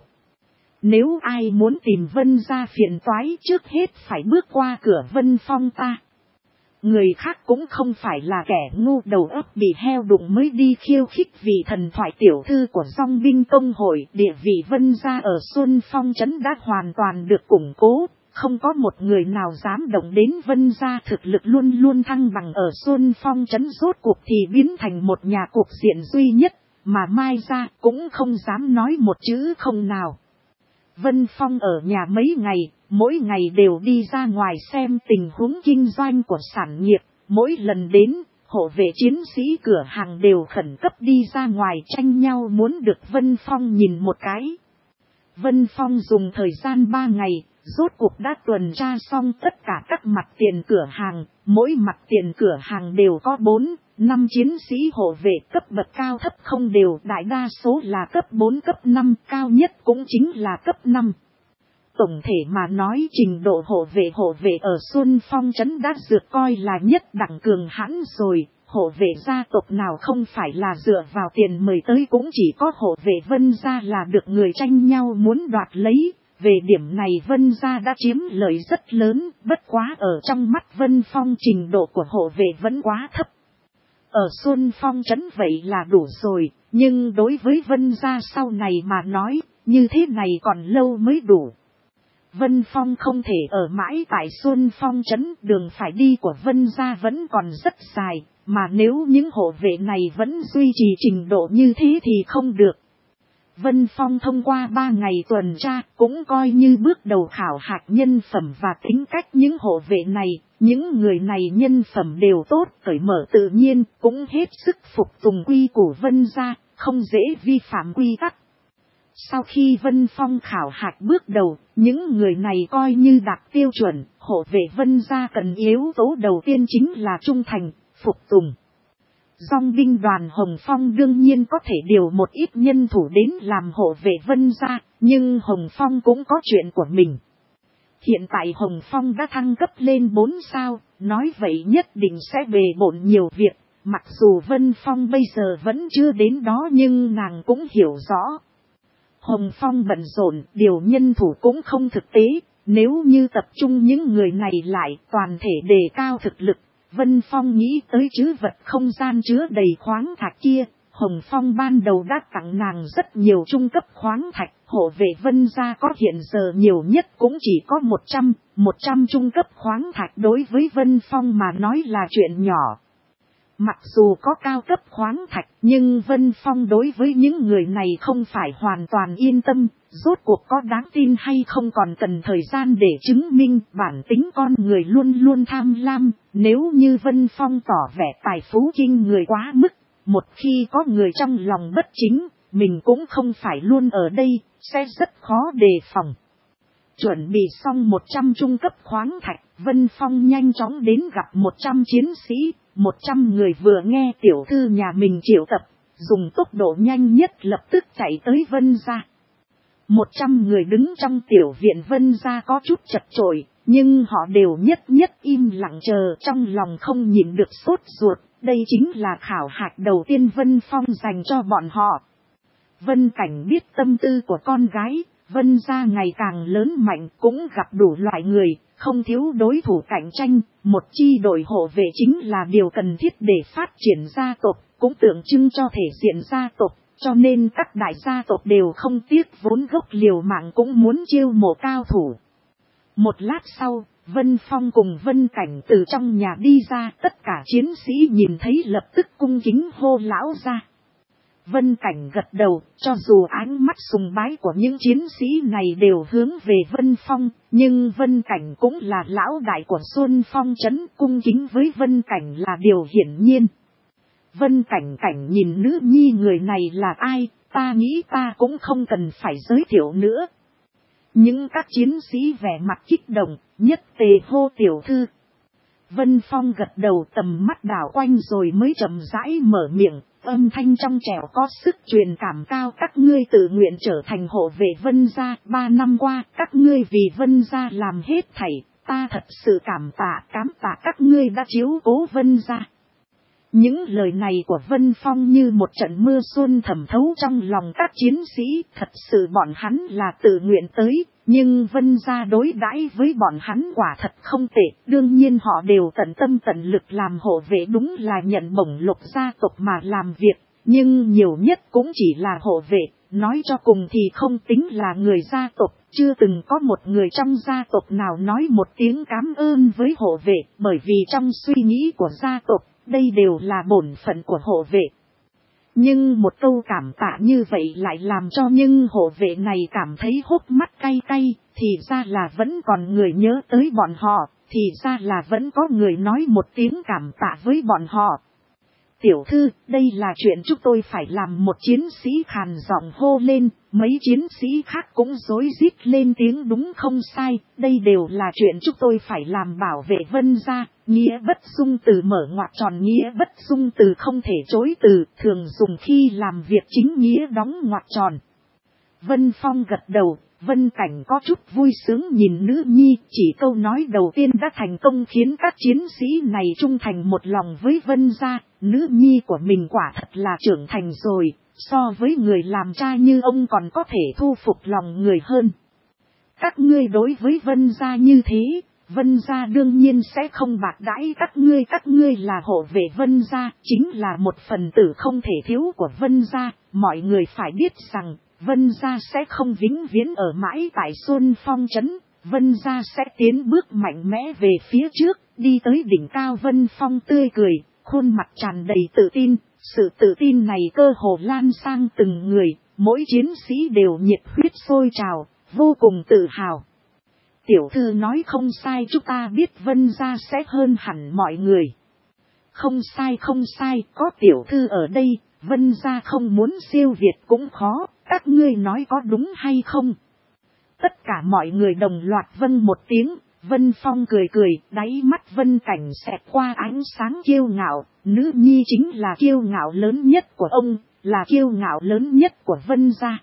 Nếu ai muốn tìm Vân gia phiền toái trước hết phải bước qua cửa Vân Phong ta. Người khác cũng không phải là kẻ ngu đầu óc bị heo đụng mới đi khiêu khích vì thần thoại tiểu thư của dòng binh công hội. Địa vị Vân gia ở Xuân Phong trấn đã hoàn toàn được củng cố, không có một người nào dám động đến Vân gia. Thực lực luôn luôn thăng bằng ở Xuân Phong trấn rốt cuộc thì biến thành một nhà cục diện duy nhất, mà Mai gia cũng không dám nói một chữ không nào. Vân Phong ở nhà mấy ngày, mỗi ngày đều đi ra ngoài xem tình huống kinh doanh của sản nghiệp. Mỗi lần đến, hộ vệ chiến sĩ cửa hàng đều khẩn cấp đi ra ngoài tranh nhau muốn được Vân Phong nhìn một cái. Vân Phong dùng thời gian 3 ngày, rốt cuộc đã tuần tra xong tất cả các mặt tiền cửa hàng. Mỗi mặt tiền cửa hàng đều có 4-5 chiến sĩ hộ vệ cấp bậc cao thấp không đều, đại đa số là cấp 4 cấp 5, cao nhất cũng chính là cấp 5. Tổng thể mà nói trình độ hộ vệ ở Xuân Phong trấn đã được coi là nhất đẳng cường hãn rồi. Hộ vệ gia tộc nào không phải là dựa vào tiền mời tới, cũng chỉ có hộ vệ Vân gia là được người tranh nhau muốn đoạt lấy. Về điểm này Vân gia đã chiếm lợi rất lớn, bất quá ở trong mắt Vân Phong trình độ của hộ vệ vẫn quá thấp. Ở Xuân Phong trấn vậy là đủ rồi, nhưng đối với Vân gia sau này mà nói, như thế này còn lâu mới đủ. Vân Phong không thể ở mãi tại Xuân Phong trấn, đường phải đi của Vân gia vẫn còn rất dài, mà nếu những hộ vệ này vẫn duy trì trình độ như thế thì không được. Vân Phong thông qua 3 ngày tuần tra cũng coi như bước đầu khảo hạch nhân phẩm và tính cách những hộ vệ này. Những người này nhân phẩm đều tốt, cởi mở tự nhiên, cũng hết sức phục tùng quy củ Vân gia, không dễ vi phạm quy tắc. Sau khi Vân Phong khảo hạch bước đầu, những người này coi như đạt tiêu chuẩn. Hộ vệ Vân gia cần yếu tố đầu tiên chính là trung thành, phục tùng. Dòng binh đoàn Hồng Phong đương nhiên có thể điều một ít nhân thủ đến làm hộ vệ Vân gia, nhưng Hồng Phong cũng có chuyện của mình. Hiện tại Hồng Phong đã thăng cấp lên 4 sao, nói vậy nhất định sẽ bề bộn nhiều việc. Mặc dù Vân Phong bây giờ vẫn chưa đến đó nhưng nàng cũng hiểu rõ. Hồng Phong bận rộn, điều nhân thủ cũng không thực tế, nếu như tập trung những người này lại toàn thể đề cao thực lực. Vân Phong nghĩ tới trữ vật không gian chứa đầy khoáng thạch kia, Hồng Phong ban đầu đã tặng nàng rất nhiều trung cấp khoáng thạch, hộ vệ Vân gia có hiện giờ nhiều nhất cũng chỉ có 100 trung cấp khoáng thạch, đối với Vân Phong mà nói là chuyện nhỏ. Mặc dù có cao cấp khoáng thạch nhưng Vân Phong đối với những người này không phải hoàn toàn yên tâm, rốt cuộc có đáng tin hay không còn cần thời gian để chứng minh. Bản tính con người luôn luôn tham lam, nếu như Vân Phong tỏ vẻ tài phú kinh người quá mức, một khi có người trong lòng bất chính, mình cũng không phải luôn ở đây, sẽ rất khó đề phòng. Chuẩn bị xong 100 trung cấp khoáng thạch, Vân Phong nhanh chóng đến gặp 100 chiến sĩ. 100 người vừa nghe tiểu thư nhà mình triệu tập, dùng tốc độ nhanh nhất lập tức chạy tới Vân gia. 100 người đứng trong tiểu viện Vân gia có chút chật chội, nhưng họ đều nhất im lặng chờ, trong lòng không nhịn được sốt ruột. Đây chính là khảo hạch đầu tiên Vân Phong dành cho bọn họ. Vân Cảnh biết tâm tư của con gái, Vân gia ngày càng lớn mạnh cũng gặp đủ loại người, không thiếu đối thủ cạnh tranh. Một chi đội hộ vệ chính là điều cần thiết để phát triển gia tộc, cũng tượng trưng cho thể diện gia tộc, cho nên các đại gia tộc đều không tiếc vốn gốc liều mạng cũng muốn chiêu mộ cao thủ. Một lát sau, Vân Phong cùng Vân Cảnh từ trong nhà đi ra, tất cả chiến sĩ nhìn thấy lập tức cung kính hô lão gia. Vân Cảnh gật đầu, cho dù ánh mắt sùng bái của những chiến sĩ này đều hướng về Vân Phong, nhưng Vân Cảnh cũng là lão đại của Xuân Phong trấn, cung kính với Vân Cảnh là điều hiển nhiên. Vân Cảnh nhìn nữ nhi người này là ai, ta nghĩ ta cũng không cần phải giới thiệu nữa. Những các chiến sĩ vẻ mặt kích động, nhất tề hô tiểu thư. Vân Phong gật đầu, tầm mắt đảo quanh rồi mới chậm rãi mở miệng, âm thanh trong trẻo có sức truyền cảm cao. Các ngươi tự nguyện trở thành hộ vệ Vân gia, 3 năm qua các ngươi vì Vân gia làm hết thảy, ta thật sự cảm tạ các ngươi đã chiếu cố Vân gia. Những lời này của Vân Phong như một trận mưa xuân thẩm thấu trong lòng các chiến sĩ, thật sự bọn hắn là tự nguyện tới, nhưng Vân gia đối đãi với bọn hắn quả thật không tệ, đương nhiên họ đều tận tâm tận lực làm hộ vệ, đúng là nhận bổng lộc gia tộc mà làm việc, nhưng nhiều nhất cũng chỉ là hộ vệ, nói cho cùng thì không tính là người gia tộc, chưa từng có một người trong gia tộc nào nói một tiếng cảm ơn với hộ vệ, bởi vì trong suy nghĩ của gia tộc, đây đều là bổn phận của hộ vệ. Nhưng một câu cảm tạ như vậy lại làm cho những hộ vệ này cảm thấy hốc mắt cay cay, thì ra là vẫn còn người nhớ tới bọn họ, thì ra là vẫn có người nói một tiếng cảm tạ với bọn họ. Tiểu thư, đây là chuyện chúng tôi phải làm, một chiến sĩ khàn giọng hô lên, mấy chiến sĩ khác cũng rối rít lên tiếng đúng không sai, đây đều là chuyện chúng tôi phải làm bảo vệ Vân gia, nghĩa bất dung từ mở ngoặc tròn, nghĩa bất dung từ không thể chối từ, thường dùng khi làm việc chính nghĩa đóng ngoặc tròn. Vân Phong gật đầu. Vân Cảnh có chút vui sướng nhìn nữ nhi, chỉ câu nói đầu tiên đã thành công khiến các chiến sĩ này trung thành một lòng với Vân gia, nữ nhi của mình quả thật là trưởng thành rồi, so với người làm cha như ông còn có thể thu phục lòng người hơn. Các ngươi đối với Vân gia như thế, Vân gia đương nhiên sẽ không bạc đãi các ngươi là hộ vệ Vân gia, chính là một phần tử không thể thiếu của Vân gia, mọi người phải biết rằng Vân gia sẽ không vĩnh viễn ở mãi tại Xuân Phong trấn, Vân gia sẽ tiến bước mạnh mẽ về phía trước, đi tới đỉnh cao. Vân Phong tươi cười, khuôn mặt tràn đầy tự tin, sự tự tin này cơ hồ lan sang từng người, mỗi chiến sĩ đều nhiệt huyết sôi trào, vô cùng tự hào. Tiểu thư nói không sai, chúng ta biết Vân gia sẽ hơn hẳn mọi người. Không sai, có tiểu thư ở đây, Vân gia không muốn siêu việt cũng khó, các ngươi nói có đúng hay không? Tất cả mọi người đồng loạt vâng một tiếng. Vân Phong cười, đáy mắt Vân Cảnh xẹt qua ánh sáng kiêu ngạo, nữ nhi chính là kiêu ngạo lớn nhất của ông, là kiêu ngạo lớn nhất của Vân gia.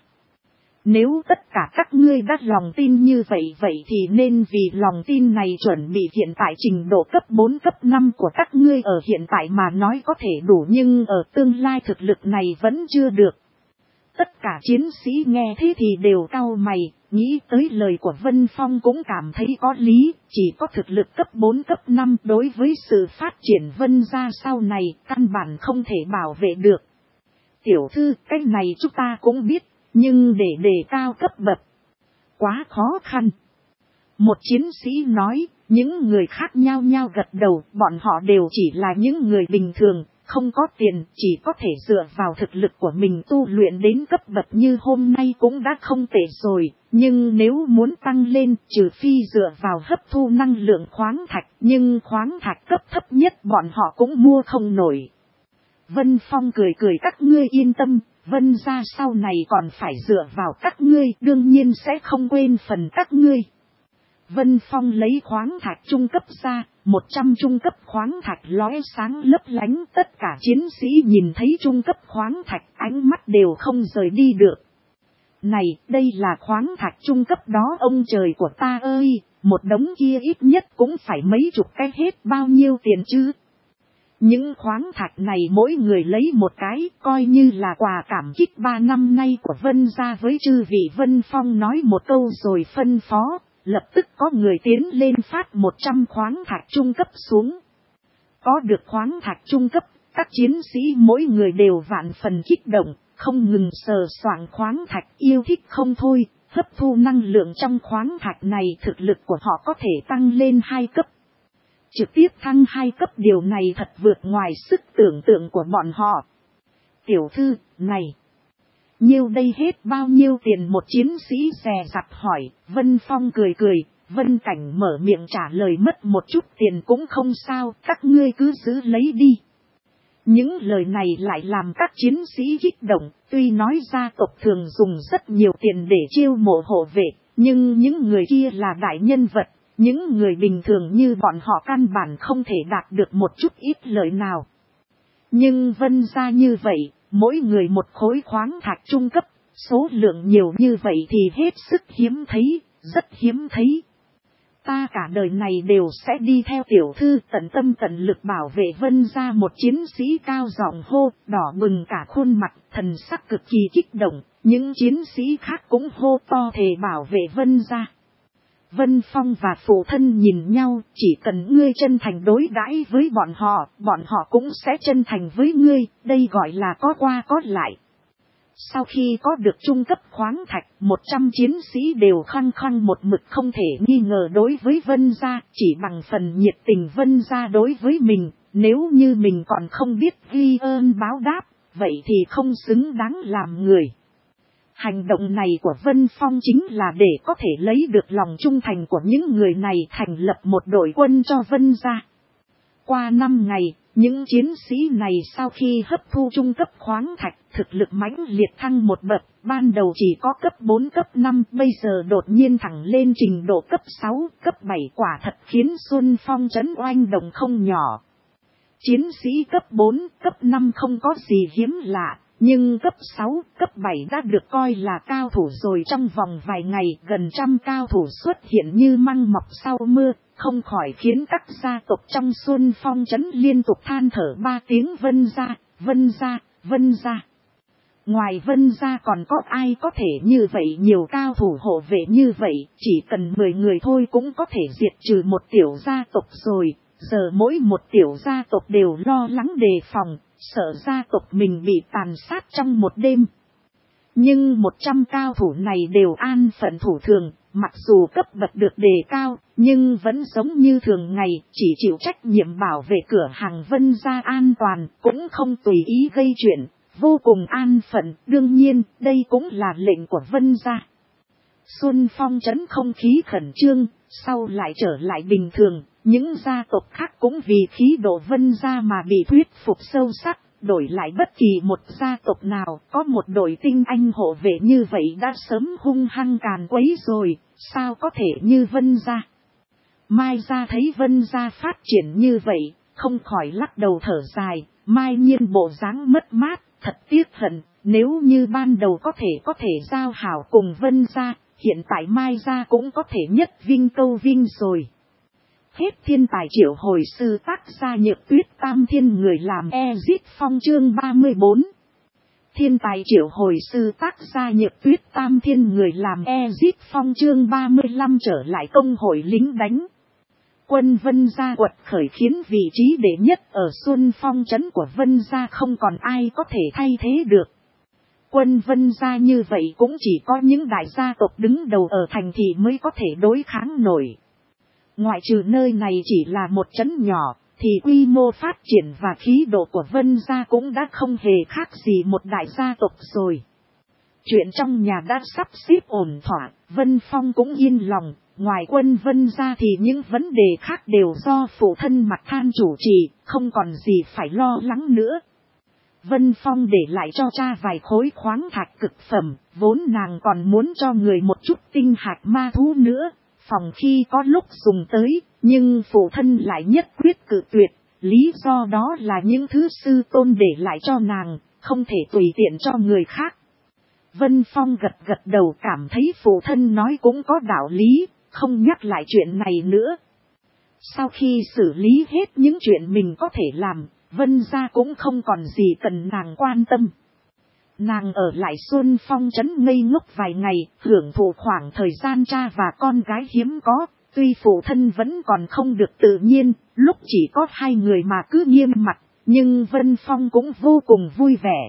Nếu tất cả các ngươi đã lòng tin như vậy thì nên vì lòng tin này chuẩn bị hiện tại trình độ cấp 4 cấp 5 của các ngươi ở hiện tại mà nói có thể đủ, nhưng ở tương lai thực lực này vẫn chưa được. Tất cả chiến sĩ nghe thế thì đều cau mày, nghĩ tới lời của Vân Phong cũng cảm thấy có lý, chỉ có thực lực cấp 4 cấp 5 đối với sự phát triển Vân gia sau này căn bản không thể bảo vệ được. Tiểu thư, cái này chúng ta cũng biết, nhưng để đề cao cấp bậc quá khó khăn. Một chiến sĩ nói, những người khác nhao nhao gật đầu, bọn họ đều chỉ là những người bình thường, không có tiền, chỉ có thể dựa vào thực lực của mình tu luyện đến cấp bậc như hôm nay cũng đã không tệ rồi, nhưng nếu muốn tăng lên, trừ phi dựa vào hấp thu năng lượng khoáng thạch, nhưng khoáng thạch cấp thấp nhất bọn họ cũng mua không nổi. Vân Phong cười, các ngươi yên tâm, Vân gia sau này còn phải dựa vào các ngươi, đương nhiên sẽ không quên phần các ngươi. Vân Phong lấy khoáng thạch trung cấp ra, 100 trung cấp khoáng thạch lóe sáng lấp lánh, tất cả chiến sĩ nhìn thấy trung cấp khoáng thạch ánh mắt đều không rời đi được. Này, đây là khoáng thạch trung cấp đó ông trời của ta ơi, một đống kia ít nhất cũng phải mấy chục cái, hết bao nhiêu tiền chứ? Những khoáng thạch này mỗi người lấy một cái, coi như là quà cảm kích 3 năm nay của Vân gia với chư vị. Vân Phong nói một câu rồi phân phó, lập tức có người tiến lên phát 100 khoáng thạch trung cấp xuống. Có được khoáng thạch trung cấp, các chiến sĩ mỗi người đều vạn phần kích động, không ngừng sờ soạng khoáng thạch, yêu thích không thôi, hấp thu năng lượng trong khoáng thạch này, thực lực của họ có thể tăng lên 2 cấp. Trực tiếp thăng 2 cấp, điều này thật vượt ngoài sức tưởng tượng của bọn họ. Tiểu thư, này, nhiêu đây, hết bao nhiêu tiền? Một chiến sĩ dè dặt hỏi. Vân Phong cười, Vân Cảnh mở miệng trả lời, mất một chút tiền cũng không sao, các ngươi cứ giữ lấy đi. Những lời này lại làm các chiến sĩ kích động, tuy nói gia tộc thường dùng rất nhiều tiền để chiêu mộ hộ vệ, nhưng những người kia là đại nhân vật, những người bình thường như bọn họ căn bản không thể đạt được một chút ít lợi nào. Nhưng Vân gia như vậy, mỗi người một khối khoáng thạch trung cấp, số lượng nhiều như vậy thì hết sức hiếm thấy, rất hiếm thấy. Ta cả đời này đều sẽ đi theo tiểu thư tận tâm tận lực bảo vệ Vân gia, một chiến sĩ cao giọng hô, đỏ bừng cả khuôn mặt, thần sắc cực kỳ kích động, những chiến sĩ khác cũng hô to thề bảo vệ Vân gia. Vân Phong và phụ thân nhìn nhau, chỉ cần ngươi chân thành đối đãi với bọn họ cũng sẽ chân thành với ngươi, đây gọi là có qua có lại. Sau khi có được trung cấp khoáng thạch, 100 chiến sĩ đều khăng khăng một mực không thể nghi ngờ đối với Vân gia, chỉ bằng phần nhiệt tình Vân gia đối với mình, nếu như mình còn không biết ghi ơn báo đáp, vậy thì không xứng đáng làm người. Hành động này của Vân Phong chính là để có thể lấy được lòng trung thành của những người này, thành lập một đội quân cho Vân gia. Qua 5 ngày, những chiến sĩ này sau khi hấp thu trung cấp khoáng thạch, thực lực mãnh liệt thăng một bậc, ban đầu chỉ có cấp 4 cấp 5, bây giờ đột nhiên thẳng lên trình độ cấp 6, cấp 7, quả thật khiến Xuân Phong trấn oanh động không nhỏ. Chiến sĩ cấp 4, cấp 5 không có gì hiếm lạ, nhưng cấp 6, cấp 7 đã được coi là cao thủ rồi. Trong vòng vài ngày, gần trăm cao thủ xuất hiện như măng mọc sau mưa, không khỏi khiến các gia tộc trong Xuân Phong trấn liên tục than thở 3 tiếng Vân gia, Vân gia, Vân gia. Ngoài Vân gia còn có ai có thể như vậy, nhiều cao thủ hộ vệ như vậy, chỉ cần 10 người thôi cũng có thể diệt trừ một tiểu gia tộc rồi. Giờ mỗi một tiểu gia tộc đều lo lắng đề phòng, sợ gia tộc mình bị tàn sát trong một đêm. Nhưng 100 cao thủ này đều an phận thủ thường, mặc dù cấp bậc được đề cao, nhưng vẫn giống như thường ngày, chỉ chịu trách nhiệm bảo vệ cửa hàng Vân gia an toàn, cũng không tùy ý gây chuyện, vô cùng an phận. Đương nhiên, đây cũng là lệnh của Vân gia. Xuân Phong trấn không khí khẩn trương, sau lại trở lại bình thường. Những gia tộc khác cũng vì khí độ Vân gia mà bị thuyết phục sâu sắc, đổi lại bất kỳ một gia tộc nào có một đội tinh anh hộ vệ như vậy đã sớm hung hăng càn quấy rồi, sao có thể như Vân gia. Mai gia thấy Vân gia phát triển như vậy, không khỏi lắc đầu thở dài, Mai Nhiên bộ dáng mất mát, thật tiếc hận, nếu như ban đầu có thể giao hảo cùng Vân gia, hiện tại Mai gia cũng có thể nhất vinh câu vinh rồi. Hết thiên tài triệu hồi sư tác gia Nhược Tuyết Tam Thiên người làm Ezit Phong chương 34. Thiên tài triệu hồi sư tác gia Nhược Tuyết Tam Thiên người làm Ezit Phong chương 35 trở lại công hội lính đánh. Quân Vân gia quật khởi khiến vị trí đệ nhất ở Xuân Phong trấn của Vân gia không còn ai có thể thay thế được. Quân Vân gia như vậy cũng chỉ có những đại gia tộc đứng đầu ở thành thị mới có thể đối kháng nổi. Ngoại trừ nơi này chỉ là một trấn nhỏ, thì quy mô phát triển và khí độ của Vân gia cũng đã không hề khác gì một đại gia tộc rồi. Chuyện trong nhà đã sắp xếp ổn thỏa, Vân Phong cũng yên lòng, ngoài quân Vân gia thì những vấn đề khác đều do phụ thân Mạc Than chủ trì, không còn gì phải lo lắng nữa. Vân Phong để lại cho cha vài khối khoáng thạch cực phẩm, vốn nàng còn muốn cho người một chút tinh hạt ma thú nữa. Phòng khi có lúc dùng tới, nhưng phụ thân lại nhất quyết cự tuyệt, lý do đó là những thứ sư tôn để lại cho nàng, không thể tùy tiện cho người khác. Vân Phong gật đầu cảm thấy phụ thân nói cũng có đạo lý, không nhắc lại chuyện này nữa. Sau khi xử lý hết những chuyện mình có thể làm, Vân gia cũng không còn gì cần nàng quan tâm. Nàng ở lại Xuân Phong trấn ngây ngốc vài ngày, hưởng thụ khoảng thời gian cha và con gái hiếm có, tuy phụ thân vẫn còn không được tự nhiên, lúc chỉ có 2 người mà cứ nghiêm mặt, nhưng Vân Phong cũng vô cùng vui vẻ.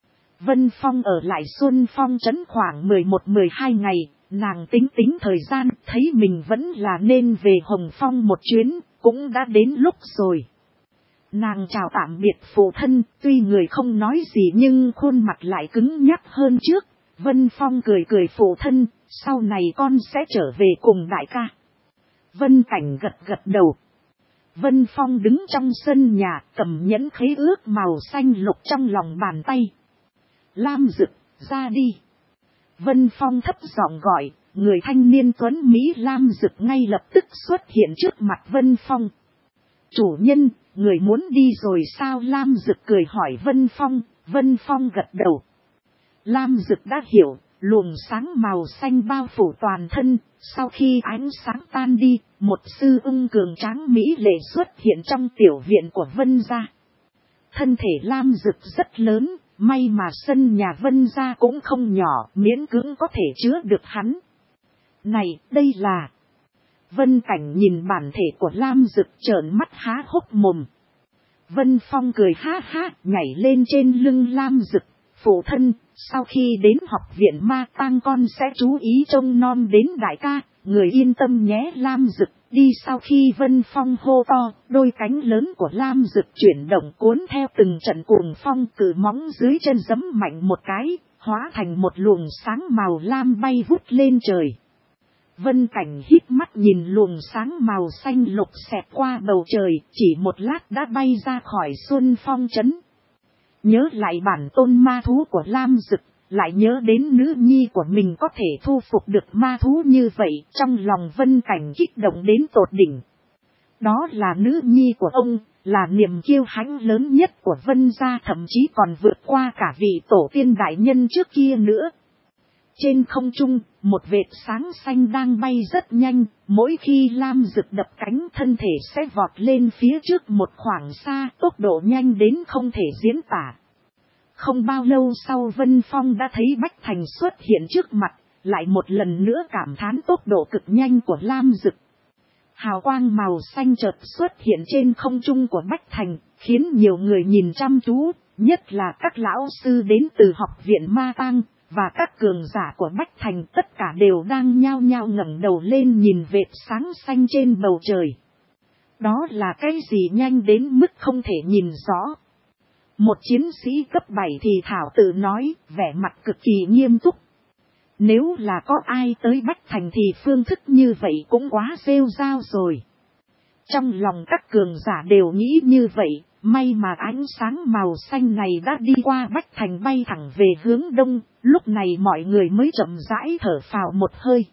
Vân Phong ở lại Xuân Phong trấn khoảng 11-12 ngày, nàng tính thời gian, thấy mình vẫn là nên về Hồng Phong một chuyến, cũng đã đến lúc rồi. Nàng chào tạm biệt phụ thân, tuy người không nói gì nhưng khuôn mặt lại cứng nhắc hơn trước. Vân Phong cười phụ thân, sau này con sẽ trở về cùng đại ca. Vân Cảnh gật đầu. Vân Phong đứng trong sân nhà, cầm nhẫn khế ước màu xanh lục trong lòng bàn tay. Lam Dực, ra đi. Vân Phong thấp giọng gọi, người thanh niên tuấn Mỹ Lam Dực ngay lập tức xuất hiện trước mặt Vân Phong. Chủ nhân, người muốn đi rồi sao? Lam Dực cười hỏi Vân Phong. Vân Phong gật đầu. Lam Dực đã hiểu, luồng sáng màu xanh bao phủ toàn thân. Sau khi ánh sáng tan đi, một sư ưng cường tráng mỹ lệ xuất hiện trong tiểu viện của Vân gia. Thân thể Lam Dực rất lớn, may mà sân nhà Vân gia cũng không nhỏ, miễn cưỡng có thể chứa được hắn. Này, đây là... Vân Cảnh nhìn bản thể của Lam Dực trợn mắt há hốc mồm. Vân Phong cười ha ha, nhảy lên trên lưng Lam Dực. Phụ thân, sau khi đến học viện ma tang con sẽ chú ý trông nom đến đại ca, người yên tâm nhé. Lam Dực đi. Sau khi Vân Phong hô to, đôi cánh lớn của Lam Dực chuyển động cuốn theo từng trận cuồng phong, cử móng dưới chân giẫm mạnh một cái, hóa thành một luồng sáng màu lam bay vút lên trời. Vân Cảnh hít mắt nhìn luồng sáng màu xanh lục xẹt qua bầu trời, chỉ một lát đã bay ra khỏi Xuân Phong trấn. Nhớ lại bản tôn ma thú của Lam Dực, lại nhớ đến nữ nhi của mình có thể thu phục được ma thú như vậy, trong lòng Vân Cảnh kích động đến tột đỉnh. Đó là nữ nhi của ông, là niềm kiêu hãnh lớn nhất của Vân gia, thậm chí còn vượt qua cả vị tổ tiên đại nhân trước kia nữa. Trên không trung, một vệt sáng xanh đang bay rất nhanh, mỗi khi Lam Dực đập cánh thân thể sẽ vọt lên phía trước một khoảng xa, tốc độ nhanh đến không thể diễn tả. Không bao lâu sau Vân Phong đã thấy Bách Thành xuất hiện trước mặt, lại một lần nữa cảm thán tốc độ cực nhanh của Lam Dực. Hào quang màu xanh chợt xuất hiện trên không trung của Bách Thành, khiến nhiều người nhìn chăm chú, nhất là các lão sư đến từ học viện ma tang. Và các cường giả của Bách Thành tất cả đều đang nhao nhao ngẩng đầu lên nhìn vệt sáng xanh trên bầu trời. Đó là cái gì nhanh đến mức không thể nhìn rõ. Một chiến sĩ cấp 7 thì thảo tự nói, vẻ mặt cực kỳ nghiêm túc. Nếu là có ai tới Bách Thành thì phương thức như vậy cũng quá rêu rao rồi. Trong lòng các cường giả đều nghĩ như vậy. May mà ánh sáng màu xanh này đã đi qua Bách Thành bay thẳng về hướng đông, lúc này mọi người mới chậm rãi thở phào một hơi.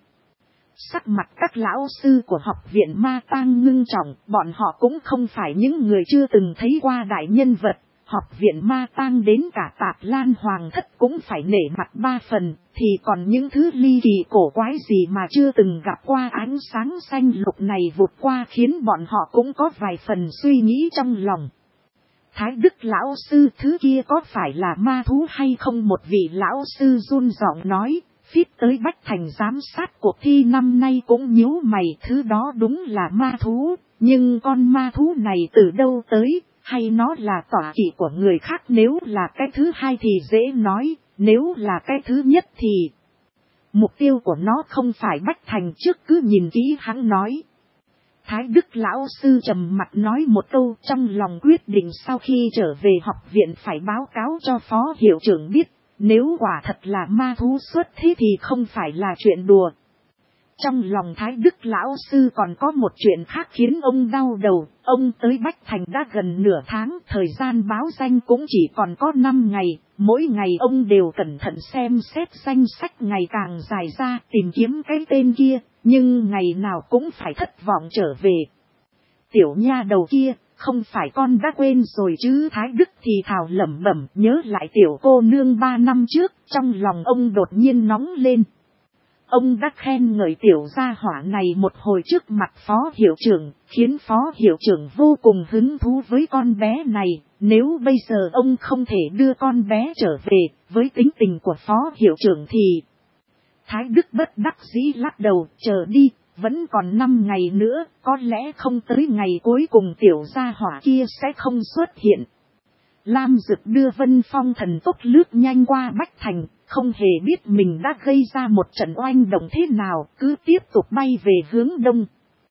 Sắc mặt các lão sư của học viện ma tang ngưng trọng, bọn họ cũng không phải những người chưa từng thấy qua đại nhân vật. Học viện ma tang đến cả Tạp Lan Hoàng thất cũng phải nể mặt 3 phần, thì còn những thứ ly kỳ cổ quái gì mà chưa từng gặp qua. Ánh sáng xanh lục này vụt qua khiến bọn họ cũng có vài phần suy nghĩ trong lòng. Thái Đức lão sư, thứ kia có phải là ma thú hay không? Một vị lão sư run giọng nói. Phít tới Bách Thành giám sát cuộc thi năm nay cũng nhíu mày, thứ đó đúng là ma thú, nhưng con ma thú này từ đâu tới, hay nó là tọa kỵ của người khác? Nếu là cái thứ hai thì dễ nói, nếu là cái thứ nhất thì mục tiêu của nó không phải Bách Thành. Trước cứ nhìn kỹ hắn nói. Thái Đức lão sư trầm mặt nói một câu, trong lòng quyết định sau khi trở về học viện phải báo cáo cho phó hiệu trưởng biết. Nếu quả thật là ma thú xuất thế thì không phải là chuyện đùa. Trong lòng Thái Đức lão sư còn có một chuyện khác khiến ông đau đầu. Ông tới Bách Thành đã gần nửa tháng, thời gian báo danh cũng chỉ còn có 5 ngày. Mỗi ngày ông đều cẩn thận xem xét danh sách ngày càng dài ra, tìm kiếm cái tên kia, nhưng ngày nào cũng phải thất vọng trở về. Tiểu nha đầu kia, không phải con đã quên rồi chứ? Thái Đức thì thào lẩm bẩm nhớ lại tiểu cô nương 3 năm trước, trong lòng ông đột nhiên nóng lên. Ông đã khen ngợi tiểu gia hỏa này một hồi trước mặt phó hiệu trưởng, khiến phó hiệu trưởng vô cùng hứng thú với con bé này. Nếu bây giờ ông không thể đưa con bé trở về, với tính tình của phó hiệu trưởng thì... Thái Đức bất đắc dĩ lắc đầu, chờ đi, vẫn còn 5 ngày nữa, có lẽ không tới ngày cuối cùng tiểu gia hỏa kia sẽ không xuất hiện. Lam Dực đưa Vân Phong thần tốc lướt nhanh qua Bách Thành, không hề biết mình đã gây ra một trận oanh động thế nào, cứ tiếp tục bay về hướng đông.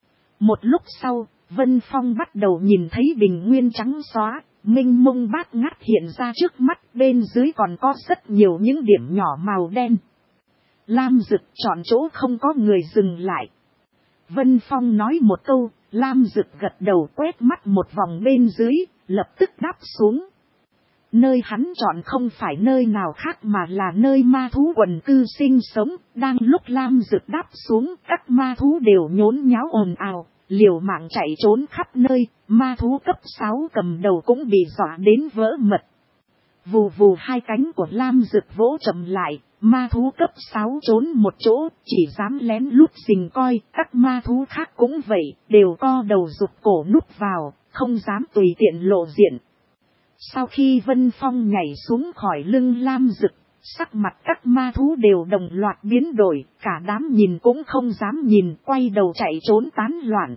Một lúc sau, Vân Phong bắt đầu nhìn thấy bình nguyên trắng xóa, mênh mông bát ngát hiện ra trước mắt, bên dưới còn có rất nhiều những điểm nhỏ màu đen. Lam Dực chọn chỗ không có người dừng lại. Vân Phong nói một câu, Lam Dực gật đầu quét mắt một vòng bên dưới, lập tức đáp xuống. Nơi hắn chọn không phải nơi nào khác mà là nơi ma thú quần cư sinh sống. Đang lúc Lam Dực đáp xuống, các ma thú đều nhốn nháo ồn ào, liều mạng chạy trốn khắp nơi. Ma thú cấp 6 cầm đầu cũng bị dọa đến vỡ mật. Vù vù hai cánh của Lam Dực vỗ chậm lại, ma thú cấp 6 trốn một chỗ, chỉ dám lén lút rình coi. Các ma thú khác cũng vậy, đều co đầu rụt cổ núp vào, không dám tùy tiện lộ diện. Sau khi Vân Phong nhảy xuống khỏi lưng Lam Dực, sắc mặt các ma thú đều đồng loạt biến đổi, cả đám nhìn cũng không dám nhìn, quay đầu chạy trốn tán loạn.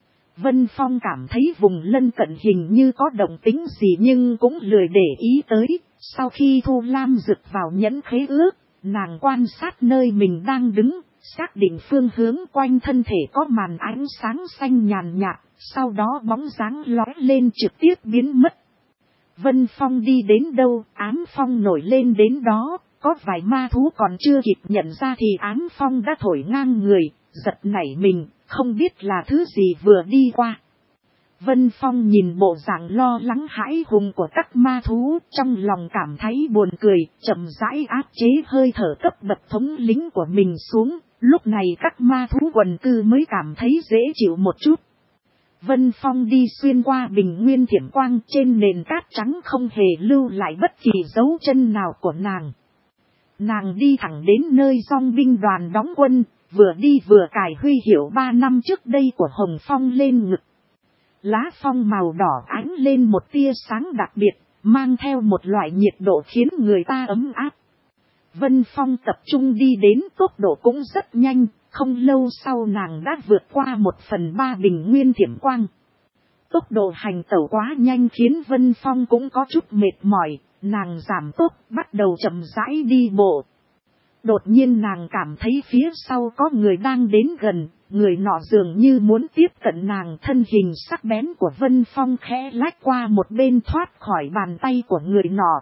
Vân Phong cảm thấy vùng lân cận hình như có động tĩnh gì nhưng cũng lười để ý tới. Sau khi thu Lam Dực vào nhẫn khế ước, nàng quan sát nơi mình đang đứng, xác định phương hướng quanh thân thể có màn ánh sáng xanh nhàn nhạt, sau đó bóng dáng lóe lên trực tiếp biến mất. Vân Phong đi đến đâu, ám phong nổi lên đến đó, có vài ma thú còn chưa kịp nhận ra thì ám phong đã thổi ngang người, giật nảy mình, không biết là thứ gì vừa đi qua. Vân Phong nhìn bộ dạng lo lắng hãi hùng của các ma thú, trong lòng cảm thấy buồn cười, chậm rãi áp chế hơi thở cấp bậc thống lĩnh của mình xuống, lúc này các ma thú quần cư mới cảm thấy dễ chịu một chút. Vân Phong đi xuyên qua bình nguyên thiểm quang, trên nền cát trắng không hề lưu lại bất kỳ dấu chân nào của nàng. Nàng đi thẳng đến nơi dòng binh đoàn đóng quân, vừa đi vừa cài huy hiệu 3 năm trước đây của Hồng Phong lên ngực. Lá phong màu đỏ ánh lên một tia sáng đặc biệt, mang theo một loại nhiệt độ khiến người ta ấm áp. Vân Phong tập trung đi đến, tốc độ cũng rất nhanh, không lâu sau nàng đã vượt qua 1/3 bình nguyên thiểm quang. Tốc độ hành tẩu quá nhanh khiến Vân Phong cũng có chút mệt mỏi, nàng giảm tốc, bắt đầu chậm rãi đi bộ. Đột nhiên nàng cảm thấy phía sau có người đang đến gần, người nọ dường như muốn tiếp cận nàng, thân hình sắc bén của Vân Phong khẽ lách qua một bên thoát khỏi bàn tay của người nọ.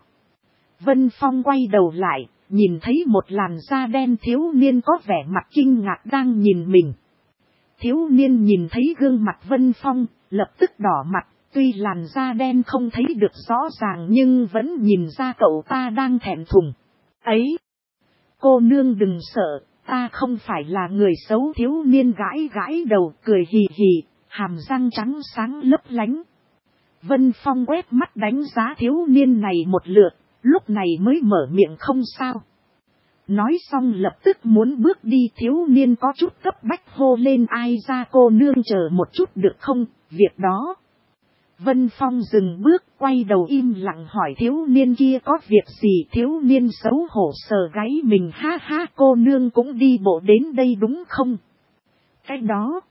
Vân Phong quay đầu lại, nhìn thấy một làn da đen thiếu niên có vẻ mặt kinh ngạc đang nhìn mình. Thiếu niên nhìn thấy gương mặt Vân Phong, lập tức đỏ mặt, tuy làn da đen không thấy được rõ ràng nhưng vẫn nhìn ra cậu ta đang thẹn thùng. Ấy! Cô nương đừng sợ, ta không phải là người xấu, thiếu niên gãi gãi đầu cười hì hì, hàm răng trắng sáng lấp lánh. Vân Phong quét mắt đánh giá thiếu niên này một lượt, lúc này mới mở miệng không sao. Nói xong lập tức muốn bước đi, thiếu niên có chút cấp bách hô lên, ai ra, cô nương chờ một chút được không, việc đó. Vân Phong dừng bước, quay đầu im lặng hỏi thiếu niên kia có việc gì. Thiếu niên xấu hổ sờ gáy mình, ha ha, cô nương cũng đi bộ đến đây đúng không? Cái đó,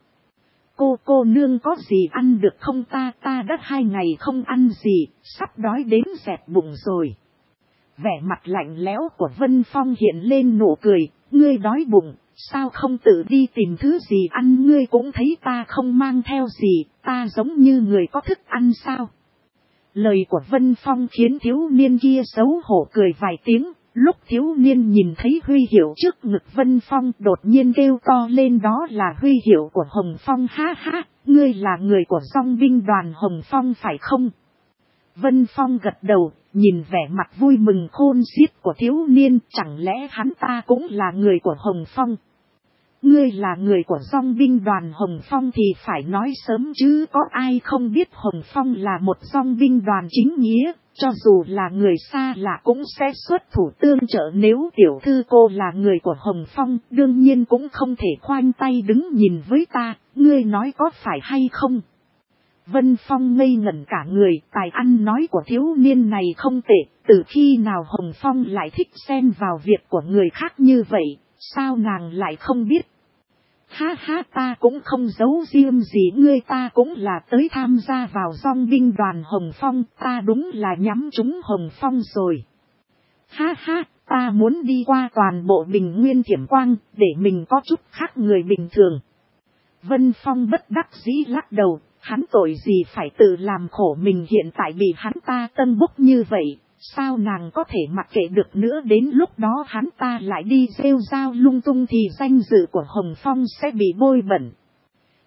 cô nương có gì ăn được không? Ta đã 2 ngày không ăn gì, sắp đói đến dẹp bụng rồi. Vẻ mặt lạnh lẽo của Vân Phong hiện lên nụ cười, ngươi đói bụng, sao không tự đi tìm thứ gì ăn? Ngươi cũng thấy ta không mang theo gì, ta giống như người có thức ăn sao? Lời của Vân Phong khiến thiếu niên kia xấu hổ cười vài tiếng, lúc thiếu niên nhìn thấy huy hiệu trước ngực Vân Phong đột nhiên kêu to lên, đó là huy hiệu của Hồng Phong, ha ha, ngươi là người của dòng binh đoàn Hồng Phong phải không? Vân Phong gật đầu, nhìn vẻ mặt vui mừng khôn xiết của thiếu niên, chẳng lẽ hắn ta cũng là người của Hồng Phong? Ngươi là người của dòng binh đoàn Hồng Phong thì phải nói sớm chứ, có ai không biết Hồng Phong là một dòng binh đoàn chính nghĩa, cho dù là người xa lạ cũng sẽ xuất thủ tương trợ. Nếu tiểu thư cô là người của Hồng Phong, đương nhiên cũng không thể khoanh tay đứng nhìn với ta, ngươi nói có phải hay không? Vân Phong ngây ngẩn cả người, tài ăn nói của thiếu niên này không tệ, từ khi nào Hồng Phong lại thích xen vào việc của người khác như vậy, sao nàng lại không biết? Ha ha, ta cũng không giấu riêng gì ngươi, ta cũng là tới tham gia vào dòng binh đoàn Hồng Phong, ta đúng là nhắm trúng Hồng Phong rồi. Ha ha, ta muốn đi qua toàn bộ bình nguyên thiểm quang, để mình có chút khác người bình thường. Vân Phong bất đắc dĩ lắc đầu. Hắn tội gì phải tự làm khổ mình, hiện tại bị hắn ta tân bốc như vậy, sao nàng có thể mặc kệ được nữa, đến lúc đó hắn ta lại đi rêu rao lung tung thì danh dự của Hồng Phong sẽ bị bôi bẩn.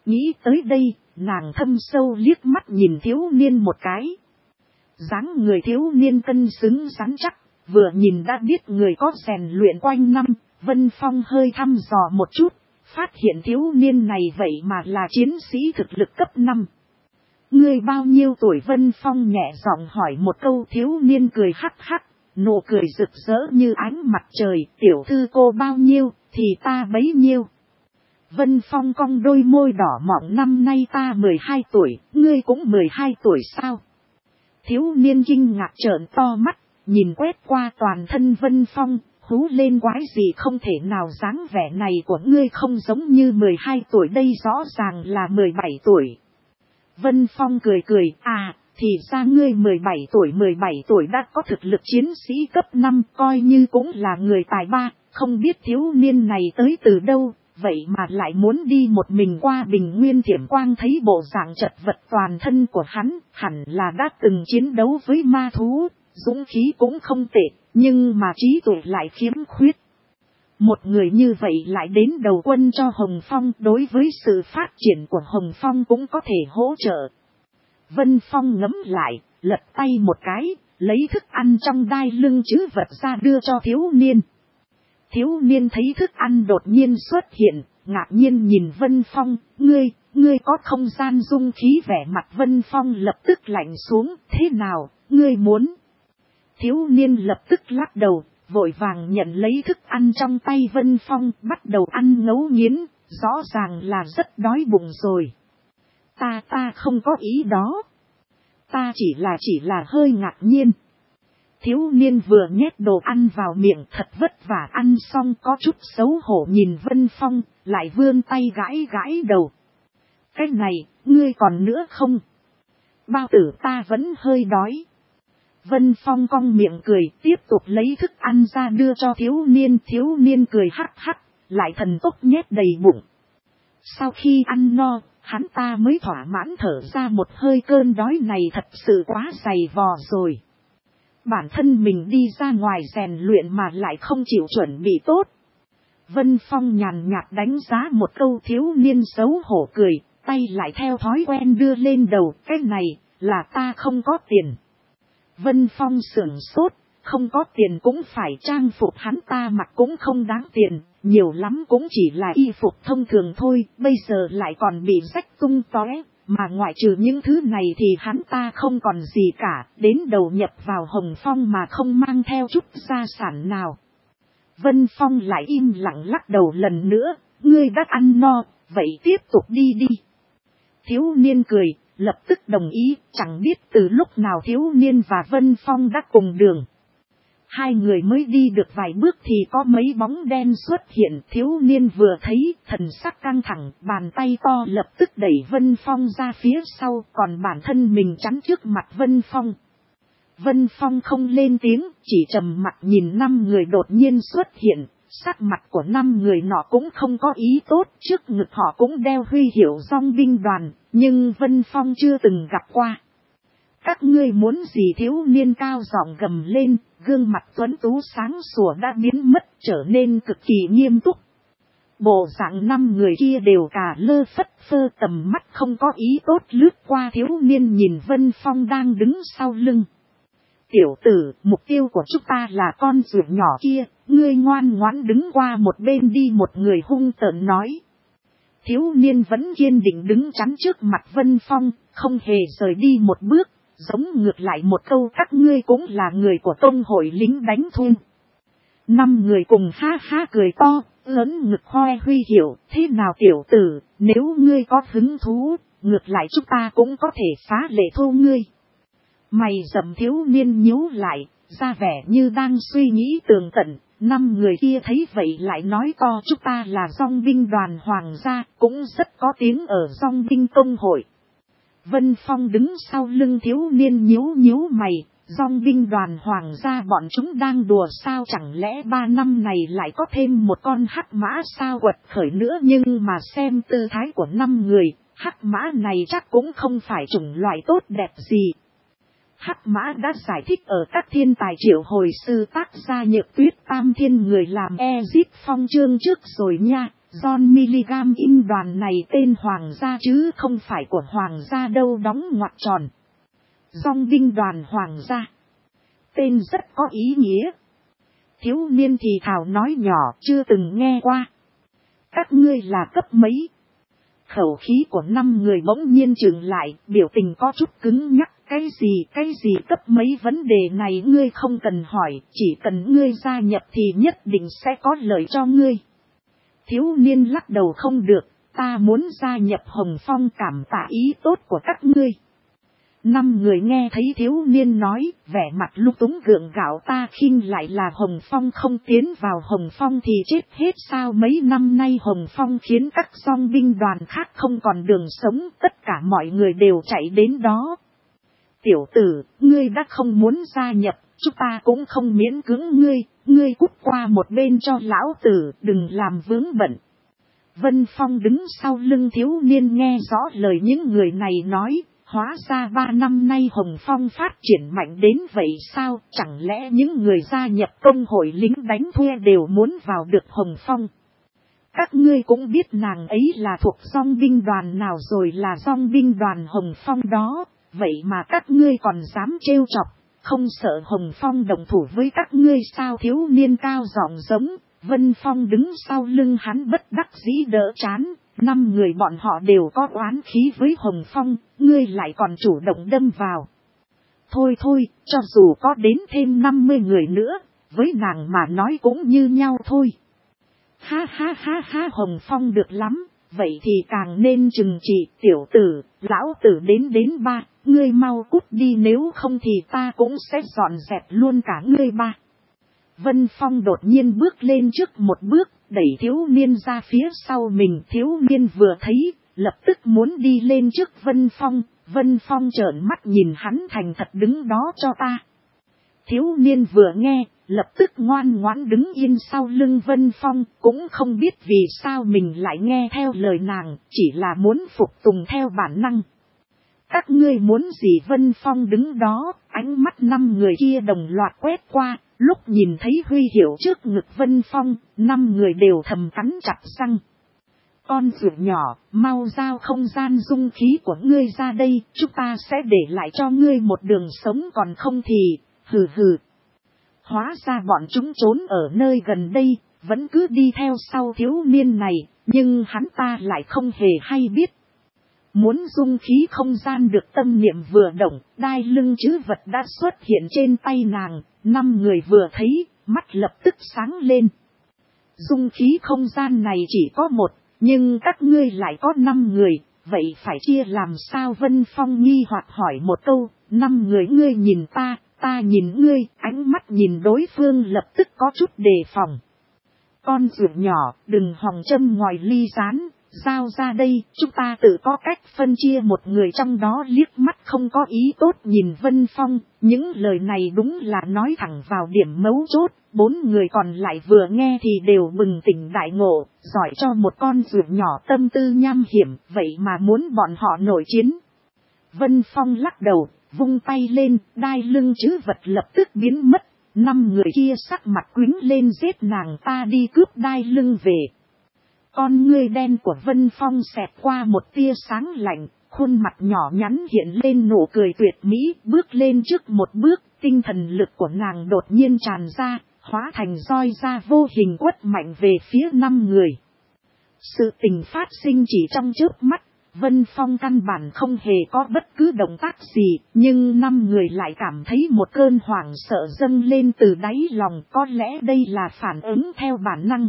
Nghĩ tới đây, nàng thâm sâu liếc mắt nhìn thiếu niên một cái. Dáng người thiếu niên cân xứng rắn chắc, vừa nhìn đã biết người có rèn luyện quanh năm. Vân Phong hơi thăm dò một chút, phát hiện thiếu niên này vậy mà là chiến sĩ thực lực cấp 5. Ngươi bao nhiêu tuổi? Vân Phong nhẹ giọng hỏi một câu. Thiếu niên cười hắc hắc, nụ cười rực rỡ như ánh mặt trời. Tiểu thư cô bao nhiêu, thì ta bấy nhiêu. Vân Phong cong đôi môi đỏ mọng. Năm nay ta 12 tuổi, ngươi cũng 12 tuổi sao? Thiếu niên kinh ngạc trợn to mắt, nhìn quét qua toàn thân Vân Phong, hú lên quái gì không thể nào, dáng vẻ này của ngươi không giống như 12 tuổi, đây rõ ràng là 17 tuổi. Vân Phong cười cười, à, thì ra ngươi 17 tuổi đã có thực lực chiến sĩ cấp 5, coi như cũng là người tài ba, không biết thiếu niên này tới từ đâu, vậy mà lại muốn đi một mình qua Bình Nguyên Thiểm Quang. Thấy bộ dạng chật vật toàn thân của hắn, hẳn là đã từng chiến đấu với ma thú, dũng khí cũng không tệ, nhưng mà trí tuệ lại khiếm khuyết. Một người như vậy lại đến đầu quân cho Hồng Phong, đối với sự phát triển của Hồng Phong cũng có thể hỗ trợ. Vân Phong ngẫm lại, lật tay một cái, lấy thức ăn trong đai lưng trữ vật ra đưa cho thiếu niên. Thiếu niên thấy thức ăn đột nhiên xuất hiện, ngạc nhiên nhìn Vân Phong, ngươi có không gian dung khí? Vẻ mặt Vân Phong lập tức lạnh xuống, thế nào, ngươi muốn? Thiếu niên lập tức lắc đầu, vội vàng nhận lấy thức ăn trong tay Vân Phong, bắt đầu ăn ngấu nghiến, rõ ràng là rất đói bụng rồi. Ta không có ý đó. Ta chỉ là hơi ngạc nhiên. Thiếu niên vừa nhét đồ ăn vào miệng, thật vất vả ăn xong có chút xấu hổ nhìn Vân Phong, lại vươn tay gãi gãi đầu. Cái này, ngươi còn nữa không? Bao tử ta vẫn hơi đói. Vân Phong cong miệng cười, tiếp tục lấy thức ăn ra đưa cho thiếu niên cười hắc hắc, lại thần tốc nhét đầy bụng. Sau khi ăn no, hắn ta mới thỏa mãn thở ra một hơi, cơn đói này thật sự quá dày vò rồi. Bản thân mình đi ra ngoài rèn luyện mà lại không chịu chuẩn bị tốt. Vân Phong nhàn nhạt đánh giá một câu, thiếu niên xấu hổ cười, tay lại theo thói quen đưa lên đầu, cái này, là ta không có tiền. Vân Phong sửng sốt, không có tiền cũng phải trang phục hắn ta mặc cũng không đáng tiền, nhiều lắm cũng chỉ là y phục thông thường thôi, bây giờ lại còn bị rách tung tóe, mà ngoại trừ những thứ này thì hắn ta không còn gì cả, đến đầu nhập vào Hồng Phong mà không mang theo chút gia sản nào. Vân Phong lại im lặng lắc đầu lần nữa, ngươi đã ăn no, vậy tiếp tục đi đi. Thiếu niên cười, lập tức đồng ý, chẳng biết từ lúc nào thiếu niên và Vân Phong đã cùng đường. Hai người mới đi được vài bước thì có mấy bóng đen xuất hiện, thiếu niên vừa thấy, thần sắc căng thẳng, bàn tay to lập tức đẩy Vân Phong ra phía sau, còn bản thân mình chắn trước mặt Vân Phong. Vân Phong không lên tiếng, chỉ trầm mặt nhìn 5 người đột nhiên xuất hiện, sắc mặt của 5 người nọ cũng không có ý tốt, trước ngực họ cũng đeo huy hiệu dòng binh đoàn, nhưng Vân Phong chưa từng gặp qua. Các ngươi muốn gì? Thiếu niên cao giọng gầm lên, gương mặt tuấn tú sáng sủa đã biến mất, trở nên cực kỳ nghiêm túc. Bộ dạng 5 người kia đều cả lơ phất phơ, tầm mắt không có ý tốt lướt qua thiếu niên nhìn Vân Phong đang đứng sau lưng. Tiểu tử, mục tiêu của chúng ta là con ruột nhỏ kia, ngươi ngoan ngoãn đứng qua một bên đi, một người hung tợn nói. Thiếu niên vẫn kiên định đứng chắn trước mặt Vân Phong, không hề rời đi một bước, giống ngược lại một câu, các ngươi cũng là người của tông hội lính đánh thuê. 5 người cùng ha ha cười to, lớn ngực hoe huy hiệu, thế nào tiểu tử, nếu ngươi có hứng thú, ngược lại chúng ta cũng có thể phá lệ thô ngươi. Mày rậm thiếu niên nhíu lại, ra vẻ như đang suy nghĩ tường tận. 5 người kia thấy vậy lại nói to, chúng ta là dòng binh đoàn hoàng gia, cũng rất có tiếng ở dòng binh công hội. Vân Phong đứng sau lưng thiếu niên nhíu mày, dòng binh đoàn hoàng gia bọn chúng đang đùa sao, chẳng lẽ 3 năm này lại có thêm một con hắc mã sao quật khởi nữa, nhưng mà xem tư thái của 5 người, hắc mã này chắc cũng không phải chủng loại tốt đẹp gì. Hắc mã đã giải thích ở các thiên tài triệu hồi sư tác gia Nhược Tuyết Tam Thiên người làm Ezip Phong chương trước rồi nha, John Milligan in đoàn này tên Hoàng gia chứ không phải của Hoàng gia đâu, đóng ngoặc tròn. Dòng binh đoàn Hoàng gia. Tên rất có ý nghĩa. Thiếu niên thì thào nói nhỏ, chưa từng nghe qua. Các ngươi là cấp mấy? Khẩu khí của 5 người bỗng nhiên trừng lại, biểu tình có chút cứng nhắc. Cái gì cấp mấy, vấn đề này ngươi không cần hỏi, chỉ cần ngươi gia nhập thì nhất định sẽ có lợi cho ngươi. Thiếu niên lắc đầu, không được, ta muốn gia nhập Hồng Phong, cảm tạ ý tốt của các ngươi. 5 người nghe thấy thiếu niên nói, vẻ mặt lung túng gượng gạo, ta khinh lại là Hồng Phong, không tiến vào Hồng Phong thì chết hết sao? Mấy năm nay Hồng Phong khiến các dòng binh đoàn khác không còn đường sống, tất cả mọi người đều chạy đến đó. Tiểu tử, ngươi đã không muốn gia nhập, chúng ta cũng không miễn cưỡng ngươi cút qua một bên cho lão tử, đừng làm vướng bận. Vân Phong đứng sau lưng thiếu niên nghe rõ lời những người này nói, hóa ra 3 năm nay Hồng Phong phát triển mạnh đến vậy sao, chẳng lẽ những người gia nhập công hội lính đánh thuê đều muốn vào được Hồng Phong? Các ngươi cũng biết nàng ấy là thuộc dòng binh đoàn nào rồi, là dòng binh đoàn Hồng Phong đó. Vậy mà các ngươi còn dám trêu chọc, không sợ Hồng Phong đồng thủ với các ngươi sao? Thiếu niên cao giọng giống. Vân Phong đứng sau lưng hắn bất đắc dĩ đỡ chán. 5 người bọn họ đều có oán khí với Hồng Phong, ngươi lại còn chủ động đâm vào. Thôi, cho dù có đến thêm 50 người nữa, với nàng mà nói cũng như nhau thôi. Ha, Hồng Phong được lắm, vậy thì càng nên trừng trị. Tiểu tử, lão tử đến 3, ngươi mau cút đi, nếu không thì ta cũng sẽ dọn dẹp luôn cả ngươi 3. Vân Phong đột nhiên bước lên trước một bước, đẩy thiếu niên ra phía sau mình. Thiếu niên vừa thấy, lập tức muốn đi lên trước Vân Phong. Vân Phong trợn mắt nhìn hắn, thành thật đứng đó cho ta. Thiếu niên vừa nghe, lập tức ngoan ngoãn đứng yên sau lưng Vân Phong, cũng không biết vì sao mình lại nghe theo lời nàng, chỉ là muốn phục tùng theo bản năng. Các ngươi muốn gì? Vân Phong đứng đó, ánh mắt 5 người kia đồng loạt quét qua, lúc nhìn thấy huy hiệu trước ngực Vân Phong, 5 người đều thầm cắn chặt răng. Con ruột nhỏ, mau giao không gian dung khí của ngươi ra đây, chúng ta sẽ để lại cho ngươi một đường sống, còn không thì, hừ. Hóa ra bọn chúng trốn ở nơi gần đây, vẫn cứ đi theo sau thiếu niên này, nhưng hắn ta lại không hề hay biết. Muốn dung khí không gian được tâm niệm vừa động, đai lưng chữ vật đã xuất hiện trên tay nàng. 5 người vừa thấy, mắt lập tức sáng lên. Dung khí không gian này chỉ có 1, nhưng các ngươi lại có 5 người, vậy phải chia làm sao? Vân Phong nghi hoặc hỏi một câu. 5 người ngươi nhìn ta nhìn ngươi, ánh mắt nhìn đối phương lập tức có chút đề phòng. Con ruột nhỏ, đừng hòng châm ngòi ly rán, giao ra đây, chúng ta tự có cách phân chia. Một người trong đó liếc mắt không có ý tốt nhìn Vân Phong, những lời này đúng là nói thẳng vào điểm mấu chốt. 4 người còn lại vừa nghe thì đều bừng tỉnh đại ngộ, giỏi cho một con ruột nhỏ tâm tư nham hiểm, vậy mà muốn bọn họ nổi chiến. Vân Phong lắc đầu, vung tay lên, đai lưng chữ vật lập tức biến mất. 5 người kia sắc mặt quýnh lên, giết nàng ta đi, cướp đai lưng về. Con ngươi đen của Vân Phong xẹt qua một tia sáng lạnh, khuôn mặt nhỏ nhắn hiện lên nụ cười tuyệt mỹ, bước lên trước một bước, tinh thần lực của nàng đột nhiên tràn ra, hóa thành roi ra vô hình quất mạnh về phía 5 người. Sự tình phát sinh chỉ trong chớp mắt, Vân Phong căn bản không hề có bất cứ động tác gì, nhưng 5 người lại cảm thấy một cơn hoảng sợ dâng lên từ đáy lòng, có lẽ đây là phản ứng theo bản năng.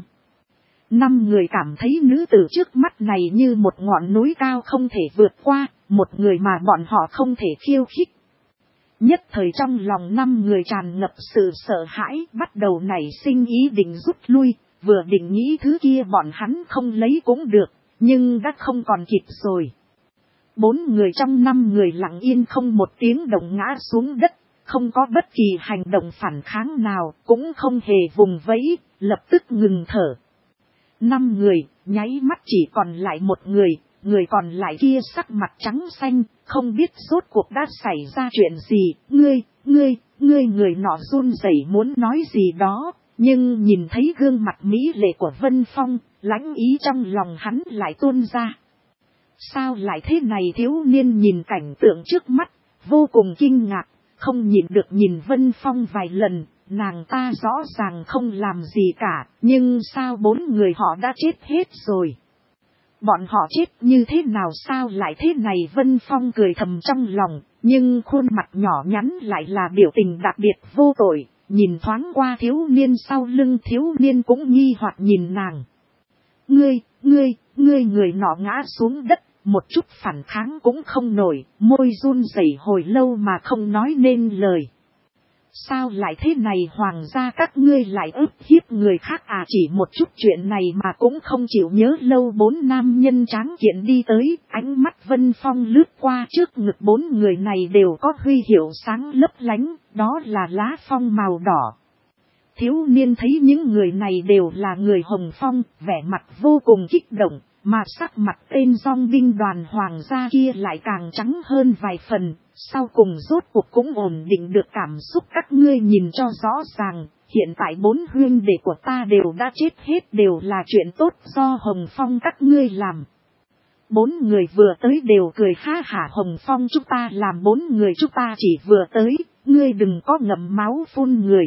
5 người cảm thấy nữ tử trước mắt này như một ngọn núi cao không thể vượt qua, một người mà bọn họ không thể khiêu khích. Nhất thời trong lòng 5 người tràn ngập sự sợ hãi, bắt đầu nảy sinh ý định rút lui, vừa định nghĩ thứ kia bọn hắn không lấy cũng được, nhưng đã không còn kịp rồi. 4 người trong 5 người lặng yên không một tiếng động ngã xuống đất, không có bất kỳ hành động phản kháng nào, cũng không hề vùng vẫy, lập tức ngừng thở. 5 người, nháy mắt chỉ còn lại một người còn lại kia sắc mặt trắng xanh, không biết rốt cuộc đã xảy ra chuyện gì. Người nọ run rẩy muốn nói gì đó, nhưng nhìn thấy gương mặt mỹ lệ của Vân Phong, lãnh ý trong lòng hắn lại tuôn ra. Sao lại thế này? Thiếu niên nhìn cảnh tượng trước mắt, vô cùng kinh ngạc, không nhịn được nhìn Vân Phong vài lần. Nàng ta rõ ràng không làm gì cả, nhưng sao 4 người họ đã chết hết rồi? Bọn họ chết như thế nào, sao lại thế này? Vân Phong cười thầm trong lòng, nhưng khuôn mặt nhỏ nhắn lại là biểu tình đặc biệt vô tội. Nhìn thoáng qua thiếu niên sau lưng, thiếu niên cũng nghi hoặc nhìn nàng. Ngươi người nọ ngã xuống đất, một chút phản kháng cũng không nổi, môi run rẩy hồi lâu mà không nói nên lời. Sao lại thế này? Hoàng gia các ngươi lại ức hiếp người khác à? Chỉ một chút chuyện này mà cũng không chịu nhớ lâu. 4 nam nhân tráng kiện đi tới, ánh mắt Vân Phong lướt qua trước ngực 4 người này đều có huy hiệu sáng lấp lánh, đó là lá phong màu đỏ. Thiếu niên thấy những người này đều là người Hồng Phong, vẻ mặt vô cùng kích động, mà sắc mặt tên dòng binh đoàn hoàng gia kia lại càng trắng hơn vài phần. Sau cùng rốt cuộc cũng ổn định được cảm xúc. Các ngươi nhìn cho rõ ràng, hiện tại 4 huynh đệ của ta đều đã chết hết, đều là chuyện tốt do Hồng Phong các ngươi làm. 4 người vừa tới đều cười ha hả. Hồng Phong chúng ta làm, 4 người chúng ta chỉ vừa tới, ngươi đừng có ngậm máu phun người.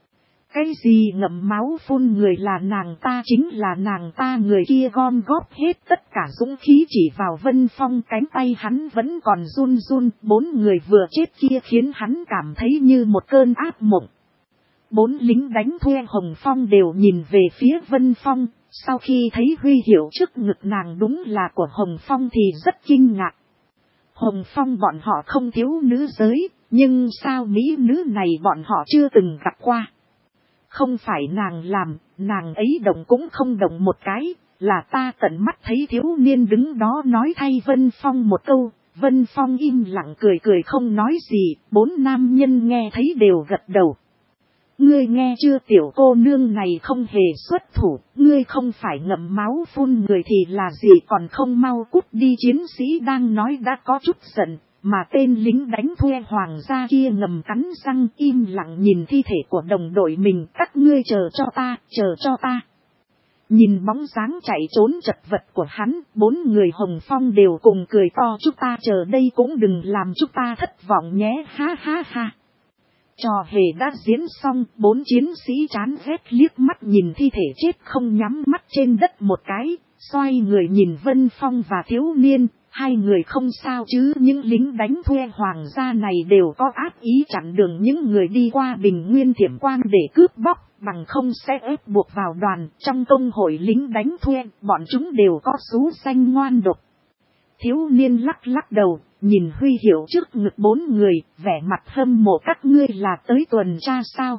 Cái gì ngậm máu phun người? Là nàng ta, chính là nàng ta. Người kia gom góp hết tất cả dũng khí chỉ vào Vân Phong, cánh tay hắn vẫn còn run run. 4 người vừa chết kia khiến hắn cảm thấy như một cơn ác mộng. 4 lính đánh thuê Hồng Phong đều nhìn về phía Vân Phong, sau khi thấy huy hiệu trước ngực nàng đúng là của Hồng Phong thì rất kinh ngạc. Hồng Phong bọn họ không thiếu nữ giới, nhưng sao mỹ nữ này bọn họ chưa từng gặp qua. Không phải nàng làm, nàng ấy động cũng không động một cái, là ta tận mắt thấy. Thiếu niên đứng đó nói thay Vân Phong một câu. Vân Phong im lặng cười cười không nói gì. 4 nam nhân nghe thấy đều gật đầu. Ngươi nghe chưa, tiểu cô nương này không hề xuất thủ, ngươi không phải ngậm máu phun người thì là gì, còn không mau cút đi. Chiến sĩ đang nói đã có chút giận, mà tên lính đánh thuê hoàng gia kia ngầm cắn răng im lặng nhìn thi thể của đồng đội mình. Các ngươi chờ cho ta, chờ cho ta. Nhìn bóng dáng chạy trốn chật vật của hắn, 4 người Hồng Phong đều cùng cười to. Chúng ta chờ đây cũng đừng làm chúng ta thất vọng nhé, ha ha ha. Trò hề đã diễn xong, 4 chiến sĩ chán ghét liếc mắt nhìn thi thể chết không nhắm mắt trên đất một cái, xoay người nhìn Vân Phong và thiếu niên. 2 người không sao chứ? Những lính đánh thuê hoàng gia này đều có ác ý chặn đường những người đi qua Bình Nguyên Thiểm Quang để cướp bóc, bằng không sẽ ép buộc vào đoàn. Trong công hội lính đánh thuê, bọn chúng đều có xú xanh ngoan độc. Thiếu niên lắc lắc đầu, nhìn huy hiệu trước ngực 4 người, vẻ mặt hâm mộ. Các ngươi là tới tuần tra sao?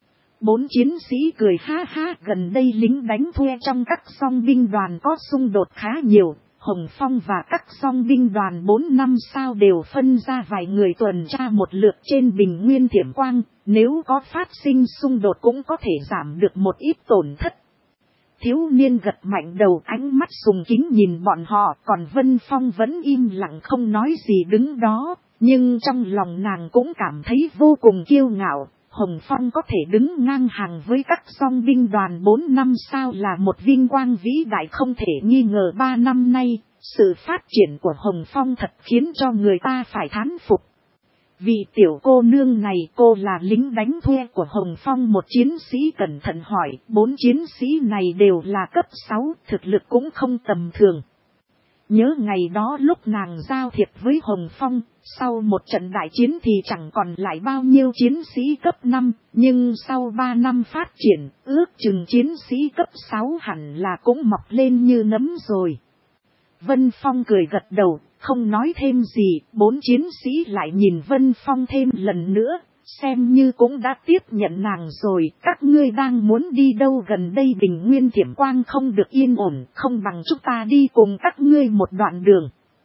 4 chiến sĩ cười ha ha. Gần đây lính đánh thuê trong các song binh đoàn có xung đột khá nhiều. Hồng Phong và các song binh đoàn 4 năm sao đều phân ra vài người tuần tra một lượt trên Bình Nguyên Thiểm Quang. Nếu có phát sinh xung đột cũng có thể giảm được một ít tổn thất. Thiếu niên gật mạnh đầu, ánh mắt sùng kính nhìn bọn họ. Còn Vân Phong vẫn im lặng không nói gì đứng đó, nhưng trong lòng nàng cũng cảm thấy vô cùng kiêu ngạo. Hồng Phong có thể đứng ngang hàng với các song binh đoàn 4 năm sao là một vinh quang vĩ đại không thể nghi ngờ. 3 năm nay, sự phát triển của Hồng Phong thật khiến cho người ta phải thán phục. Vì tiểu cô nương này, cô là lính đánh thuê của Hồng Phong? Một chiến sĩ cẩn thận hỏi. 4 chiến sĩ này đều là cấp 6, thực lực cũng không tầm thường. Nhớ ngày đó lúc nàng giao thiệp với Hồng Phong, sau một trận đại chiến thì chẳng còn lại bao nhiêu chiến sĩ cấp 5, nhưng sau 3 năm phát triển, ước chừng chiến sĩ cấp 6 hẳn là cũng mọc lên như nấm rồi. Vân Phong cười gật đầu, không nói thêm gì. 4 chiến sĩ lại nhìn Vân Phong thêm lần nữa, xem như cũng đã tiếp nhận nàng rồi. Các ngươi đang muốn đi đâu? Gần đây Bình Nguyên Thiểm Quang không được yên ổn, không bằng chúng ta đi cùng các ngươi một đoạn đường.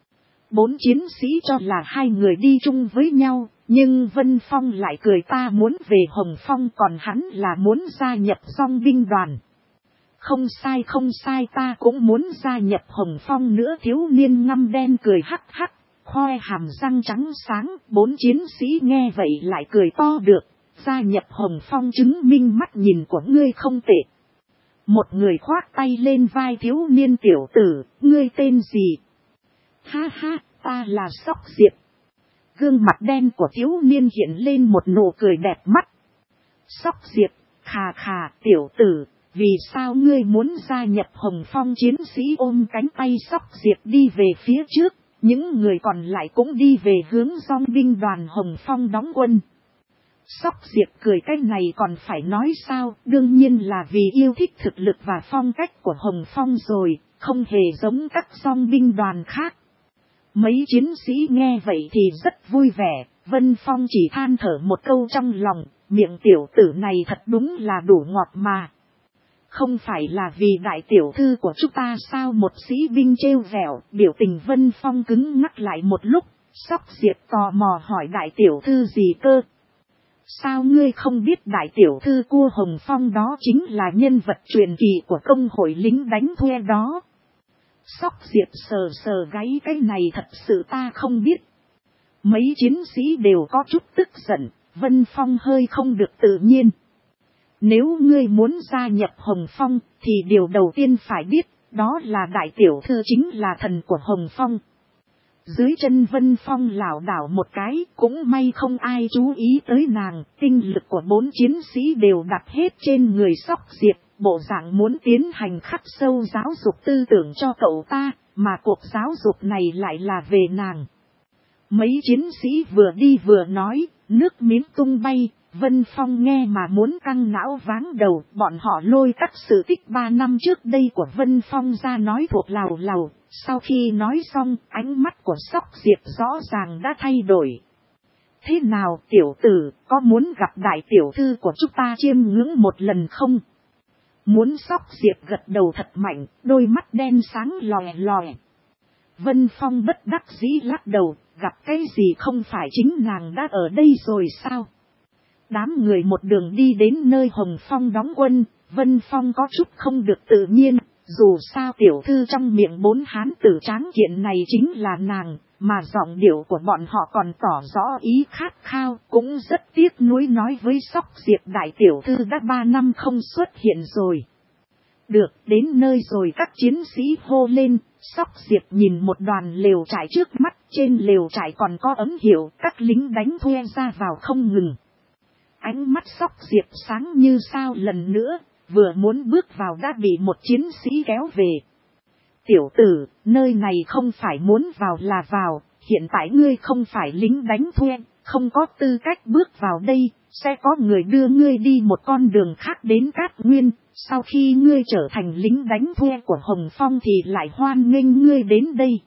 4 chiến sĩ cho là 2 người đi chung với nhau, nhưng Vân Phong lại cười ta muốn về Hồng Phong, còn hắn là muốn gia nhập dòng binh đoàn. Không sai, ta cũng muốn gia nhập Hồng Phong nữa. Thiếu niên ngăm đen cười hắc hắc, khoe hàm răng trắng sáng. 4 chiến sĩ nghe vậy lại cười to được, gia nhập Hồng Phong chứng minh mắt nhìn của ngươi không tệ. Một người khoác tay lên vai thiếu niên tiểu tử, ngươi tên gì? Ha ha, ta là Sóc Diệp. Gương mặt đen của thiếu niên hiện lên một nụ cười đẹp mắt. Sóc Diệp, khà khà, tiểu tử, vì sao ngươi muốn gia nhập Hồng Phong? Chiến sĩ ôm cánh tay Sóc Diệp đi về phía trước, những người còn lại cũng đi về hướng dòng binh đoàn Hồng Phong đóng quân. Sóc Diệp cười, cái này còn phải nói sao, đương nhiên là vì yêu thích thực lực và phong cách của Hồng Phong rồi, không hề giống các dòng binh đoàn khác. Mấy chiến sĩ nghe vậy thì rất vui vẻ, Vân Phong chỉ than thở một câu trong lòng, miệng tiểu tử này thật đúng là đủ ngọt mà. Không phải là vì đại tiểu thư của chúng ta sao? Một sĩ binh trêu vẻo, biểu tình Vân Phong cứng ngắc lại một lúc, Sóc Diệp tò mò hỏi đại tiểu thư gì cơ? Sao ngươi không biết đại tiểu thư cua Hồng Phong đó chính là nhân vật truyền kỳ của công hội lính đánh thuê đó? Sóc Diệp sờ sờ gáy, cái này thật sự ta không biết. Mấy chiến sĩ đều có chút tức giận, Vân Phong hơi không được tự nhiên. Nếu ngươi muốn gia nhập Hồng Phong thì điều đầu tiên phải biết, đó là đại tiểu thư chính là thần của Hồng Phong. Dưới chân Vân Phong lảo đảo một cái, cũng may không ai chú ý tới nàng, tinh lực của 4 chiến sĩ đều đặt hết trên người Sóc Diệp, bộ dạng muốn tiến hành khắc sâu giáo dục tư tưởng cho cậu ta, mà cuộc giáo dục này lại là về nàng. Mấy chiến sĩ vừa đi vừa nói, nước miếng tung bay, Vân Phong nghe mà muốn căng não váng đầu, bọn họ lôi các sự tích 3 năm trước đây của Vân Phong ra nói thuộc lào lào. Sau khi nói xong, ánh mắt của Sóc Diệp rõ ràng đã thay đổi. Thế nào tiểu tử, có muốn gặp đại tiểu thư của chúng ta chiêm ngưỡng một lần không? Muốn? Sóc Diệp gật đầu thật mạnh, đôi mắt đen sáng lòe lòe. Vân Phong bất đắc dĩ lắc đầu, gặp cái gì không phải chính nàng đã ở đây rồi sao? Đám người một đường đi đến nơi Hồng Phong đóng quân, Vân Phong có chút không được tự nhiên, dù sao tiểu thư trong miệng 4 hán tử tráng kiện này chính là nàng, mà giọng điệu của bọn họ còn tỏ rõ ý khát khao, cũng rất tiếc nuối nói với Sóc Diệp đại tiểu thư đã 3 năm không xuất hiện rồi. Được, đến nơi rồi, các chiến sĩ hô lên. Sóc Diệp nhìn một đoàn lều trại trước mắt, trên lều trại còn có ấm hiệu, các lính đánh thuê ra vào không ngừng. Ánh mắt Sóc Diệp sáng như sao lần nữa, vừa muốn bước vào đã bị một chiến sĩ kéo về. Tiểu tử, nơi này không phải muốn vào là vào, hiện tại ngươi không phải lính đánh thuê, không có tư cách bước vào đây, sẽ có người đưa ngươi đi một con đường khác đến Cát Nguyên, sau khi ngươi trở thành lính đánh thuê của Hồng Phong thì lại hoan nghênh ngươi đến đây.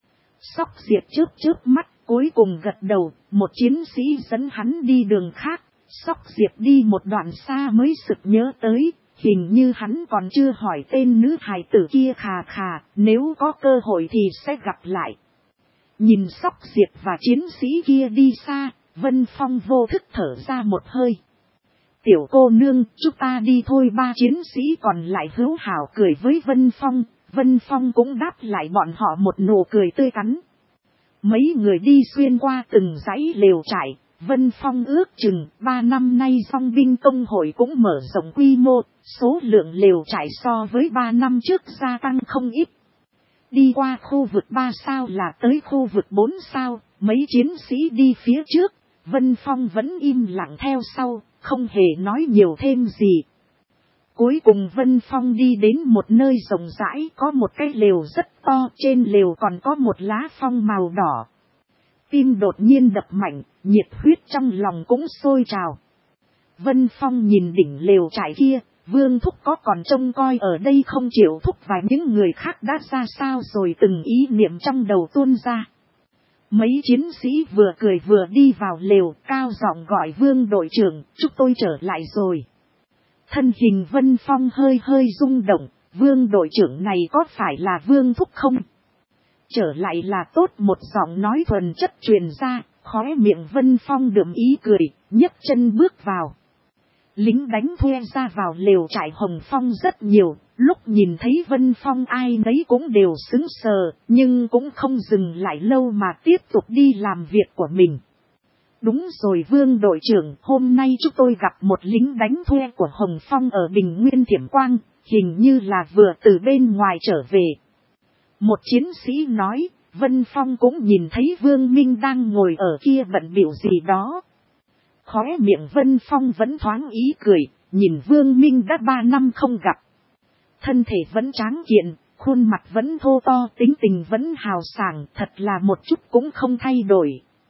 Sóc Diệp chớp mắt, cuối cùng gật đầu, một chiến sĩ dẫn hắn đi đường khác. Sóc Diệp đi một đoạn xa mới sực nhớ tới, hình như hắn còn chưa hỏi tên nữ hài tử kia. Khà khà, nếu có cơ hội thì sẽ gặp lại. Nhìn Sóc Diệp và chiến sĩ kia đi xa, Vân Phong vô thức thở ra một hơi. Tiểu cô nương, chúng ta đi thôi. 3 chiến sĩ còn lại hữu hảo cười với Vân Phong, Vân Phong cũng đáp lại bọn họ một nụ cười tươi tắn. Mấy người đi xuyên qua từng dãy lều trại. Vân Phong ước chừng 3 năm nay dòng binh công hội cũng mở rộng quy mô, số lượng lều trại so với 3 năm trước gia tăng không ít. Đi qua khu vực 3 sao là tới khu vực 4 sao, mấy chiến sĩ đi phía trước, Vân Phong vẫn im lặng theo sau, không hề nói nhiều thêm gì. Cuối cùng Vân Phong đi đến một nơi rộng rãi, có một cái lều rất to, trên lều còn có một lá phong màu đỏ. Tim đột nhiên đập mạnh, nhiệt huyết trong lòng cũng sôi trào. Vân Phong nhìn đỉnh lều trại kia, Vương Thúc có còn trông coi ở đây không? Triệu Thúc và những người khác đã ra sao rồi? Từng ý niệm trong đầu tuôn ra. Mấy chiến sĩ vừa cười vừa đi vào lều, cao giọng gọi Vương đội trưởng, chúng tôi trở lại rồi. Thân hình Vân Phong hơi hơi rung động, Vương đội trưởng này có phải là Vương Thúc không? Trở lại là tốt, một giọng nói thuần chất truyền ra, khóe miệng Vân Phong đượm ý cười, nhấc chân bước vào. Lính đánh thuê ra vào lều trại Hồng Phong rất nhiều, lúc nhìn thấy Vân Phong ai nấy cũng đều sững sờ, nhưng cũng không dừng lại lâu mà tiếp tục đi làm việc của mình. Đúng rồi Vương đội trưởng, hôm nay chúng tôi gặp một lính đánh thuê của Hồng Phong ở Bình Nguyên Thiểm Quang, hình như là vừa từ bên ngoài trở về. Một chiến sĩ nói, Vân Phong cũng nhìn thấy Vương Minh đang ngồi ở kia bận bịu gì đó. Khóe miệng Vân Phong vẫn thoáng ý cười, nhìn Vương Minh đã 3 năm không gặp. Thân thể vẫn tráng kiện, khuôn mặt vẫn thô to, tính tình vẫn hào sảng, thật là một chút cũng không thay đổi.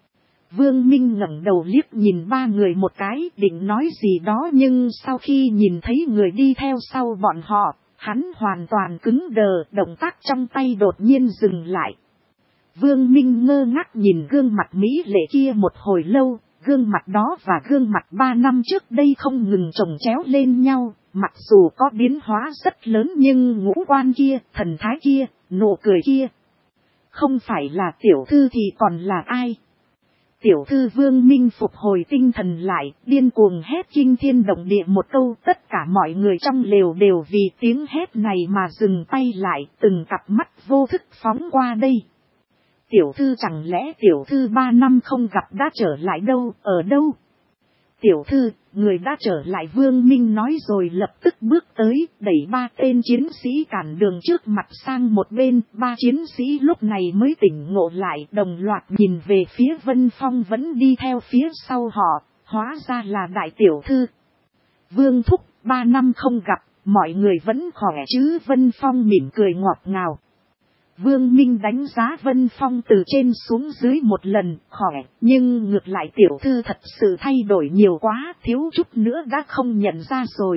Vương Minh ngẩng đầu liếc nhìn ba người một cái, định nói gì đó, nhưng sau khi nhìn thấy người đi theo sau bọn họ, hắn hoàn toàn cứng đờ, động tác trong tay đột nhiên dừng lại. Vương Minh ngơ ngác nhìn gương mặt mỹ lệ kia một hồi lâu, gương mặt đó và gương mặt 3 năm trước đây không ngừng chồng chéo lên nhau, mặc dù có biến hóa rất lớn nhưng ngũ quan kia, thần thái kia, nụ cười kia. Không phải là tiểu thư thì còn là ai? Tiểu thư Vương Minh phục hồi tinh thần lại, điên cuồng hét kinh thiên động địa một câu, tất cả mọi người trong lều đều vì tiếng hét này mà dừng tay lại, từng cặp mắt vô thức phóng qua đây. Tiểu thư chẳng lẽ tiểu thư 3 năm không gặp đã trở lại đâu, ở đâu? Tiểu thư, người đã trở lại, Vương Minh nói rồi lập tức bước tới, đẩy 3 tên chiến sĩ cản đường trước mặt sang một bên. 3 chiến sĩ lúc này mới tỉnh ngộ lại, đồng loạt nhìn về phía Vân Phong vẫn đi theo phía sau họ, hóa ra là đại tiểu thư. Vương thúc, 3 năm không gặp, mọi người vẫn khỏe chứ? Vân Phong mỉm cười ngọt ngào. Vương Minh đánh giá Vân Phong từ trên xuống dưới một lần, khỏe, nhưng ngược lại tiểu thư thật sự thay đổi nhiều quá, thiếu chút nữa đã không nhận ra rồi.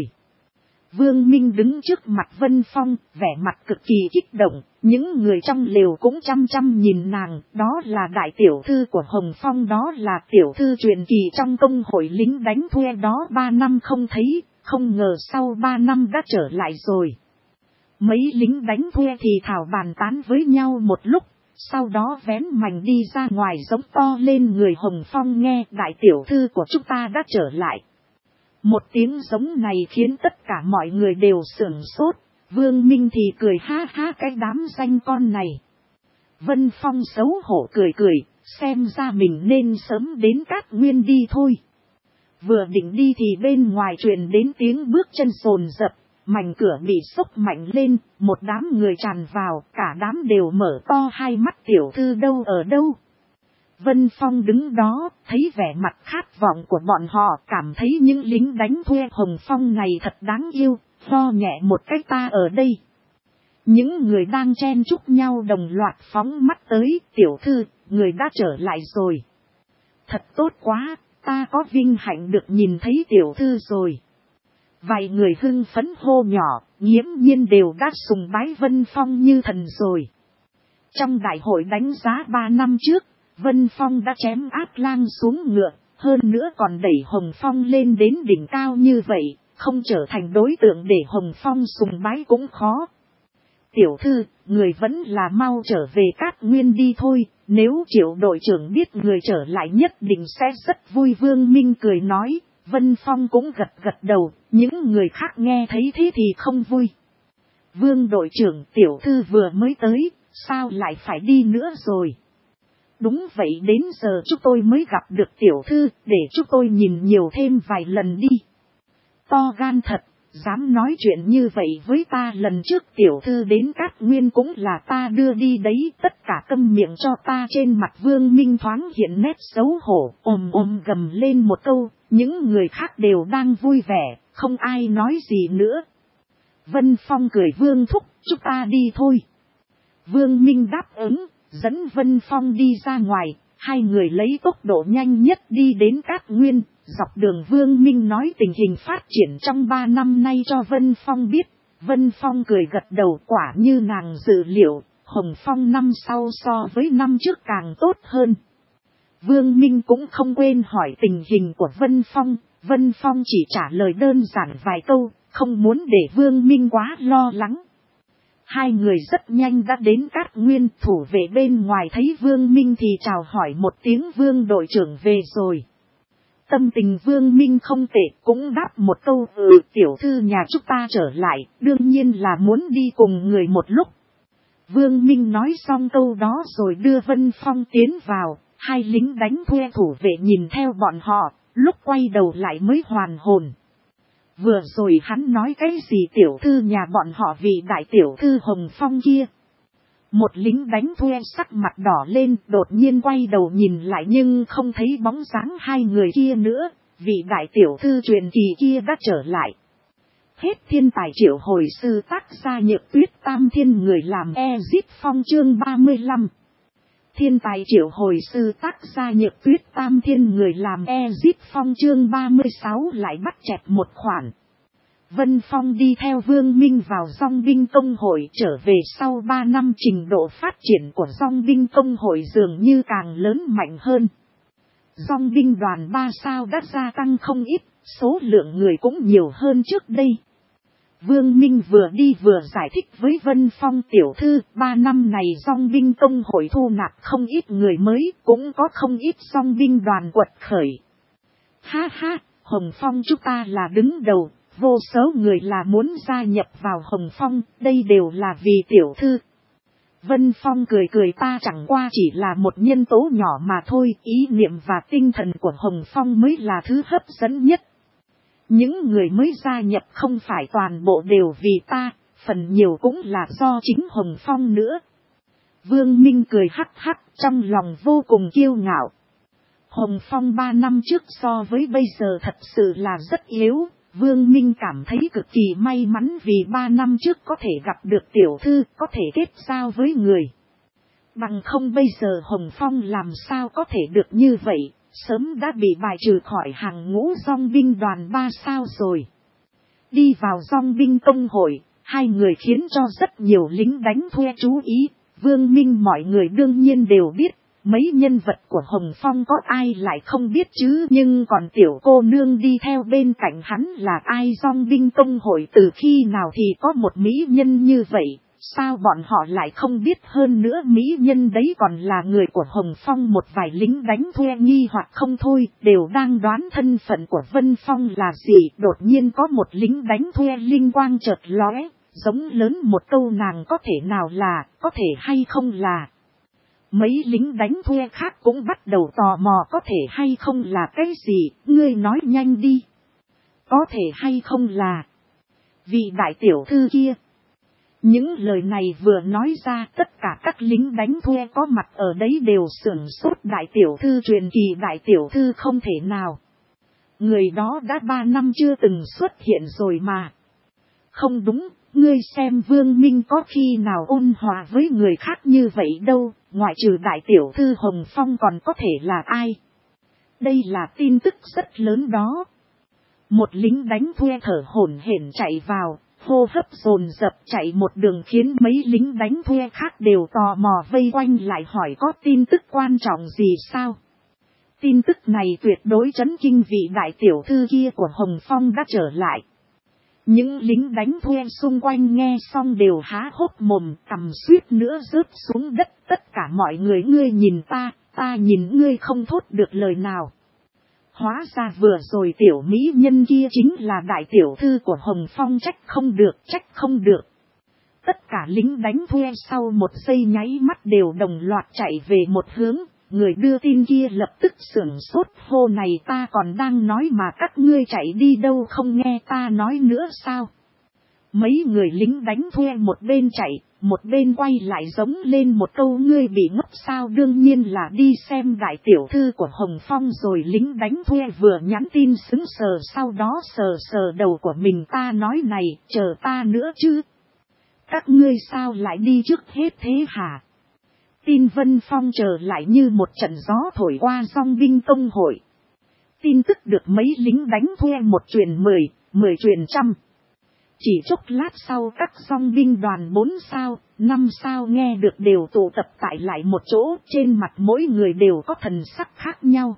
Vương Minh đứng trước mặt Vân Phong, vẻ mặt cực kỳ kích động, những người trong lều cũng chăm chăm nhìn nàng, đó là đại tiểu thư của Hồng Phong, đó là tiểu thư truyền kỳ trong công hội lính đánh thuê đó, 3 năm không thấy, không ngờ sau 3 năm đã trở lại rồi. Mấy lính đánh thuê thì thảo bàn tán với nhau một lúc, sau đó vén mành đi ra ngoài giống to lên người Hồng Phong nghe, đại tiểu thư của chúng ta đã trở lại. Một tiếng giống này khiến tất cả mọi người đều sửng sốt, Vương Minh thì cười ha ha cái đám danh con này. Vân Phong xấu hổ cười cười, xem ra mình nên sớm đến Cát Nguyên đi thôi. Vừa định đi thì bên ngoài truyền đến tiếng bước chân sồn dập. Mảnh cửa bị xốc mạnh lên, một đám người tràn vào, cả đám đều mở to hai mắt, tiểu thư đâu, ở đâu? Vân Phong đứng đó, thấy vẻ mặt khát vọng của bọn họ, cảm thấy những lính đánh thuê Hồng Phong này thật đáng yêu, lo nhẹ một cách, ta ở đây. Những người đang chen chúc nhau đồng loạt phóng mắt tới, tiểu thư, người đã trở lại rồi. Thật tốt quá, ta có vinh hạnh được nhìn thấy tiểu thư rồi. Vài người hưng phấn hô nhỏ, nghiễm nhiên đều đã sùng bái Vân Phong như thần rồi. Trong đại hội đánh giá 3 năm trước, Vân Phong đã chém Át Lang xuống ngựa, hơn nữa còn đẩy Hồng Phong lên đến đỉnh cao như vậy, không trở thành đối tượng để Hồng Phong sùng bái cũng khó. Tiểu thư, người vẫn là mau trở về Cát Nguyên đi thôi, nếu Triệu đội trưởng biết người trở lại nhất định sẽ rất vui. Vương Minh cười nói. Vân Phong cũng gật gật đầu, những người khác nghe thấy thế thì không vui. Vương đội trưởng, tiểu thư vừa mới tới, sao lại phải đi nữa rồi? Đúng vậy, đến giờ chúng tôi mới gặp được tiểu thư, để chúng tôi nhìn nhiều thêm vài lần đi. To gan thật, dám nói chuyện như vậy với ta, lần trước tiểu thư đến Cát Nguyên cũng là ta đưa đi đấy, tất cả câm miệng cho ta. Trên mặt Vương Minh thoáng hiện nét xấu hổ, gầm lên một câu, những người khác đều đang vui vẻ, không ai nói gì nữa. Vân Phong cười, Vương thúc, chúng ta đi thôi. Vương Minh đáp ứng, dẫn Vân Phong đi ra ngoài, hai người lấy tốc độ nhanh nhất đi đến Cát Nguyên. Dọc đường Vương Minh nói tình hình phát triển trong 3 năm nay cho Vân Phong biết. Vân Phong cười gật đầu, quả như nàng dự liệu, Hồng Phong năm sau so với năm trước càng tốt hơn. Vương Minh cũng không quên hỏi tình hình của Vân Phong. Vân Phong chỉ trả lời đơn giản vài câu, không muốn để Vương Minh quá lo lắng. Hai người rất nhanh đã đến Cát Nguyên, thủ vệ bên ngoài thấy Vương Minh thì chào hỏi một tiếng, Vương đội trưởng về rồi. Tâm tình Vương Minh không tệ, cũng đáp một câu, tiểu thư nhà chúng ta trở lại, đương nhiên là muốn đi cùng người một lúc. Vương Minh nói xong câu đó rồi đưa Vân Phong tiến vào, hai lính đánh thuê thủ vệ nhìn theo bọn họ, lúc quay đầu lại mới hoàn hồn. Vừa rồi hắn nói cái gì tiểu thư nhà bọn họ vì đại tiểu thư Hồng Phong kia. Một lính đánh thuê sắc mặt đỏ lên đột nhiên quay đầu nhìn lại nhưng không thấy bóng dáng hai người kia nữa, vì đại tiểu thư truyền kỳ kia đã trở lại. Hết thiên tài triệu hồi sư tác gia Nhược Tuyết Tam Thiên người làm Ezip Phong chương 35. Thiên tài triệu hồi sư tác gia Nhược Tuyết Tam Thiên người làm Ezip Phong chương 36 lại bắt chẹt một khoản. Vân Phong đi theo Vương Minh vào Dong binh công hội trở về sau 3 năm trình độ phát triển của Dong binh công hội dường như càng lớn mạnh hơn. Dong binh đoàn 3 sao đã gia tăng không ít, số lượng người cũng nhiều hơn trước đây. Vương Minh vừa đi vừa giải thích với Vân Phong tiểu thư, 3 năm này Dong binh công hội thu nạp không ít người mới, cũng có không ít Dong binh đoàn quật khởi. Ha ha, Hồng Phong chúng ta là đứng đầu, vô số người là muốn gia nhập vào Hồng Phong, đây đều là vì tiểu thư. Vân Phong cười cười ta chẳng qua chỉ là một nhân tố nhỏ mà thôi, ý niệm và tinh thần của Hồng Phong mới là thứ hấp dẫn nhất. Những người mới gia nhập không phải toàn bộ đều vì ta, phần nhiều cũng là do chính Hồng Phong nữa. Vương Minh cười hắc hắc trong lòng vô cùng kiêu ngạo. Hồng Phong 3 năm trước so với bây giờ thật sự là rất yếu. Vương Minh cảm thấy cực kỳ may mắn vì 3 năm trước có thể gặp được tiểu thư, có thể kết giao với người. Bằng không bây giờ Hồng Phong làm sao có thể được như vậy, sớm đã bị bài trừ khỏi hàng ngũ Dong binh đoàn 3 sao rồi. Đi vào Dong binh công hội, hai người khiến cho rất nhiều lính đánh thuê chú ý. Vương Minh mọi người đương nhiên đều biết. Mấy nhân vật của Hồng Phong có ai lại không biết chứ, nhưng còn tiểu cô nương đi theo bên cạnh hắn là ai? Dong binh công hội từ khi nào thì có một mỹ nhân như vậy, sao bọn họ lại không biết? Hơn nữa mỹ nhân đấy còn là người của Hồng Phong. Một vài lính đánh thuê nghi hoặc không thôi, đều đang đoán thân phận của Vân Phong là gì. Đột nhiên có một lính đánh thuê linh quang chợt lóe, giống lớn một câu nàng có thể nào là, có thể hay không là. Mấy lính đánh thuê khác cũng bắt đầu tò mò có thể hay không là cái gì, ngươi nói nhanh đi. Có thể hay không là vị đại tiểu thư kia. Những lời này vừa nói ra tất cả các lính đánh thuê có mặt ở đấy đều sửng sốt. Đại tiểu thư truyền kỳ, đại tiểu thư không thể nào. Người đó đã 3 năm chưa từng xuất hiện rồi mà. Không đúng, ngươi xem Vương Minh có khi nào ôn hòa với người khác như vậy đâu, ngoại trừ đại tiểu thư Hồng Phong còn có thể là ai. Đây là tin tức rất lớn đó. Một lính đánh thuê thở hổn hển chạy vào, hô hấp dồn dập chạy một đường khiến mấy lính đánh thuê khác đều tò mò vây quanh lại hỏi có tin tức quan trọng gì sao. Tin tức này tuyệt đối chấn kinh vị đại tiểu thư kia của Hồng Phong đã trở lại. Những lính đánh thuê xung quanh nghe xong đều há hốc mồm, cằm suýt nữa rớt xuống đất. Tất cả mọi người, ngươi nhìn ta nhìn ngươi, không thốt được lời nào. Hóa ra vừa rồi tiểu mỹ nhân kia chính là đại tiểu thư của Hồng Phong, trách không được. Tất cả lính đánh thuê sau một giây nháy mắt đều đồng loạt chạy về một hướng. Người đưa tin kia lập tức sửng sốt, hô này ta còn đang nói mà các ngươi chạy đi đâu, không nghe ta nói nữa sao? Mấy người lính đánh thuê một bên chạy, một bên quay lại giống lên một câu ngươi bị ngốc sao, đương nhiên là đi xem đại tiểu thư của Hồng Phong rồi. Lính đánh thuê vừa nhắn tin sững sờ, sau đó sờ đầu của mình, ta nói này, chờ ta nữa chứ. Các ngươi sao lại đi trước hết thế hả? Tin Vân Phong trở lại như một trận gió thổi qua Dong binh công hội. Tin tức được mấy lính đánh thuê một truyền 10 truyền trăm. Chỉ chốc lát sau các Dong binh đoàn 4 sao, 5 sao nghe được đều tụ tập tại lại một chỗ, trên mặt mỗi người đều có thần sắc khác nhau.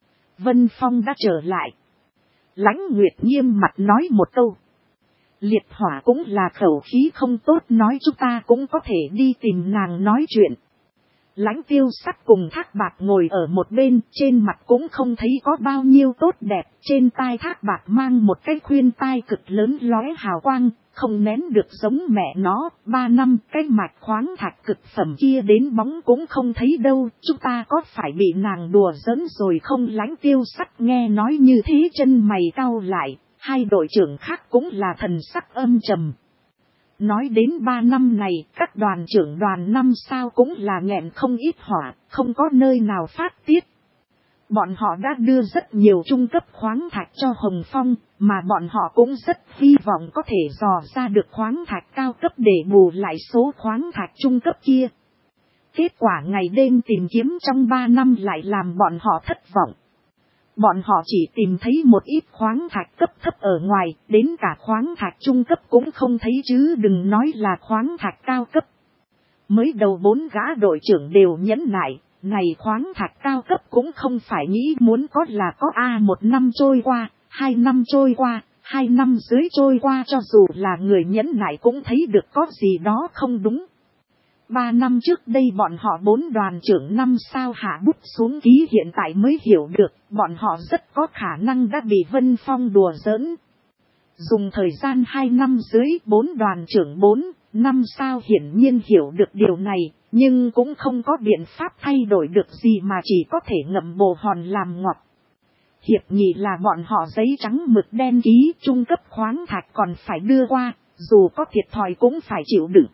Vân Phong đã trở lại. Lãnh Nguyệt nghiêm mặt nói một câu. Liệt Hỏa cũng là khẩu khí không tốt, nói chúng ta cũng có thể đi tìm nàng nói chuyện. Lãnh Tiêu Sắt cùng Thác Bạt ngồi ở một bên, trên mặt cũng không thấy có bao nhiêu tốt đẹp, trên tai Thác Bạt mang một cái khuyên tai cực lớn lóe hào quang, không nén được giống mẹ nó. 3 năm cái mạch khoáng thạch cực phẩm kia đến bóng cũng không thấy đâu, chúng ta có phải bị nàng đùa giỡn rồi không? Lãnh Tiêu Sắt nghe nói như thế chân mày cau lại, Hai đội trưởng khác cũng là thần sắc âm trầm. Nói đến 3 năm này, các đoàn trưởng đoàn 5 sao cũng là nghẹn không ít hỏa, không có nơi nào phát tiết. Bọn họ đã đưa rất nhiều trung cấp khoáng thạch cho Hồng Phong, mà bọn họ cũng rất hy vọng có thể dò ra được khoáng thạch cao cấp để bù lại số khoáng thạch trung cấp kia. Kết quả ngày đêm tìm kiếm trong 3 năm lại làm bọn họ thất vọng. Bọn họ chỉ tìm thấy một ít khoáng thạch cấp thấp ở ngoài, đến cả khoáng thạch trung cấp cũng không thấy chứ đừng nói là khoáng thạch cao cấp. Mới đầu 4 gã đội trưởng đều nhẫn nại, này khoáng thạch cao cấp cũng không phải nghĩ muốn có là có 1 năm trôi qua, 2 năm trôi qua, 2 năm dưới trôi qua cho dù là người nhẫn nại cũng thấy được có gì đó không đúng. 3 năm trước đây bọn họ 4 đoàn trưởng 5 sao hạ bút xuống ký hiện tại mới hiểu được, bọn họ rất có khả năng đã bị Vân Phong đùa giỡn. Dùng thời gian 2 năm dưới 4 đoàn trưởng 4-5 sao hiển nhiên hiểu được điều này, nhưng cũng không có biện pháp thay đổi được gì mà chỉ có thể ngậm bồ hòn làm ngọt. Hiệp nghị là bọn họ giấy trắng mực đen ký, trung cấp khoáng thạch còn phải đưa qua, dù có thiệt thòi cũng phải chịu đựng.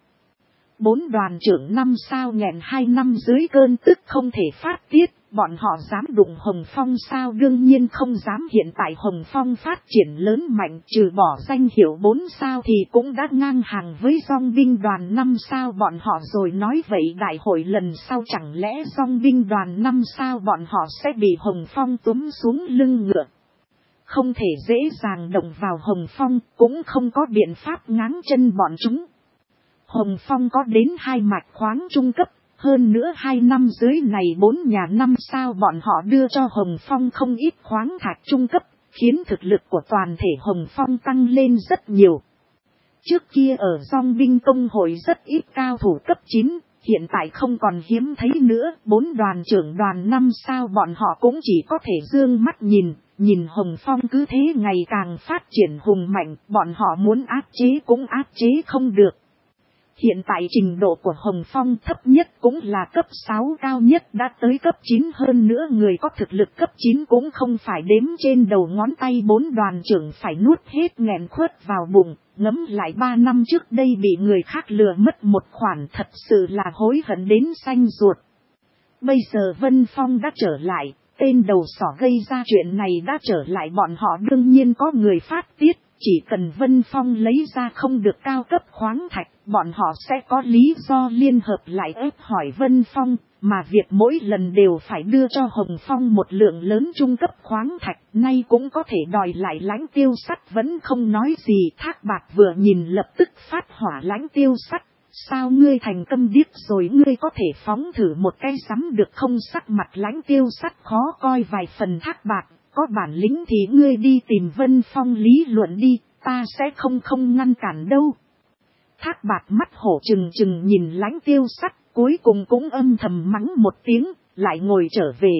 4 đoàn trưởng 5 sao nghẹn 2 năm dưới cơn tức không thể phát tiết, bọn họ dám đụng Hồng Phong sao? Đương nhiên không dám. Hiện tại Hồng Phong phát triển lớn mạnh, trừ bỏ danh hiệu 4 sao thì cũng đã ngang hàng với dòng binh đoàn 5 sao bọn họ rồi. Nói vậy đại hội lần sau chẳng lẽ dòng binh đoàn 5 sao bọn họ sẽ bị Hồng Phong túm xuống lưng ngựa? Không thể dễ dàng động vào Hồng Phong, cũng không có biện pháp ngáng chân bọn chúng. Hồng Phong có đến 2 mạch khoáng trung cấp, hơn nữa 2 năm dưới này 4 nhà 5 sao bọn họ đưa cho Hồng Phong không ít khoáng thạch trung cấp, khiến thực lực của toàn thể Hồng Phong tăng lên rất nhiều. Trước kia ở dòng binh công hội rất ít cao thủ cấp 9, hiện tại không còn hiếm thấy nữa. 4 đoàn trưởng đoàn 5 sao bọn họ cũng chỉ có thể dương mắt nhìn Hồng Phong cứ thế ngày càng phát triển hùng mạnh, bọn họ muốn áp chế cũng áp chế không được. Hiện tại trình độ của Hồng Phong thấp nhất cũng là cấp 6, cao nhất đã tới cấp 9, hơn nữa người có thực lực cấp 9 cũng không phải đếm trên đầu ngón tay. 4 đoàn trưởng phải nuốt hết nghẹn khuất vào bụng, ngẫm lại 3 năm trước đây bị người khác lừa mất một khoản thật sự là hối hận đến xanh ruột. Bây giờ Vân Phong đã trở lại, tên đầu sỏ gây ra chuyện này đã trở lại, bọn họ đương nhiên có người phát tiết. Chỉ cần Vân Phong lấy ra không được cao cấp khoáng thạch, bọn họ sẽ có lý do liên hợp lại ép hỏi Vân Phong, mà việc mỗi lần đều phải đưa cho Hồng Phong một lượng lớn trung cấp khoáng thạch, nay cũng có thể đòi lại. Lãnh Tiêu Sắt vẫn không nói gì. Thác Bạt vừa nhìn lập tức phát hỏa. Lãnh Tiêu Sắt, sao ngươi thành câm điếc rồi, ngươi có thể phóng thử một cái sắm được không? Sắc mặt Lãnh Tiêu Sắt khó coi vài phần. Thác Bạt, có bản lĩnh thì ngươi đi tìm Vân Phong lý luận đi, ta sẽ không ngăn cản đâu. Thác Bạt mắt hổ trừng trừng nhìn Lãnh Tiêu Sắt, cuối cùng cũng âm thầm mắng một tiếng, lại ngồi trở về.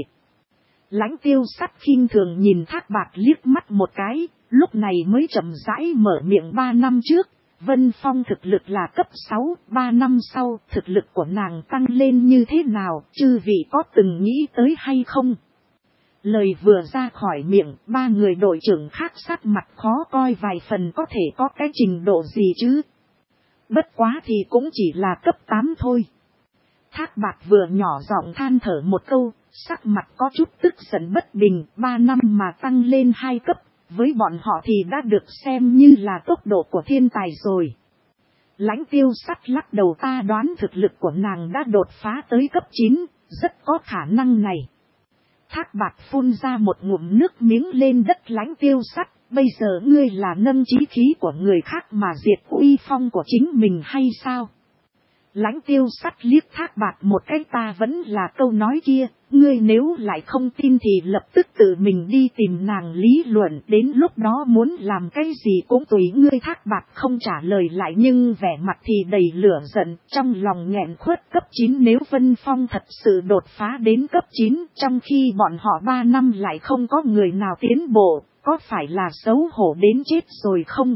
Lãnh Tiêu Sắt khinh thường nhìn Thác Bạt liếc mắt một cái, lúc này mới chậm rãi mở miệng. 3 năm trước, Vân Phong thực lực là cấp 6, 3 năm sau thực lực của nàng tăng lên như thế nào, chư vị có từng nghĩ tới hay không? Lời vừa ra khỏi miệng, 3 người đội trưởng khác sắc mặt khó coi vài phần. Có thể có cái trình độ gì chứ? Bất quá thì cũng chỉ là cấp 8 thôi. Thác Bạt vừa nhỏ giọng than thở một câu, sắc mặt có chút tức giận bất bình. 3 năm mà tăng lên 2 cấp, với bọn họ thì đã được xem như là tốc độ của thiên tài rồi. Lãnh Tiêu Sắt lắc đầu, ta đoán thực lực của nàng đã đột phá tới cấp 9, rất có khả năng này. Thác Bạt phun ra một ngụm nước miếng lên đất. Lãnh Tiêu Sắt, bây giờ ngươi là nâng chí khí của người khác mà diệt uy phong của chính mình hay sao? Lãnh Tiêu Sắt liếc Thác Bạt một cái, ta vẫn là câu nói kia, ngươi nếu lại không tin thì lập tức tự mình đi tìm nàng lý luận, đến lúc đó muốn làm cái gì cũng tùy ngươi. Thác Bạt không trả lời lại nhưng vẻ mặt thì đầy lửa giận, trong lòng nghẹn khuất. Cấp 9, nếu Vân Phong thật sự đột phá đến cấp 9, trong khi bọn họ 3 năm lại không có người nào tiến bộ, có phải là xấu hổ đến chết rồi không?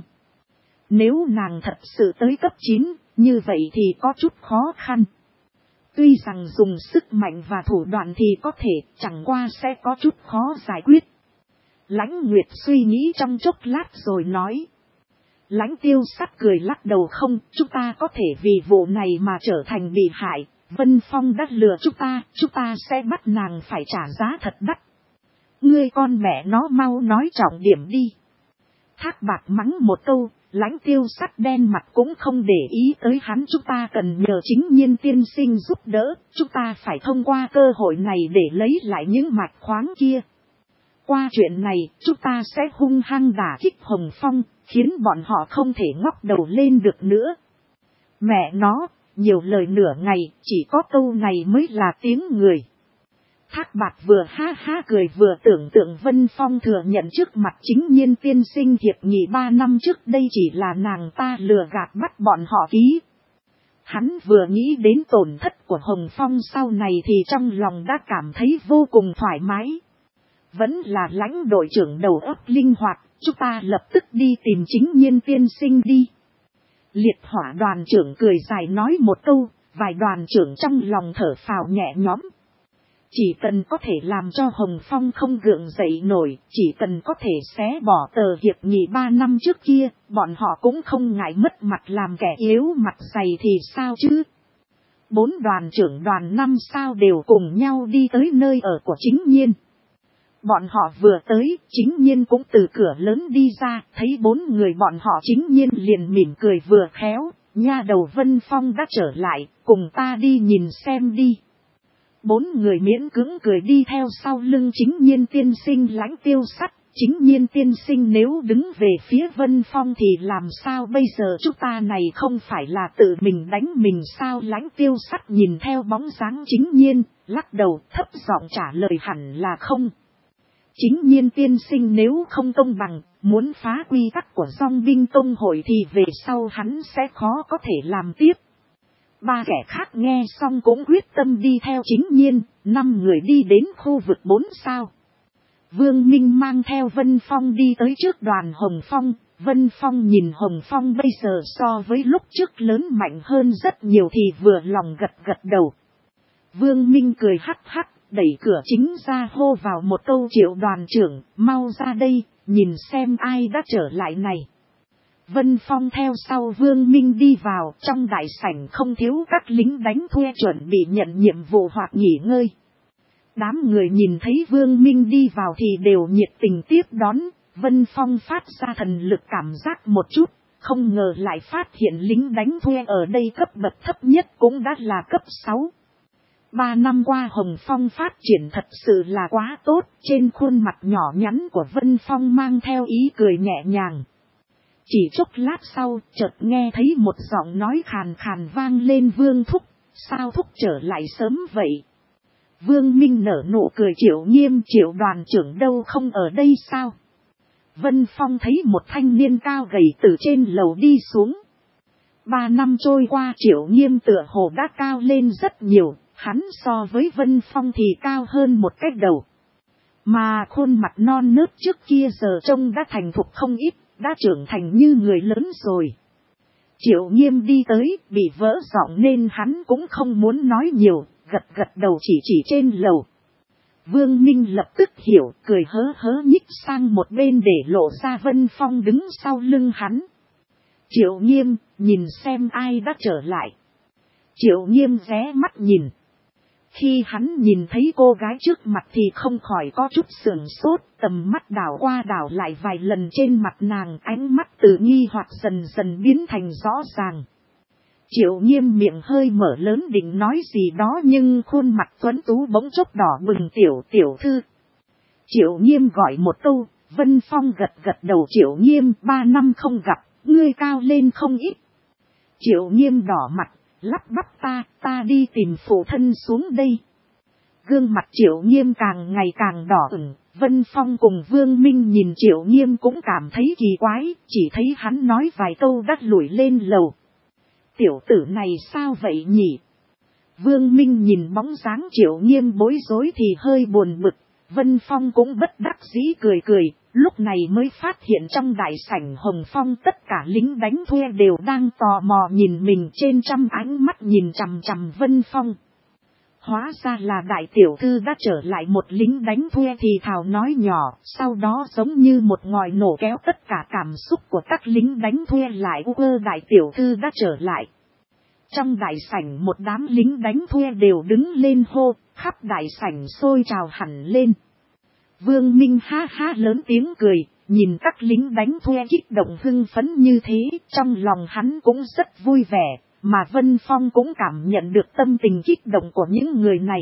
Nếu nàng thật sự tới cấp 9, như vậy thì có chút khó khăn. Tuy rằng dùng sức mạnh và thủ đoạn thì có thể, chẳng qua sẽ có chút khó giải quyết. Lãnh Nguyệt suy nghĩ trong chốc lát rồi nói. Lãnh Tiêu Sắt cười lắc đầu không, chúng ta có thể vì vụ này mà trở thành bị hại. Vân Phong đã lừa chúng ta sẽ bắt nàng phải trả giá thật đắt. Ngươi con mẹ nó mau nói trọng điểm đi. Thác Bạt mắng một câu, Lãnh Tiêu Sắt đen mặt cũng không để ý tới hắn. Chúng ta cần nhờ Chính Nhiên tiên sinh giúp đỡ, chúng ta phải thông qua cơ hội này để lấy lại những mạch khoáng kia. Qua chuyện này, chúng ta sẽ hung hăng đả kích Hồng Phong, khiến bọn họ không thể ngóc đầu lên được nữa. Mẹ nó, nhiều lời nửa ngày, chỉ có câu này mới là tiếng người. Thác Bạt vừa ha ha cười vừa tưởng tượng Vân Phong thừa nhận trước mặt Chính Nhiên tiên sinh hiệp nghị 3 năm trước đây chỉ là nàng ta lừa gạt bắt bọn họ ký. Hắn vừa nghĩ đến tổn thất của Hồng Phong sau này thì trong lòng đã cảm thấy vô cùng thoải mái. Vẫn là Lãnh đội trưởng đầu óc linh hoạt, chúng ta lập tức đi tìm Chính Nhiên tiên sinh đi. Liệt Hỏa đoàn trưởng cười dài nói một câu, vài đoàn trưởng trong lòng thở phào nhẹ nhõm. Chỉ cần có thể làm cho Hồng Phong không gượng dậy nổi, chỉ cần có thể xé bỏ tờ hiệp nghị 3 năm trước kia, bọn họ cũng không ngại mất mặt làm kẻ yếu mặt dày thì sao chứ. 4 đoàn trưởng đoàn 5 sao đều cùng nhau đi tới nơi ở của Chính Nhiên. Bọn họ vừa tới, Chính Nhiên cũng từ cửa lớn đi ra, thấy 4 người bọn họ Chính Nhiên liền mỉm cười vừa khéo, nha đầu Vân Phong đã trở lại, cùng ta đi nhìn xem đi. 4 người miễn cưỡng cười đi theo sau lưng Chính Nhiên tiên sinh. Lãnh Tiêu Sắt, Chính Nhiên tiên sinh nếu đứng về phía Vân Phong thì làm sao bây giờ, chúng ta này không phải là tự mình đánh mình sao? Lãnh Tiêu Sắt nhìn theo bóng dáng Chính Nhiên, lắc đầu thấp giọng trả lời hẳn là không. Chính Nhiên tiên sinh nếu không công bằng, muốn phá quy tắc của Dòng binh tông hội thì về sau hắn sẽ khó có thể làm tiếp. 3 kẻ khác nghe xong cũng quyết tâm đi theo Chính Nhiên, 5 người đi đến khu vực 4 sao. Vương Minh mang theo Vân Phong đi tới trước đoàn Hồng Phong. Vân Phong nhìn Hồng Phong bây giờ so với lúc trước lớn mạnh hơn rất nhiều thì vừa lòng gật gật đầu. Vương Minh cười hắc hắc, đẩy cửa chính ra hô vào một câu Triệu đoàn trưởng, mau ra đây, nhìn xem ai đã trở lại này. Vân Phong theo sau Vương Minh đi vào, trong đại sảnh không thiếu các lính đánh thuê chuẩn bị nhận nhiệm vụ hoặc nghỉ ngơi. Đám người nhìn thấy Vương Minh đi vào thì đều nhiệt tình tiếp đón. Vân Phong phát ra thần lực cảm giác một chút, không ngờ lại phát hiện lính đánh thuê ở đây cấp bậc thấp nhất cũng đã là cấp 6. 3 năm qua Hồng Phong phát triển thật sự là quá tốt, trên khuôn mặt nhỏ nhắn của Vân Phong mang theo ý cười nhẹ nhàng. Chỉ chốc lát sau, chợt nghe thấy một giọng nói khàn khàn vang lên, Vương thúc, sao thúc trở lại sớm vậy? Vương Minh nở nụ cười, Triệu Nghiêm Triệu đoàn trưởng đâu không ở đây sao? Vân Phong thấy một thanh niên cao gầy từ trên lầu đi xuống. 3 năm trôi qua Triệu Nghiêm tựa hồ đã cao lên rất nhiều, hắn so với Vân Phong thì cao hơn một cái đầu. Mà khuôn mặt non nớt trước kia giờ trông đã thành thục không ít, đã trưởng thành như người lớn rồi. Triệu Nghiêm đi tới, bị vỡ giọng nên hắn cũng không muốn nói nhiều, gật gật đầu chỉ trên lầu. Vương Minh lập tức hiểu, cười hớ hớ nhích sang một bên để lộ ra Vân Phong đứng sau lưng hắn. Triệu Nghiêm, nhìn xem ai đã trở lại. Triệu Nghiêm ghé mắt nhìn. Khi hắn nhìn thấy cô gái trước mặt thì không khỏi có chút sửng sốt, tầm mắt đảo qua đảo lại vài lần trên mặt nàng, ánh mắt từ nghi hoặc dần dần biến thành rõ ràng. Triệu Nghiêm miệng hơi mở lớn định nói gì đó nhưng khuôn mặt tuấn tú bỗng chốc đỏ bừng, tiểu thư. Triệu Nghiêm gọi một câu, Vân Phong gật gật đầu. Triệu Nghiêm, 3 năm không gặp, ngươi cao lên không ít. Triệu Nghiêm đỏ mặt, lắp bắp, ta đi tìm phụ thân xuống đây. Gương mặt Triệu Nghiêm càng ngày càng đỏ ửng. Vân Phong cùng Vương Minh nhìn Triệu Nghiêm cũng cảm thấy kỳ quái, chỉ thấy hắn nói vài câu đắt lủi lên lầu. Tiểu tử này sao vậy nhỉ? Vương Minh nhìn bóng dáng Triệu Nghiêm bối rối thì hơi buồn bực. Vân Phong cũng bất đắc dĩ cười, lúc này mới phát hiện trong đại sảnh Hồng Phong tất cả lính đánh thuê đều đang tò mò nhìn mình, trên trăm ánh mắt nhìn chằm chằm Vân Phong. Hóa ra là đại tiểu thư đã trở lại. Một lính đánh thuê thì thào nói nhỏ, sau đó giống như một ngòi nổ kéo tất cả cảm xúc của các lính đánh thuê lại. Đại tiểu thư đã trở lại. Trong đại sảnh một đám lính đánh thuê đều đứng lên hô, khắp đại sảnh sôi trào hẳn lên. Vương Minh ha ha lớn tiếng cười, nhìn các lính đánh thuê kích động hưng phấn như thế, trong lòng hắn cũng rất vui vẻ, mà Vân Phong cũng cảm nhận được tâm tình kích động của những người này.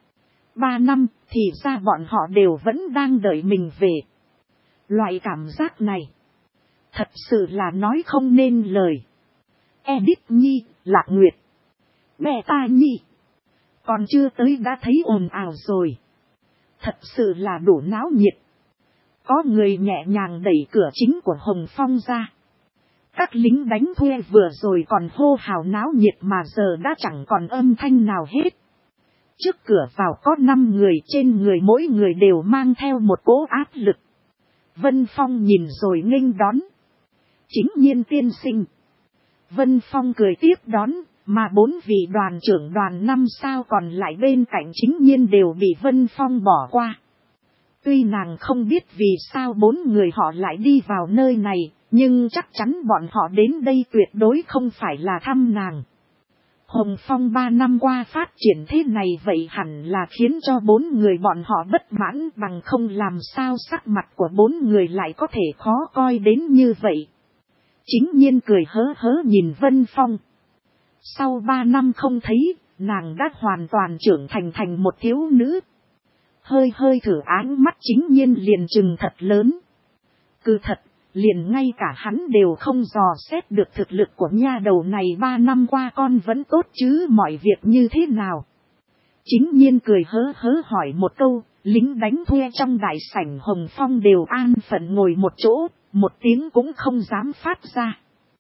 3 năm, thì ra bọn họ đều vẫn đang đợi mình về. Loại cảm giác này, thật sự là nói không nên lời. Edith Nhi, Lạc Nguyệt, mẹ ta Nhi, còn chưa tới đã thấy ồn ào rồi. Thật sự là đủ náo nhiệt. Có người nhẹ nhàng đẩy cửa chính của Hồng Phong ra. Các lính đánh thuê vừa rồi còn hô hào náo nhiệt mà giờ đã chẳng còn âm thanh nào hết. Trước cửa vào có 5 người, trên người mỗi người đều mang theo một cỗ áp lực. Vân Phong nhìn rồi nghênh đón. Chính Nhiên tiên sinh. Vân Phong cười tiếp đón, mà 4 vị đoàn trưởng đoàn 5 sao còn lại bên cạnh Chính Nhiên đều bị Vân Phong bỏ qua. Tuy nàng không biết vì sao 4 người họ lại đi vào nơi này, nhưng chắc chắn bọn họ đến đây tuyệt đối không phải là thăm nàng. Hồng Phong 3 năm qua phát triển thế này vậy hẳn là khiến cho 4 người bọn họ bất mãn, bằng không làm sao sắc mặt của 4 người lại có thể khó coi đến như vậy. Chính Nhiên cười hớ hớ nhìn Vân Phong. Sau 3 năm không thấy, nàng đã hoàn toàn trưởng thành một thiếu nữ. Hơi thử áng mắt Chính Nhiên liền trừng thật lớn. Cứ thật, liền ngay cả hắn đều không dò xét được thực lực của nha đầu này. 3 năm qua con vẫn tốt chứ, mọi việc như thế nào? Chính Nhiên cười hớ hớ hỏi một câu, lính đánh thuê trong đại sảnh Hồng Phong đều an phận ngồi một chỗ, một tiếng cũng không dám phát ra.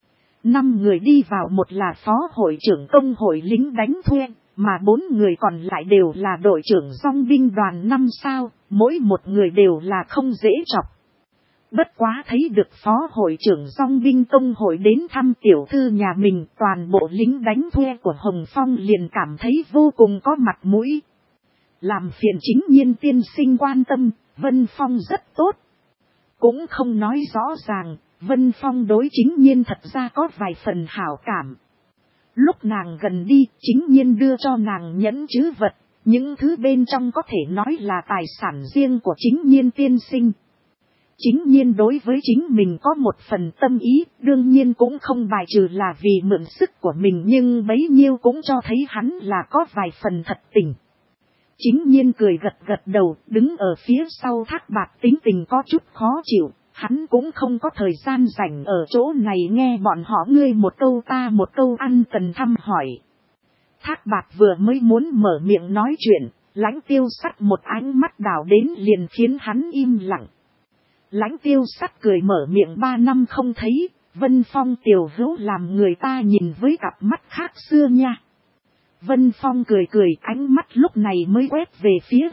5 người đi vào, một là phó hội trưởng công hội lính đánh thuê, mà 4 người còn lại đều là đội trưởng dòng binh đoàn 5 sao, mỗi một người đều là không dễ chọc. Bất quá thấy được phó hội trưởng dòng binh công hội đến thăm tiểu thư nhà mình, toàn bộ lính đánh thuê của Hồng Phong liền cảm thấy vô cùng có mặt mũi. Làm phiền Chính Nhiên tiên sinh quan tâm, Vân Phong rất tốt. Cũng không nói rõ ràng, Vân Phong đối Chính Nhiên thật ra có vài phần hảo cảm. Lúc nàng gần đi, Chính Nhiên đưa cho nàng nhẫn trữ vật, những thứ bên trong có thể nói là tài sản riêng của Chính Nhiên tiên sinh. Chính Nhiên đối với chính mình có một phần tâm ý, đương nhiên cũng không bài trừ là vì mượn sức của mình, nhưng bấy nhiêu cũng cho thấy hắn là có vài phần thật tình. Chính Nhiên cười gật đầu, đứng ở phía sau Thác Bạt tính tình có chút khó chịu, hắn cũng không có thời gian rảnh ở chỗ này nghe bọn họ ngươi một câu ta một câu ăn cần thăm hỏi. Thác Bạt vừa mới muốn mở miệng nói chuyện, Lãnh Tiêu Sắt một ánh mắt đảo đến liền khiến hắn im lặng. Lãnh Tiêu Sắt cười mở miệng 3 năm không thấy, Vân Phong tiểu hữu làm người ta nhìn với cặp mắt khác xưa nha. Vân Phong cười ánh mắt lúc này mới quét về phía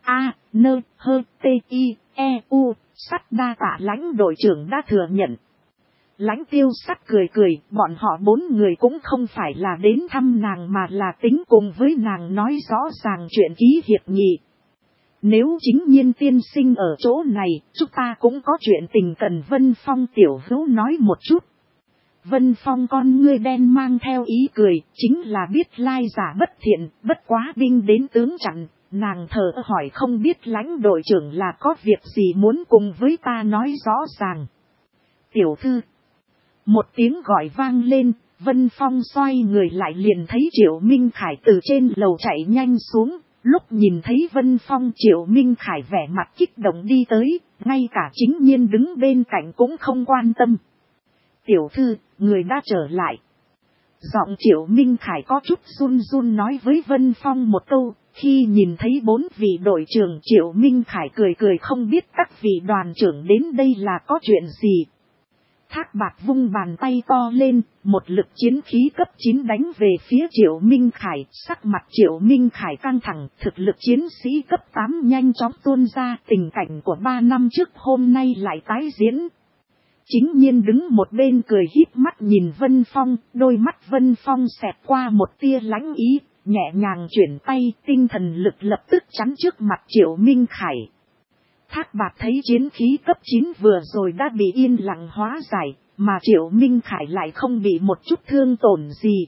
L.A.N.H.T.I.E.U. Sắt đa tạ Lãnh đội trưởng đã thừa nhận. Lãnh Tiêu Sắt cười, bọn họ 4 người cũng không phải là đến thăm nàng mà là tính cùng với nàng nói rõ ràng chuyện ký hiệp nghị. Nếu Chính Nhiên tiên sinh ở chỗ này, chúng ta cũng có chuyện tình cần Vân Phong tiểu hữu nói một chút. Vân Phong con ngươi đen mang theo ý cười, chính là biết lai giả bất thiện, bất quá binh đến tướng chặn, nàng thở hỏi không biết Lãnh đội trưởng là có việc gì muốn cùng với ta nói rõ ràng. Tiểu thư. Một tiếng gọi vang lên, Vân Phong xoay người lại liền thấy Triệu Minh Khải từ trên lầu chạy nhanh xuống. Lúc nhìn thấy Vân Phong, Triệu Minh Khải vẻ mặt kích động đi tới, ngay cả Chính Nhiên đứng bên cạnh cũng không quan tâm. Tiểu thư, người đã trở lại. Giọng Triệu Minh Khải có chút run nói với Vân Phong một câu, khi nhìn thấy 4 vị đội trưởng Triệu Minh Khải cười không biết các vị đoàn trưởng đến đây là có chuyện gì. Thác Bạt vung bàn tay to lên, một lực chiến khí cấp 9 đánh về phía Triệu Minh Khải, sắc mặt Triệu Minh Khải căng thẳng, thực lực chiến sĩ cấp 8 nhanh chóng tuôn ra, tình cảnh của 3 năm trước hôm nay lại tái diễn. Chính Nhiên đứng một bên cười híp mắt nhìn Vân Phong, đôi mắt Vân Phong xẹt qua một tia lãnh ý, nhẹ nhàng chuyển tay, tinh thần lực lập tức chắn trước mặt Triệu Minh Khải. Thác Bạt thấy chiến khí cấp 9 vừa rồi đã bị yên lặng hóa giải, mà Triệu Minh Khải lại không bị một chút thương tổn gì.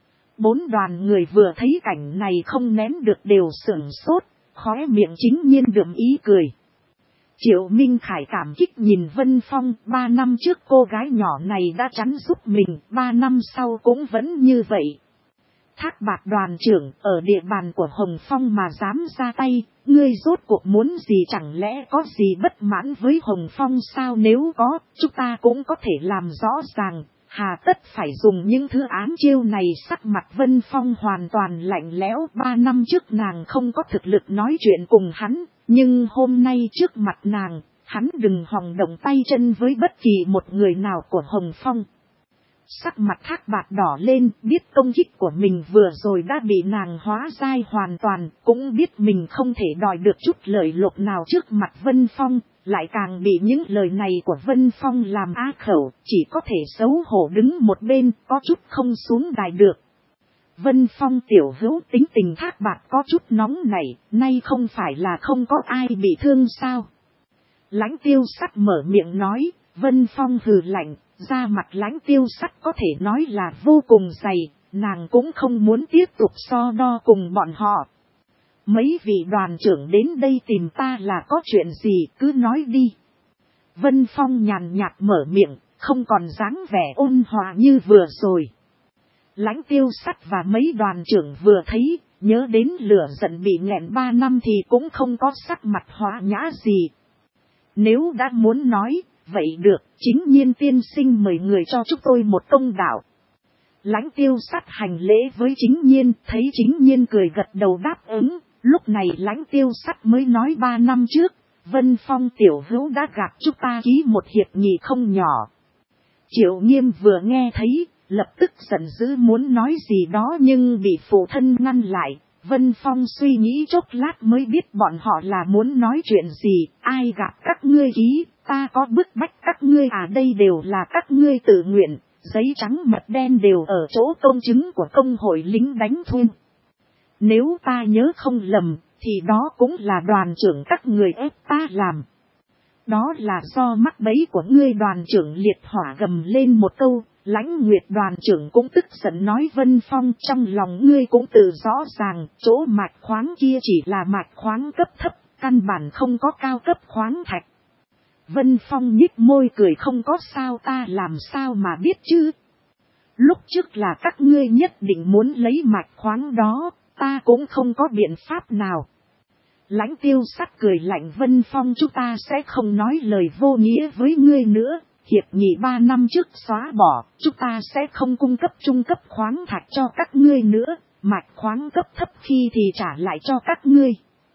4 đoàn người vừa thấy cảnh này không nén được đều sửng sốt, khóe miệng chính nhiên đượm ý cười. Triệu Minh Khải cảm kích nhìn Vân Phong, 3 năm trước cô gái nhỏ này đã chắn giúp mình, 3 năm sau cũng vẫn như vậy. Thác Bạt đoàn trưởng, ở địa bàn của Hồng Phong mà dám ra tay, ngươi rốt cuộc muốn gì, chẳng lẽ có gì bất mãn với Hồng Phong sao? Nếu có, chúng ta cũng có thể làm rõ ràng, hà tất phải dùng những thứ ám chiêu này. Sắc mặt Vân Phong hoàn toàn lạnh lẽo, 3 năm trước nàng không có thực lực nói chuyện cùng hắn, nhưng hôm nay trước mặt nàng, hắn đừng hòng động tay chân với bất kỳ một người nào của Hồng Phong. Sắc mặt Thác Bạt đỏ lên, biết công kích của mình vừa rồi đã bị nàng hóa dai hoàn toàn, cũng biết mình không thể đòi được chút lời lộc nào trước mặt Vân Phong, lại càng bị những lời này của Vân Phong làm á khẩu, chỉ có thể xấu hổ đứng một bên, có chút không xuống đài được. Vân Phong tiểu hữu, tính tình Thác Bạt có chút nóng nảy, nay không phải là không có ai bị thương sao? Lãnh Tiêu Sắt mở miệng nói. Vân Phong hừ lạnh, da mặt Lãnh Tiêu Sắt có thể nói là vô cùng dày, nàng cũng không muốn tiếp tục so đo cùng bọn họ. Mấy vị đoàn trưởng đến đây tìm ta là có chuyện gì, cứ nói đi. Vân Phong nhàn nhạt mở miệng, không còn dáng vẻ ôn hòa như vừa rồi. Lãnh Tiêu Sắt và mấy đoàn trưởng vừa thấy, nhớ đến lửa giận bị nghẹn 3 năm thì cũng không có sắc mặt hòa nhã gì. Nếu đã muốn nói, vậy được, chính nhiên tiên sinh mời người cho chúng tôi một công đạo. Lãnh Tiêu Sắt hành lễ với chính nhiên, thấy chính nhiên cười gật đầu đáp ứng, lúc này Lãnh Tiêu Sắt mới nói 3 năm trước, Vân Phong tiểu hữu đã gặp chúng ta ký một hiệp nghị không nhỏ. Triệu Nghiêm vừa nghe thấy, lập tức giận dữ muốn nói gì đó nhưng bị phụ thân ngăn lại. Vân Phong suy nghĩ chốc lát mới biết bọn họ là muốn nói chuyện gì, ai gặp các ngươi ký, ta có bức bách các ngươi à? Đây đều là các ngươi tự nguyện, giấy trắng mật đen đều ở chỗ công chứng của công hội lính đánh thuê. Nếu ta nhớ không lầm, thì đó cũng là đoàn trưởng các người ép ta làm. Đó là do mắc bẫy của ngươi. Đoàn trưởng Liệt Hỏa gầm lên một câu. Lãnh Nguyệt đoàn trưởng cũng tức giận nói Vân Phong, trong lòng ngươi cũng tự rõ ràng, chỗ mạch khoáng kia chỉ là mạch khoáng cấp thấp, căn bản không có cao cấp khoáng thạch. Vân Phong nhích môi cười, không có sao, ta làm sao mà biết chứ. Lúc trước là các ngươi nhất định muốn lấy mạch khoáng đó, ta cũng không có biện pháp nào. Lãnh Tiêu Sắt cười lạnh, Vân Phong, chúng ta sẽ không nói lời vô nghĩa với ngươi nữa. Hiệp nghị 3 năm trước xóa bỏ, chúng ta sẽ không cung cấp trung cấp khoáng thạch cho các ngươi nữa, mạch khoáng cấp thấp khi thì trả lại cho các ngươi.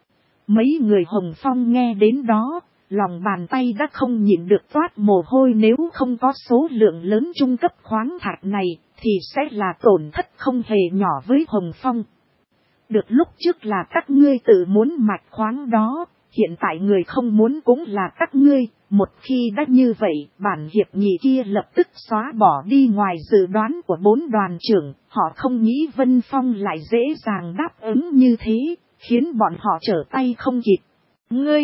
Mấy người Hồng Phong nghe đến đó, lòng bàn tay đã không nhịn được toát mồ hôi. Nếu không có số lượng lớn trung cấp khoáng thạch này, thì sẽ là tổn thất không hề nhỏ với Hồng Phong. Được lúc trước là các ngươi tự muốn mạch khoáng đó, hiện tại người không muốn cũng là các ngươi. Một khi đã như vậy, bản hiệp nghị kia lập tức xóa bỏ đi. Ngoài dự đoán của 4 đoàn trưởng, họ không nghĩ Vân Phong lại dễ dàng đáp ứng như thế, khiến bọn họ trở tay không kịp. Ngươi!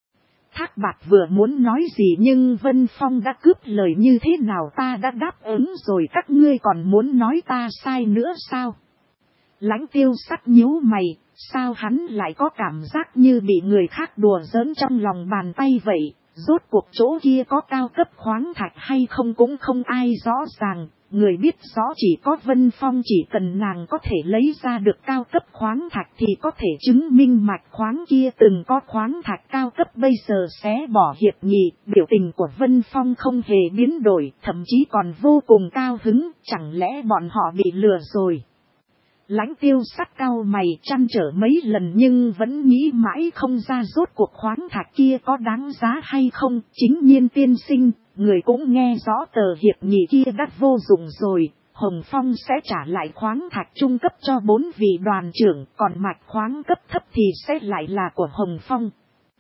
Thác Bạt vừa muốn nói gì nhưng Vân Phong đã cướp lời, như thế nào ta đã đáp ứng rồi, các ngươi còn muốn nói ta sai nữa sao? Lãnh Tiêu Sắt nhíu mày, sao hắn lại có cảm giác như bị người khác đùa giỡn trong lòng bàn tay vậy? Rốt cuộc chỗ kia có cao cấp khoáng thạch hay không cũng không ai rõ ràng, người biết rõ chỉ có Vân Phong. Chỉ cần nàng có thể lấy ra được cao cấp khoáng thạch thì có thể chứng minh mạch khoáng kia từng có khoáng thạch cao cấp. Bây giờ xé bỏ hiệp nghị, biểu tình của Vân Phong không hề biến đổi, thậm chí còn vô cùng cao hứng, chẳng lẽ bọn họ bị lừa rồi? Lãnh Tiêu Sắt cau mày trăn trở mấy lần nhưng vẫn nghĩ mãi không ra rốt cuộc khoáng thạch kia có đáng giá hay không. Chính nhiên tiên sinh, người cũng nghe rõ tờ hiệp nghị kia đã vô dụng rồi. Hồng Phong sẽ trả lại khoáng thạch trung cấp cho 4 vị đoàn trưởng, còn mạch khoáng cấp thấp thì sẽ lại là của Hồng Phong.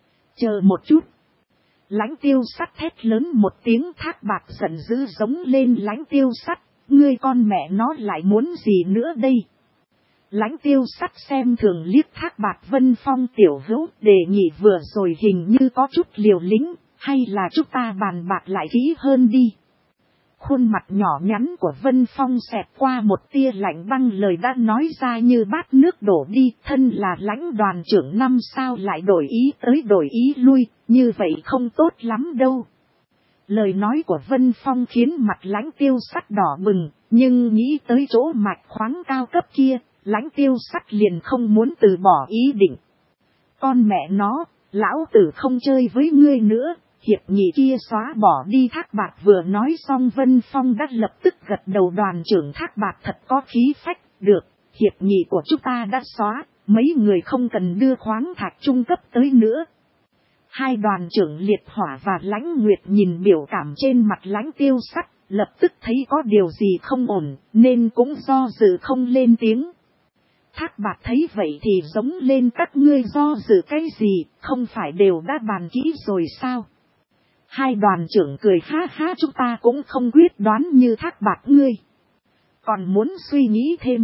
Chờ một chút. Lãnh Tiêu Sắt thét lớn một tiếng. Thác Bạt giận dữ giống lên, Lãnh Tiêu Sắt, ngươi con mẹ nó lại muốn gì nữa đây? Lãnh Tiêu Sắt xem thường liếc Thác Bạt Vân Phong tiểu hữu, đề nghị vừa rồi hình như có chút liều lĩnh, hay là chúng ta bàn bạc lại kỹ hơn đi. Khuôn mặt nhỏ nhắn của Vân Phong xẹt qua một tia lạnh băng, lời đã nói ra như bát nước đổ đi, thân là lãnh đoàn trưởng năm sao lại đổi ý tới đổi ý lui, như vậy không tốt lắm đâu. Lời nói của Vân Phong khiến mặt Lãnh Tiêu Sắt đỏ bừng, nhưng nghĩ tới chỗ mạch khoáng cao cấp kia, Lãnh Tiêu Sắt liền không muốn từ bỏ ý định. Con mẹ nó, lão tử không chơi với ngươi nữa. Hiệp nghị kia xóa bỏ đi. Thác Bạt vừa nói xong Vân Phong đã lập tức gật đầu. Đoàn trưởng Thác Bạt thật có khí phách. Được, hiệp nghị của chúng ta đã xóa, mấy người không cần đưa khoáng thạch trung cấp tới nữa. Hai đoàn trưởng Liệt Hỏa và Lãnh Nguyệt nhìn biểu cảm trên mặt Lãnh Tiêu Sắt, lập tức thấy có điều gì không ổn, nên cũng do dự không lên tiếng. Thác Bạt thấy vậy thì giống lên: các ngươi do dự cái gì, không phải đều đã bàn kỹ rồi sao? Hai đoàn trưởng cười ha ha: chúng ta cũng không quyết đoán như Thác Bạt ngươi, còn muốn suy nghĩ thêm.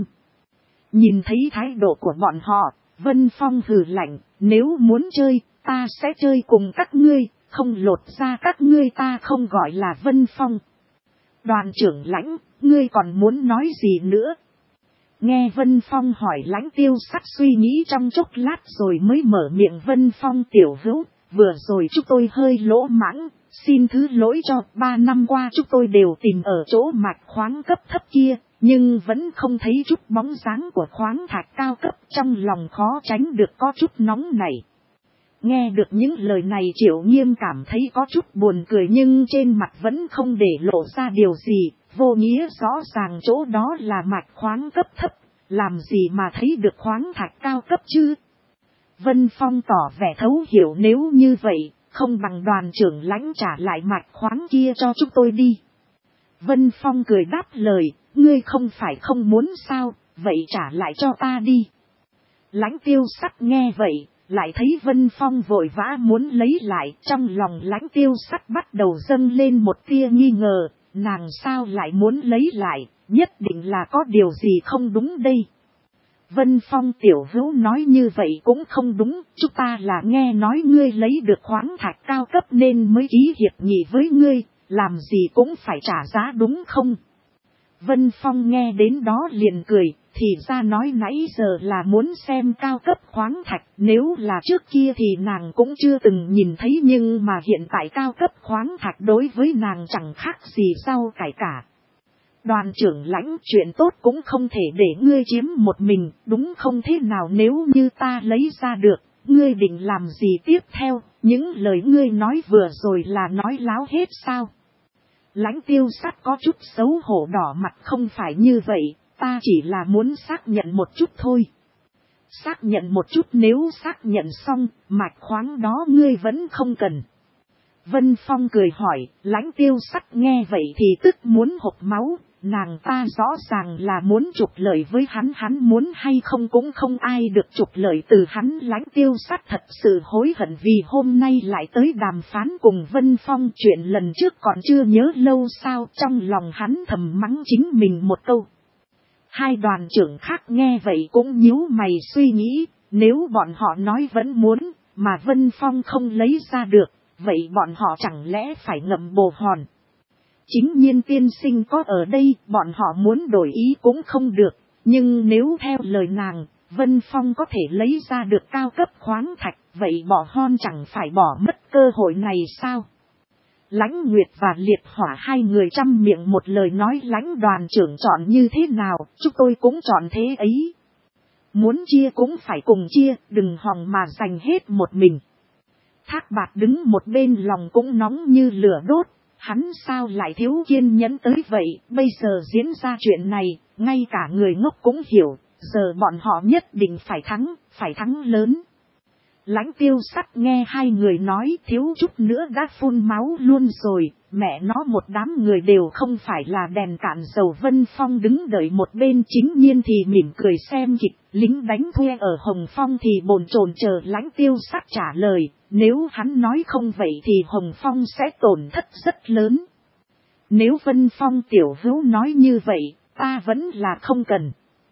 Nhìn thấy thái độ của bọn họ, Vân Phong hừ lạnh: nếu muốn chơi, ta sẽ chơi cùng các ngươi, không lột ra các ngươi ta không gọi là Vân Phong. Đoàn trưởng Lãnh, ngươi còn muốn nói gì nữa? Nghe Vân Phong hỏi, Lãnh Tiêu Sắt suy nghĩ trong chốc lát rồi mới mở miệng: Vân Phong tiểu hữu, vừa rồi chúng tôi hơi lỗ mãng, xin thứ lỗi cho. 3 năm qua chúng tôi đều tìm ở chỗ mạch khoáng cấp thấp kia, nhưng vẫn không thấy chút bóng dáng của khoáng thạch cao cấp, trong lòng khó tránh được có chút nóng nảy. Nghe được những lời này Triệu Nghiêm cảm thấy có chút buồn cười, nhưng trên mặt vẫn không để lộ ra điều gì. Vô nghĩa rõ ràng chỗ đó là mạch khoáng cấp thấp, làm gì mà thấy được khoáng thạch cao cấp chứ? Vân Phong tỏ vẻ thấu hiểu: nếu như vậy, không bằng đoàn trưởng Lãnh trả lại mạch khoáng kia cho chúng tôi đi. Vân Phong cười đáp lời: ngươi không phải không muốn sao, vậy trả lại cho ta đi. Lãnh Tiêu Sắt nghe vậy, lại thấy Vân Phong vội vã muốn lấy lại, trong lòng Lãnh Tiêu Sắt bắt đầu dâng lên một tia nghi ngờ, nàng sao lại muốn lấy lại, nhất định là có điều gì không đúng đây. Vân Phong tiểu hữu nói như vậy cũng không đúng, chúng ta là nghe nói ngươi lấy được khoáng thạch cao cấp nên mới ký hiệp nghị với ngươi, làm gì cũng phải trả giá đúng không? Vân Phong nghe đến đó liền cười, thì ra nói nãy giờ là muốn xem cao cấp khoáng thạch, nếu là trước kia thì nàng cũng chưa từng nhìn thấy, nhưng mà hiện tại cao cấp khoáng thạch đối với nàng chẳng khác gì rau cải cả. Đoàn trưởng Lãnh, chuyện tốt cũng không thể để ngươi chiếm một mình, đúng không? Thế nào nếu như ta lấy ra được, ngươi định làm gì tiếp theo? Những lời ngươi nói vừa rồi là nói láo hết sao? Lãnh Tiêu Sắt có chút xấu hổ đỏ mặt: không phải như vậy, ta chỉ là muốn xác nhận một chút thôi. Xác nhận một chút? Nếu xác nhận xong, mạch khoáng đó ngươi vẫn không cần. Vân Phong cười hỏi. Lãnh Tiêu Sắt nghe vậy thì tức muốn hộc máu, nàng ta rõ ràng là muốn trục lợi với hắn muốn hay không cũng không ai được trục lợi từ hắn. Lãnh Tiêu Sắt thật sự hối hận vì hôm nay lại tới đàm phán cùng Vân Phong, chuyện lần trước còn chưa nhớ lâu sao? Trong lòng hắn thầm mắng chính mình một câu. Hai đoàn trưởng khác nghe vậy cũng nhíu mày suy nghĩ, nếu bọn họ nói vẫn muốn, mà Vân Phong không lấy ra được, vậy bọn họ chẳng lẽ phải ngậm bồ hòn? Chính Nhiên tiên sinh có ở đây, bọn họ muốn đổi ý cũng không được, nhưng nếu theo lời nàng, Vân Phong có thể lấy ra được cao cấp khoáng thạch, vậy bỏ hon chẳng phải bỏ mất cơ hội này sao? Lãnh Nguyệt và Liệt Hỏa hai người trăm miệng một lời nói: Lãnh đoàn trưởng chọn như thế nào, chúng tôi cũng chọn thế ấy. Muốn chia cũng phải cùng chia, đừng hòng mà giành hết một mình. Thác Bạt đứng một bên lòng cũng nóng như lửa đốt, hắn sao lại thiếu kiên nhẫn tới vậy? Bây giờ diễn ra chuyện này, ngay cả người ngốc cũng hiểu, giờ bọn họ nhất định phải thắng lớn. Lãnh Tiêu Sắt nghe hai người nói thiếu chút nữa đã phun máu luôn rồi, mẹ nó một đám người đều không phải là đèn cạn dầu. Vân Phong đứng đợi một bên, Chính Nhiên thì mỉm cười xem kịch, lính đánh thuê ở Hồng Phong thì bồn chồn chờ Lãnh Tiêu Sắt trả lời, nếu hắn nói không vậy thì Hồng Phong sẽ tổn thất rất lớn. Nếu Vân Phong tiểu hữu nói như vậy, ta vẫn là không cần.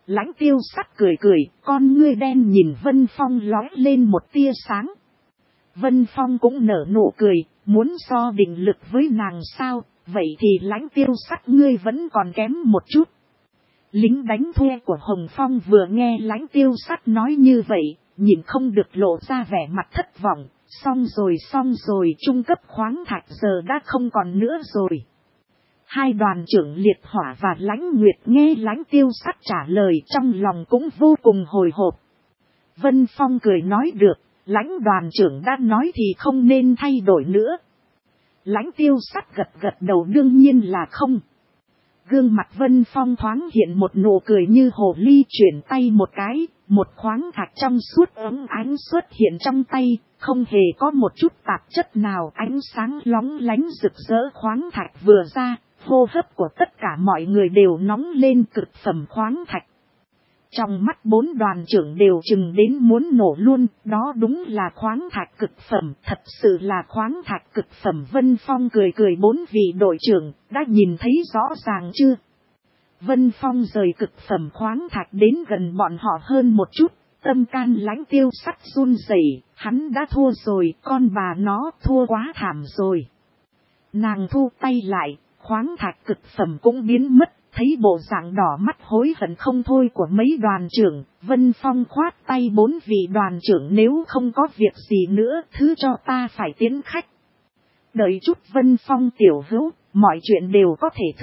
Lãnh Tiêu Sắt cười cười, con ngươi đen nhìn Vân Phong lóe lên một tia sáng. Vân Phong cũng nở nụ cười, muốn so định lực với nàng sao, vậy thì Lãnh Tiêu Sắt ngươi vẫn còn kém một chút. Lính đánh thuê của Hồng Phong vừa nghe Lãnh Tiêu Sắt nói như vậy, nhìn không được lộ ra vẻ mặt thất vọng, xong rồi, trung cấp khoáng thạch giờ đã không còn nữa rồi. Hai đoàn trưởng Liệt Hỏa và Lãnh Nguyệt nghe Lãnh Tiêu Sắt trả lời trong lòng cũng vô cùng hồi hộp. Vân Phong cười nói được, Lãnh đoàn trưởng đã nói thì không nên thay đổi nữa. Lãnh Tiêu Sắt gật đầu đương nhiên là không. Gương mặt Vân Phong thoáng hiện một nụ cười như hồ ly, chuyển tay một cái, một khoáng thạch trong suốt ấm ánh xuất hiện trong tay, không hề có một chút tạp chất nào, ánh sáng lóng lánh rực rỡ. Khoáng thạch vừa ra, hô hấp của tất cả mọi người đều nóng lên. Cực phẩm khoáng thạch. Trong mắt bốn đoàn trưởng đều chừng đến muốn nổ luôn, đó đúng là khoáng thạch cực phẩm, thật sự là khoáng thạch cực phẩm. Vân Phong cười cười, bốn vị đội trưởng, đã nhìn thấy rõ ràng chưa? Vân Phong rời cực phẩm khoáng thạch đến gần bọn họ hơn một chút, tâm can Lãnh Tiêu Sắt run rẩy, hắn đã thua rồi, con bà nó thua quá thảm rồi. Nàng thu tay lại, khoáng thạch cực phẩm cũng biến mất. Thấy bộ dạng đỏ mắt hối hận không thôi của mấy đoàn trưởng, Vân Phong khoát tay, bốn vị đoàn trưởng nếu không có việc gì nữa, thứ cho ta phải tiến khách. Đợi chút Vân Phong tiểu hữu, mọi chuyện đều có thể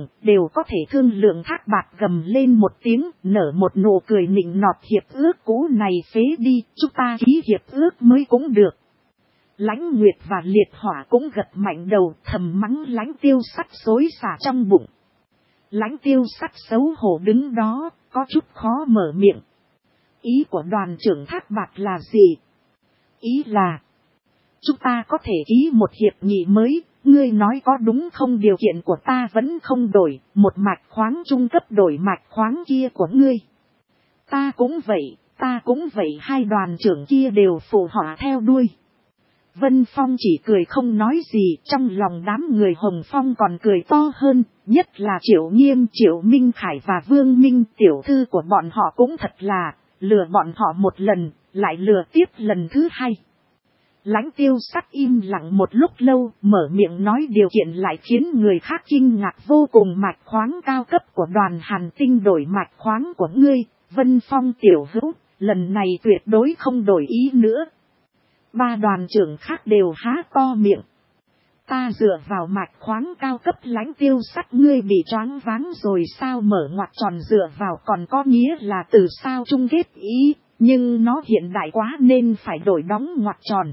thương lượng. Thác Bạt gầm lên một tiếng, nở một nụ cười nịnh nọt, hiệp ước cũ này phế đi, chúng ta ký hiệp ước mới cũng được. Lãnh Nguyệt và Liệt Hỏa cũng gật mạnh đầu, thầm mắng Lãnh Tiêu Sắt xối xả trong bụng. Lãnh Tiêu Sắt xấu hổ đứng đó, có chút khó mở miệng. Ý của đoàn trưởng Thác Bạt là gì? Ý là, chúng ta có thể ký một hiệp nghị mới, ngươi nói có đúng không? Điều kiện của ta vẫn không đổi, một mạch khoáng trung cấp đổi mạch khoáng kia của ngươi. Ta cũng vậy, hai đoàn trưởng kia đều phụ họa theo đuôi. Vân Phong chỉ cười không nói gì, trong lòng đám người Hồng Phong còn cười to hơn, nhất là Triệu Nghiêm, Triệu Minh Khải và Vương Minh, tiểu thư của bọn họ cũng thật là, lừa bọn họ một lần, lại lừa tiếp lần thứ hai. Lãnh Tiêu Sắt im lặng một lúc lâu, mở miệng nói điều kiện lại khiến người khác kinh ngạc vô cùng. Mạch khoáng cao cấp của Đoàn Hàn Tinh đổi mạch khoáng của ngươi, Vân Phong tiểu hữu, lần này tuyệt đối không đổi ý nữa. Ba đoàn trưởng khác đều há to miệng. Ta dựa vào mạch khoáng cao cấp. Lãnh Tiêu Sắt ngươi bị choáng váng rồi sao? Mở ngoặc tròn dựa vào còn có nghĩa là từ sao chung kết ý, nhưng nó hiện đại quá nên phải đổi đóng ngoặc tròn.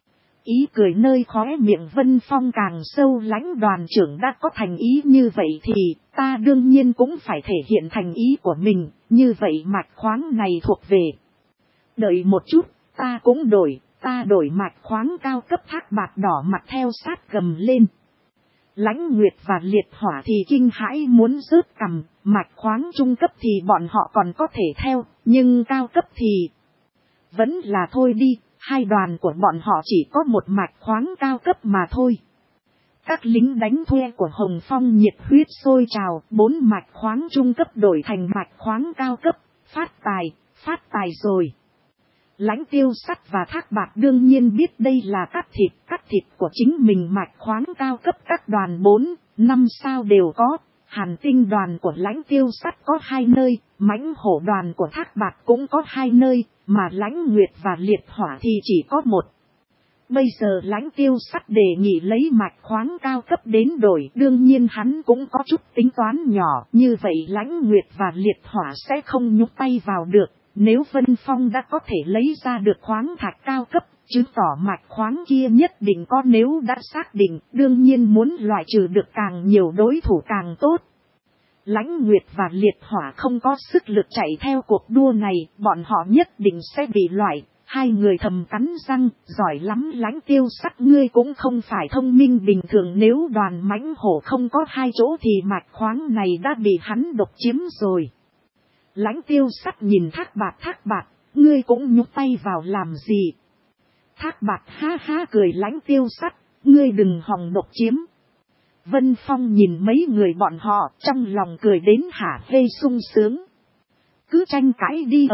Ý cười nơi khóe miệng Vân Phong càng sâu. Lãnh đoàn trưởng đã có thành ý như vậy thì ta đương nhiên cũng phải thể hiện thành ý của mình, như vậy mạch khoáng này thuộc về. Đợi một chút, ta cũng đổi. Ta đổi mạch khoáng cao cấp. Thác Bạt đỏ mặt theo sát gầm lên. Lãnh Nguyệt và Liệt Hỏa thì kinh hãi muốn rớt cằm, mạch khoáng trung cấp thì bọn họ còn có thể theo, nhưng cao cấp thì vẫn là thôi đi, hai đoàn của bọn họ chỉ có một mạch khoáng cao cấp mà thôi. Các lính đánh thuê của Hồng Phong nhiệt huyết sôi trào, 4 mạch khoáng trung cấp đổi thành mạch khoáng cao cấp, phát tài rồi. Lãnh Tiêu Sắt và Thác Bạt đương nhiên biết đây là cắt thịt của chính mình. Mạch khoáng cao cấp các đoàn 4, 5 sao đều có. Hàn Tinh đoàn của Lãnh Tiêu Sắt có 2 nơi, Mãnh Hổ đoàn của Thác Bạt cũng có 2 nơi, mà Lãnh Nguyệt và Liệt Hỏa thì chỉ có 1. Bây giờ Lãnh Tiêu Sắt đề nghị lấy mạch khoáng cao cấp đến đổi, đương nhiên hắn cũng có chút tính toán nhỏ, như vậy Lãnh Nguyệt và Liệt Hỏa sẽ không nhúc tay vào được. Nếu Vân Phong đã có thể lấy ra được khoáng thạch cao cấp, chứng tỏ mạch khoáng kia nhất định có, nếu đã xác định, đương nhiên muốn loại trừ được càng nhiều đối thủ càng tốt. Lãnh Nguyệt và Liệt Hỏa không có sức lực chạy theo cuộc đua này, bọn họ nhất định sẽ bị loại. Hai người thầm cắn răng, giỏi lắm Lãnh Tiêu Sắt ngươi cũng không phải thông minh bình thường, nếu đoàn Mãnh Hổ không có 2 chỗ thì mạch khoáng này đã bị hắn độc chiếm rồi. Lãnh Tiêu Sắt nhìn Thác Bạt, ngươi cũng nhúc tay vào làm gì? Thác Bạt ha ha cười, Lãnh Tiêu Sắt, ngươi đừng hòng độc chiếm. Vân Phong nhìn mấy người bọn họ, trong lòng cười đến hả hê sung sướng. Cứ tranh cãi đi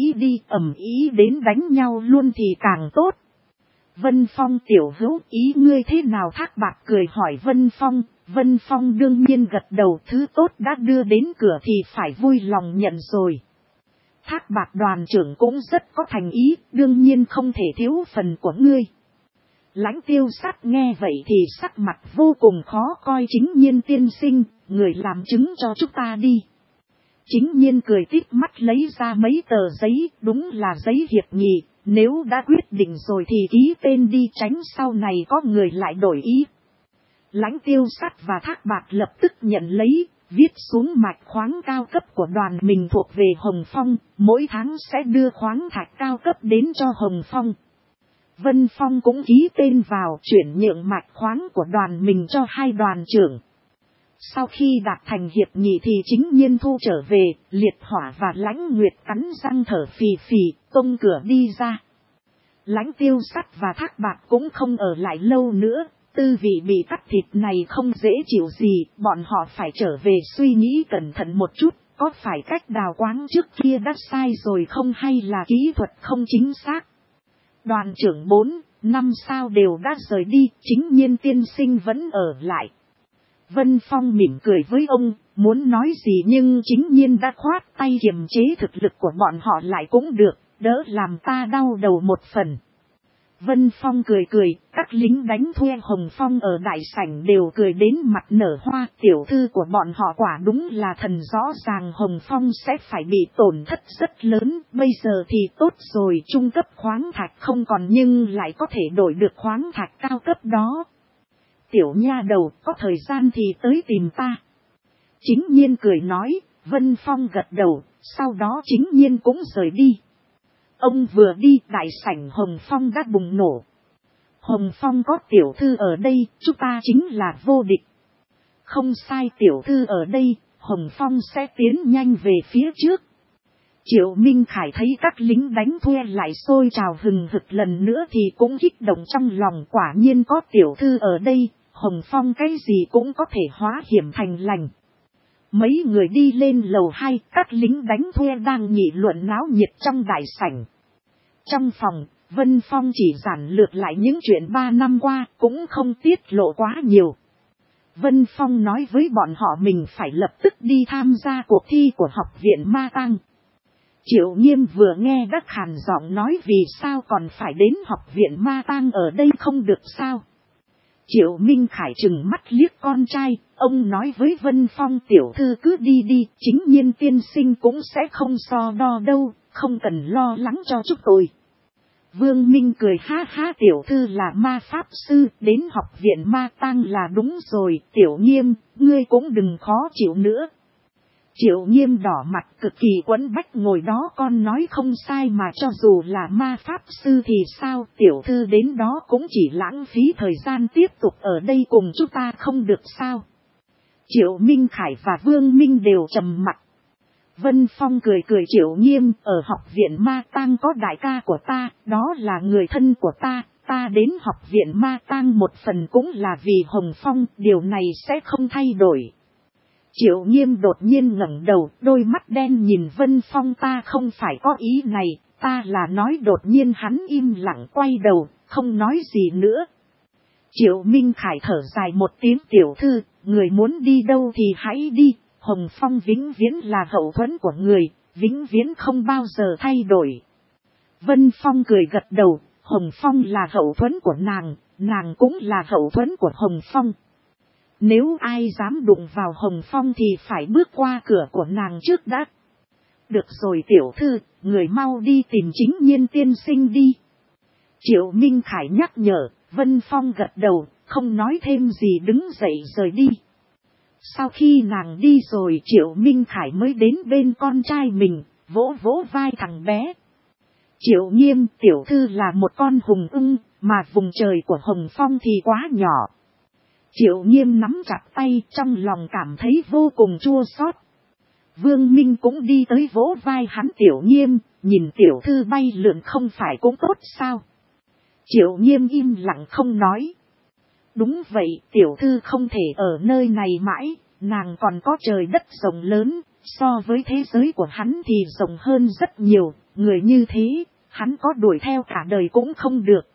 ầm ý đến đánh nhau luôn thì càng tốt. Vân Phong tiểu hữu ý ngươi thế nào? Thác Bạt cười hỏi Vân Phong. Vân Phong đương nhiên gật đầu, thứ tốt đã đưa đến cửa thì phải vui lòng nhận rồi. Thác Bạt đoàn trưởng cũng rất có thành ý, đương nhiên không thể thiếu phần của ngươi. Lãnh Tiêu Sát nghe vậy thì sắc mặt vô cùng khó coi. Chính Nhiên tiên sinh, người làm chứng cho chúng ta đi. Chính Nhiên cười tít mắt lấy ra mấy tờ giấy, đúng là giấy hiệp nghị, nếu đã quyết định rồi thì ký tên đi, tránh sau này có người lại đổi ý. Lãnh Tiêu Sát và Thác Bạt lập tức nhận lấy, viết xuống mạch khoáng cao cấp của đoàn mình thuộc về Hồng Phong, mỗi tháng sẽ đưa khoáng thạch cao cấp đến cho Hồng Phong. Vân Phong cũng ký tên vào, chuyển nhượng mạch khoáng của đoàn mình cho hai đoàn trưởng. Sau khi đạt thành hiệp nghị thì Chính Nhiên thu trở về, Liệt Hỏa và Lãnh Nguyệt cắn răng thở phì phì, tung cửa đi ra. Lãnh Tiêu Sát và Thác Bạt cũng không ở lại lâu nữa, tư vị bị cắt thịt này không dễ chịu gì, bọn họ phải trở về suy nghĩ cẩn thận một chút, có phải cách đào quáng trước kia đã sai rồi không hay là kỹ thuật không chính xác. Đoàn trưởng 4, 5 sao đều đã rời đi, Chính Nhiên tiên sinh vẫn ở lại. Vân Phong mỉm cười với ông, muốn nói gì nhưng Chính Nhiên đã khoát tay kiềm chế thực lực của bọn họ lại cũng được, đỡ làm ta đau đầu một phần. Vân Phong cười cười, các lính đánh thuê Hồng Phong ở đại sảnh đều cười đến mặt nở hoa. Tiểu thư của bọn họ quả đúng là thần, rõ ràng Hồng Phong sẽ phải bị tổn thất rất lớn. Bây giờ thì tốt rồi, trung cấp khoáng thạch không còn nhưng lại có thể đổi được khoáng thạch cao cấp đó. Tiểu nha đầu, có thời gian thì tới tìm ta. Chính Nhiên cười nói. Vân Phong gật đầu, sau đó Chính Nhiên cũng rời đi. Ông vừa đi, đại sảnh Hồng Phong đã bùng nổ. Hồng Phong có tiểu thư ở đây, chúng ta chính là vô địch. Không sai, tiểu thư ở đây, Hồng Phong sẽ tiến nhanh về phía trước. Triệu Minh Khải thấy các lính đánh thuê lại sôi trào hừng hực lần nữa thì cũng kích động trong lòng, quả nhiên có tiểu thư ở đây, Hồng Phong cái gì cũng có thể hóa hiểm thành lành. Mấy người đi lên lầu 2, các lính đánh thuê đang nghị luận náo nhiệt trong đại sảnh. Trong phòng, Vân Phong chỉ giản lược lại những chuyện 3 năm qua, cũng không tiết lộ quá nhiều. Vân Phong nói với bọn họ mình phải lập tức đi tham gia cuộc thi của học viện Ma Tăng. Triệu Nghiêm vừa nghe đã khàn giọng nói vì sao còn phải đến học viện Ma Tăng ở đây không được sao. Triệu Minh Khải trừng mắt liếc con trai, ông nói với Vân Phong tiểu thư cứ đi đi, Chính Nhiên tiên sinh cũng sẽ không so đo đâu, không cần lo lắng cho chúng tôi. Vương Minh cười ha ha, tiểu thư là ma pháp sư, đến học viện Ma Tăng là đúng rồi, Tiểu Nghiêm, ngươi cũng đừng khó chịu nữa. Triệu Nghiêm đỏ mặt cực kỳ quẫn bách ngồi đó, con nói không sai mà, cho dù là ma pháp sư thì sao, tiểu thư đến đó cũng chỉ lãng phí thời gian tiếp tục ở đây cùng chúng ta không được sao. Triệu Minh Khải và Vương Minh đều trầm mặt. Vân Phong cười cười, Triệu Nghiêm, ở học viện Ma Tăng có đại ca của ta, đó là người thân của ta, ta đến học viện Ma Tăng một phần cũng là vì Hồng Phong, điều này sẽ không thay đổi. Triệu Nghiêm đột nhiên ngẩng đầu, đôi mắt đen nhìn Vân Phong, ta không phải có ý này, ta là nói. Đột nhiên hắn im lặng quay đầu, không nói gì nữa. Triệu Minh Khải thở dài một tiếng, tiểu thư, người muốn đi đâu thì hãy đi, Hồng Phong vĩnh viễn là hậu thuẫn của người, vĩnh viễn không bao giờ thay đổi. Vân Phong cười gật đầu, Hồng Phong là hậu thuẫn của nàng cũng là hậu thuẫn của Hồng Phong. Nếu ai dám đụng vào Hồng Phong thì phải bước qua cửa của nàng trước đã. Được rồi tiểu thư, người mau đi tìm Chính Nhiên tiên sinh đi. Triệu Minh Khải nhắc nhở, Vân Phong gật đầu, không nói thêm gì đứng dậy rời đi. Sau khi nàng đi rồi Triệu Minh Khải mới đến bên con trai mình, vỗ vỗ vai thằng bé. Triệu Nghiêm, tiểu thư là một con hùng ưng, mà vùng trời của Hồng Phong thì quá nhỏ. Triệu Nghiêm nắm chặt tay, trong lòng cảm thấy vô cùng chua xót. Vương Minh cũng đi tới vỗ vai hắn, Tiểu Nghiêm, nhìn tiểu thư bay lượn không phải cũng tốt sao? Triệu Nghiêm im lặng không nói. Đúng vậy, tiểu thư không thể ở nơi này mãi, nàng còn có trời đất rộng lớn, So với thế giới của hắn thì rộng hơn rất nhiều, người như thế, hắn có đuổi theo cả đời cũng không được.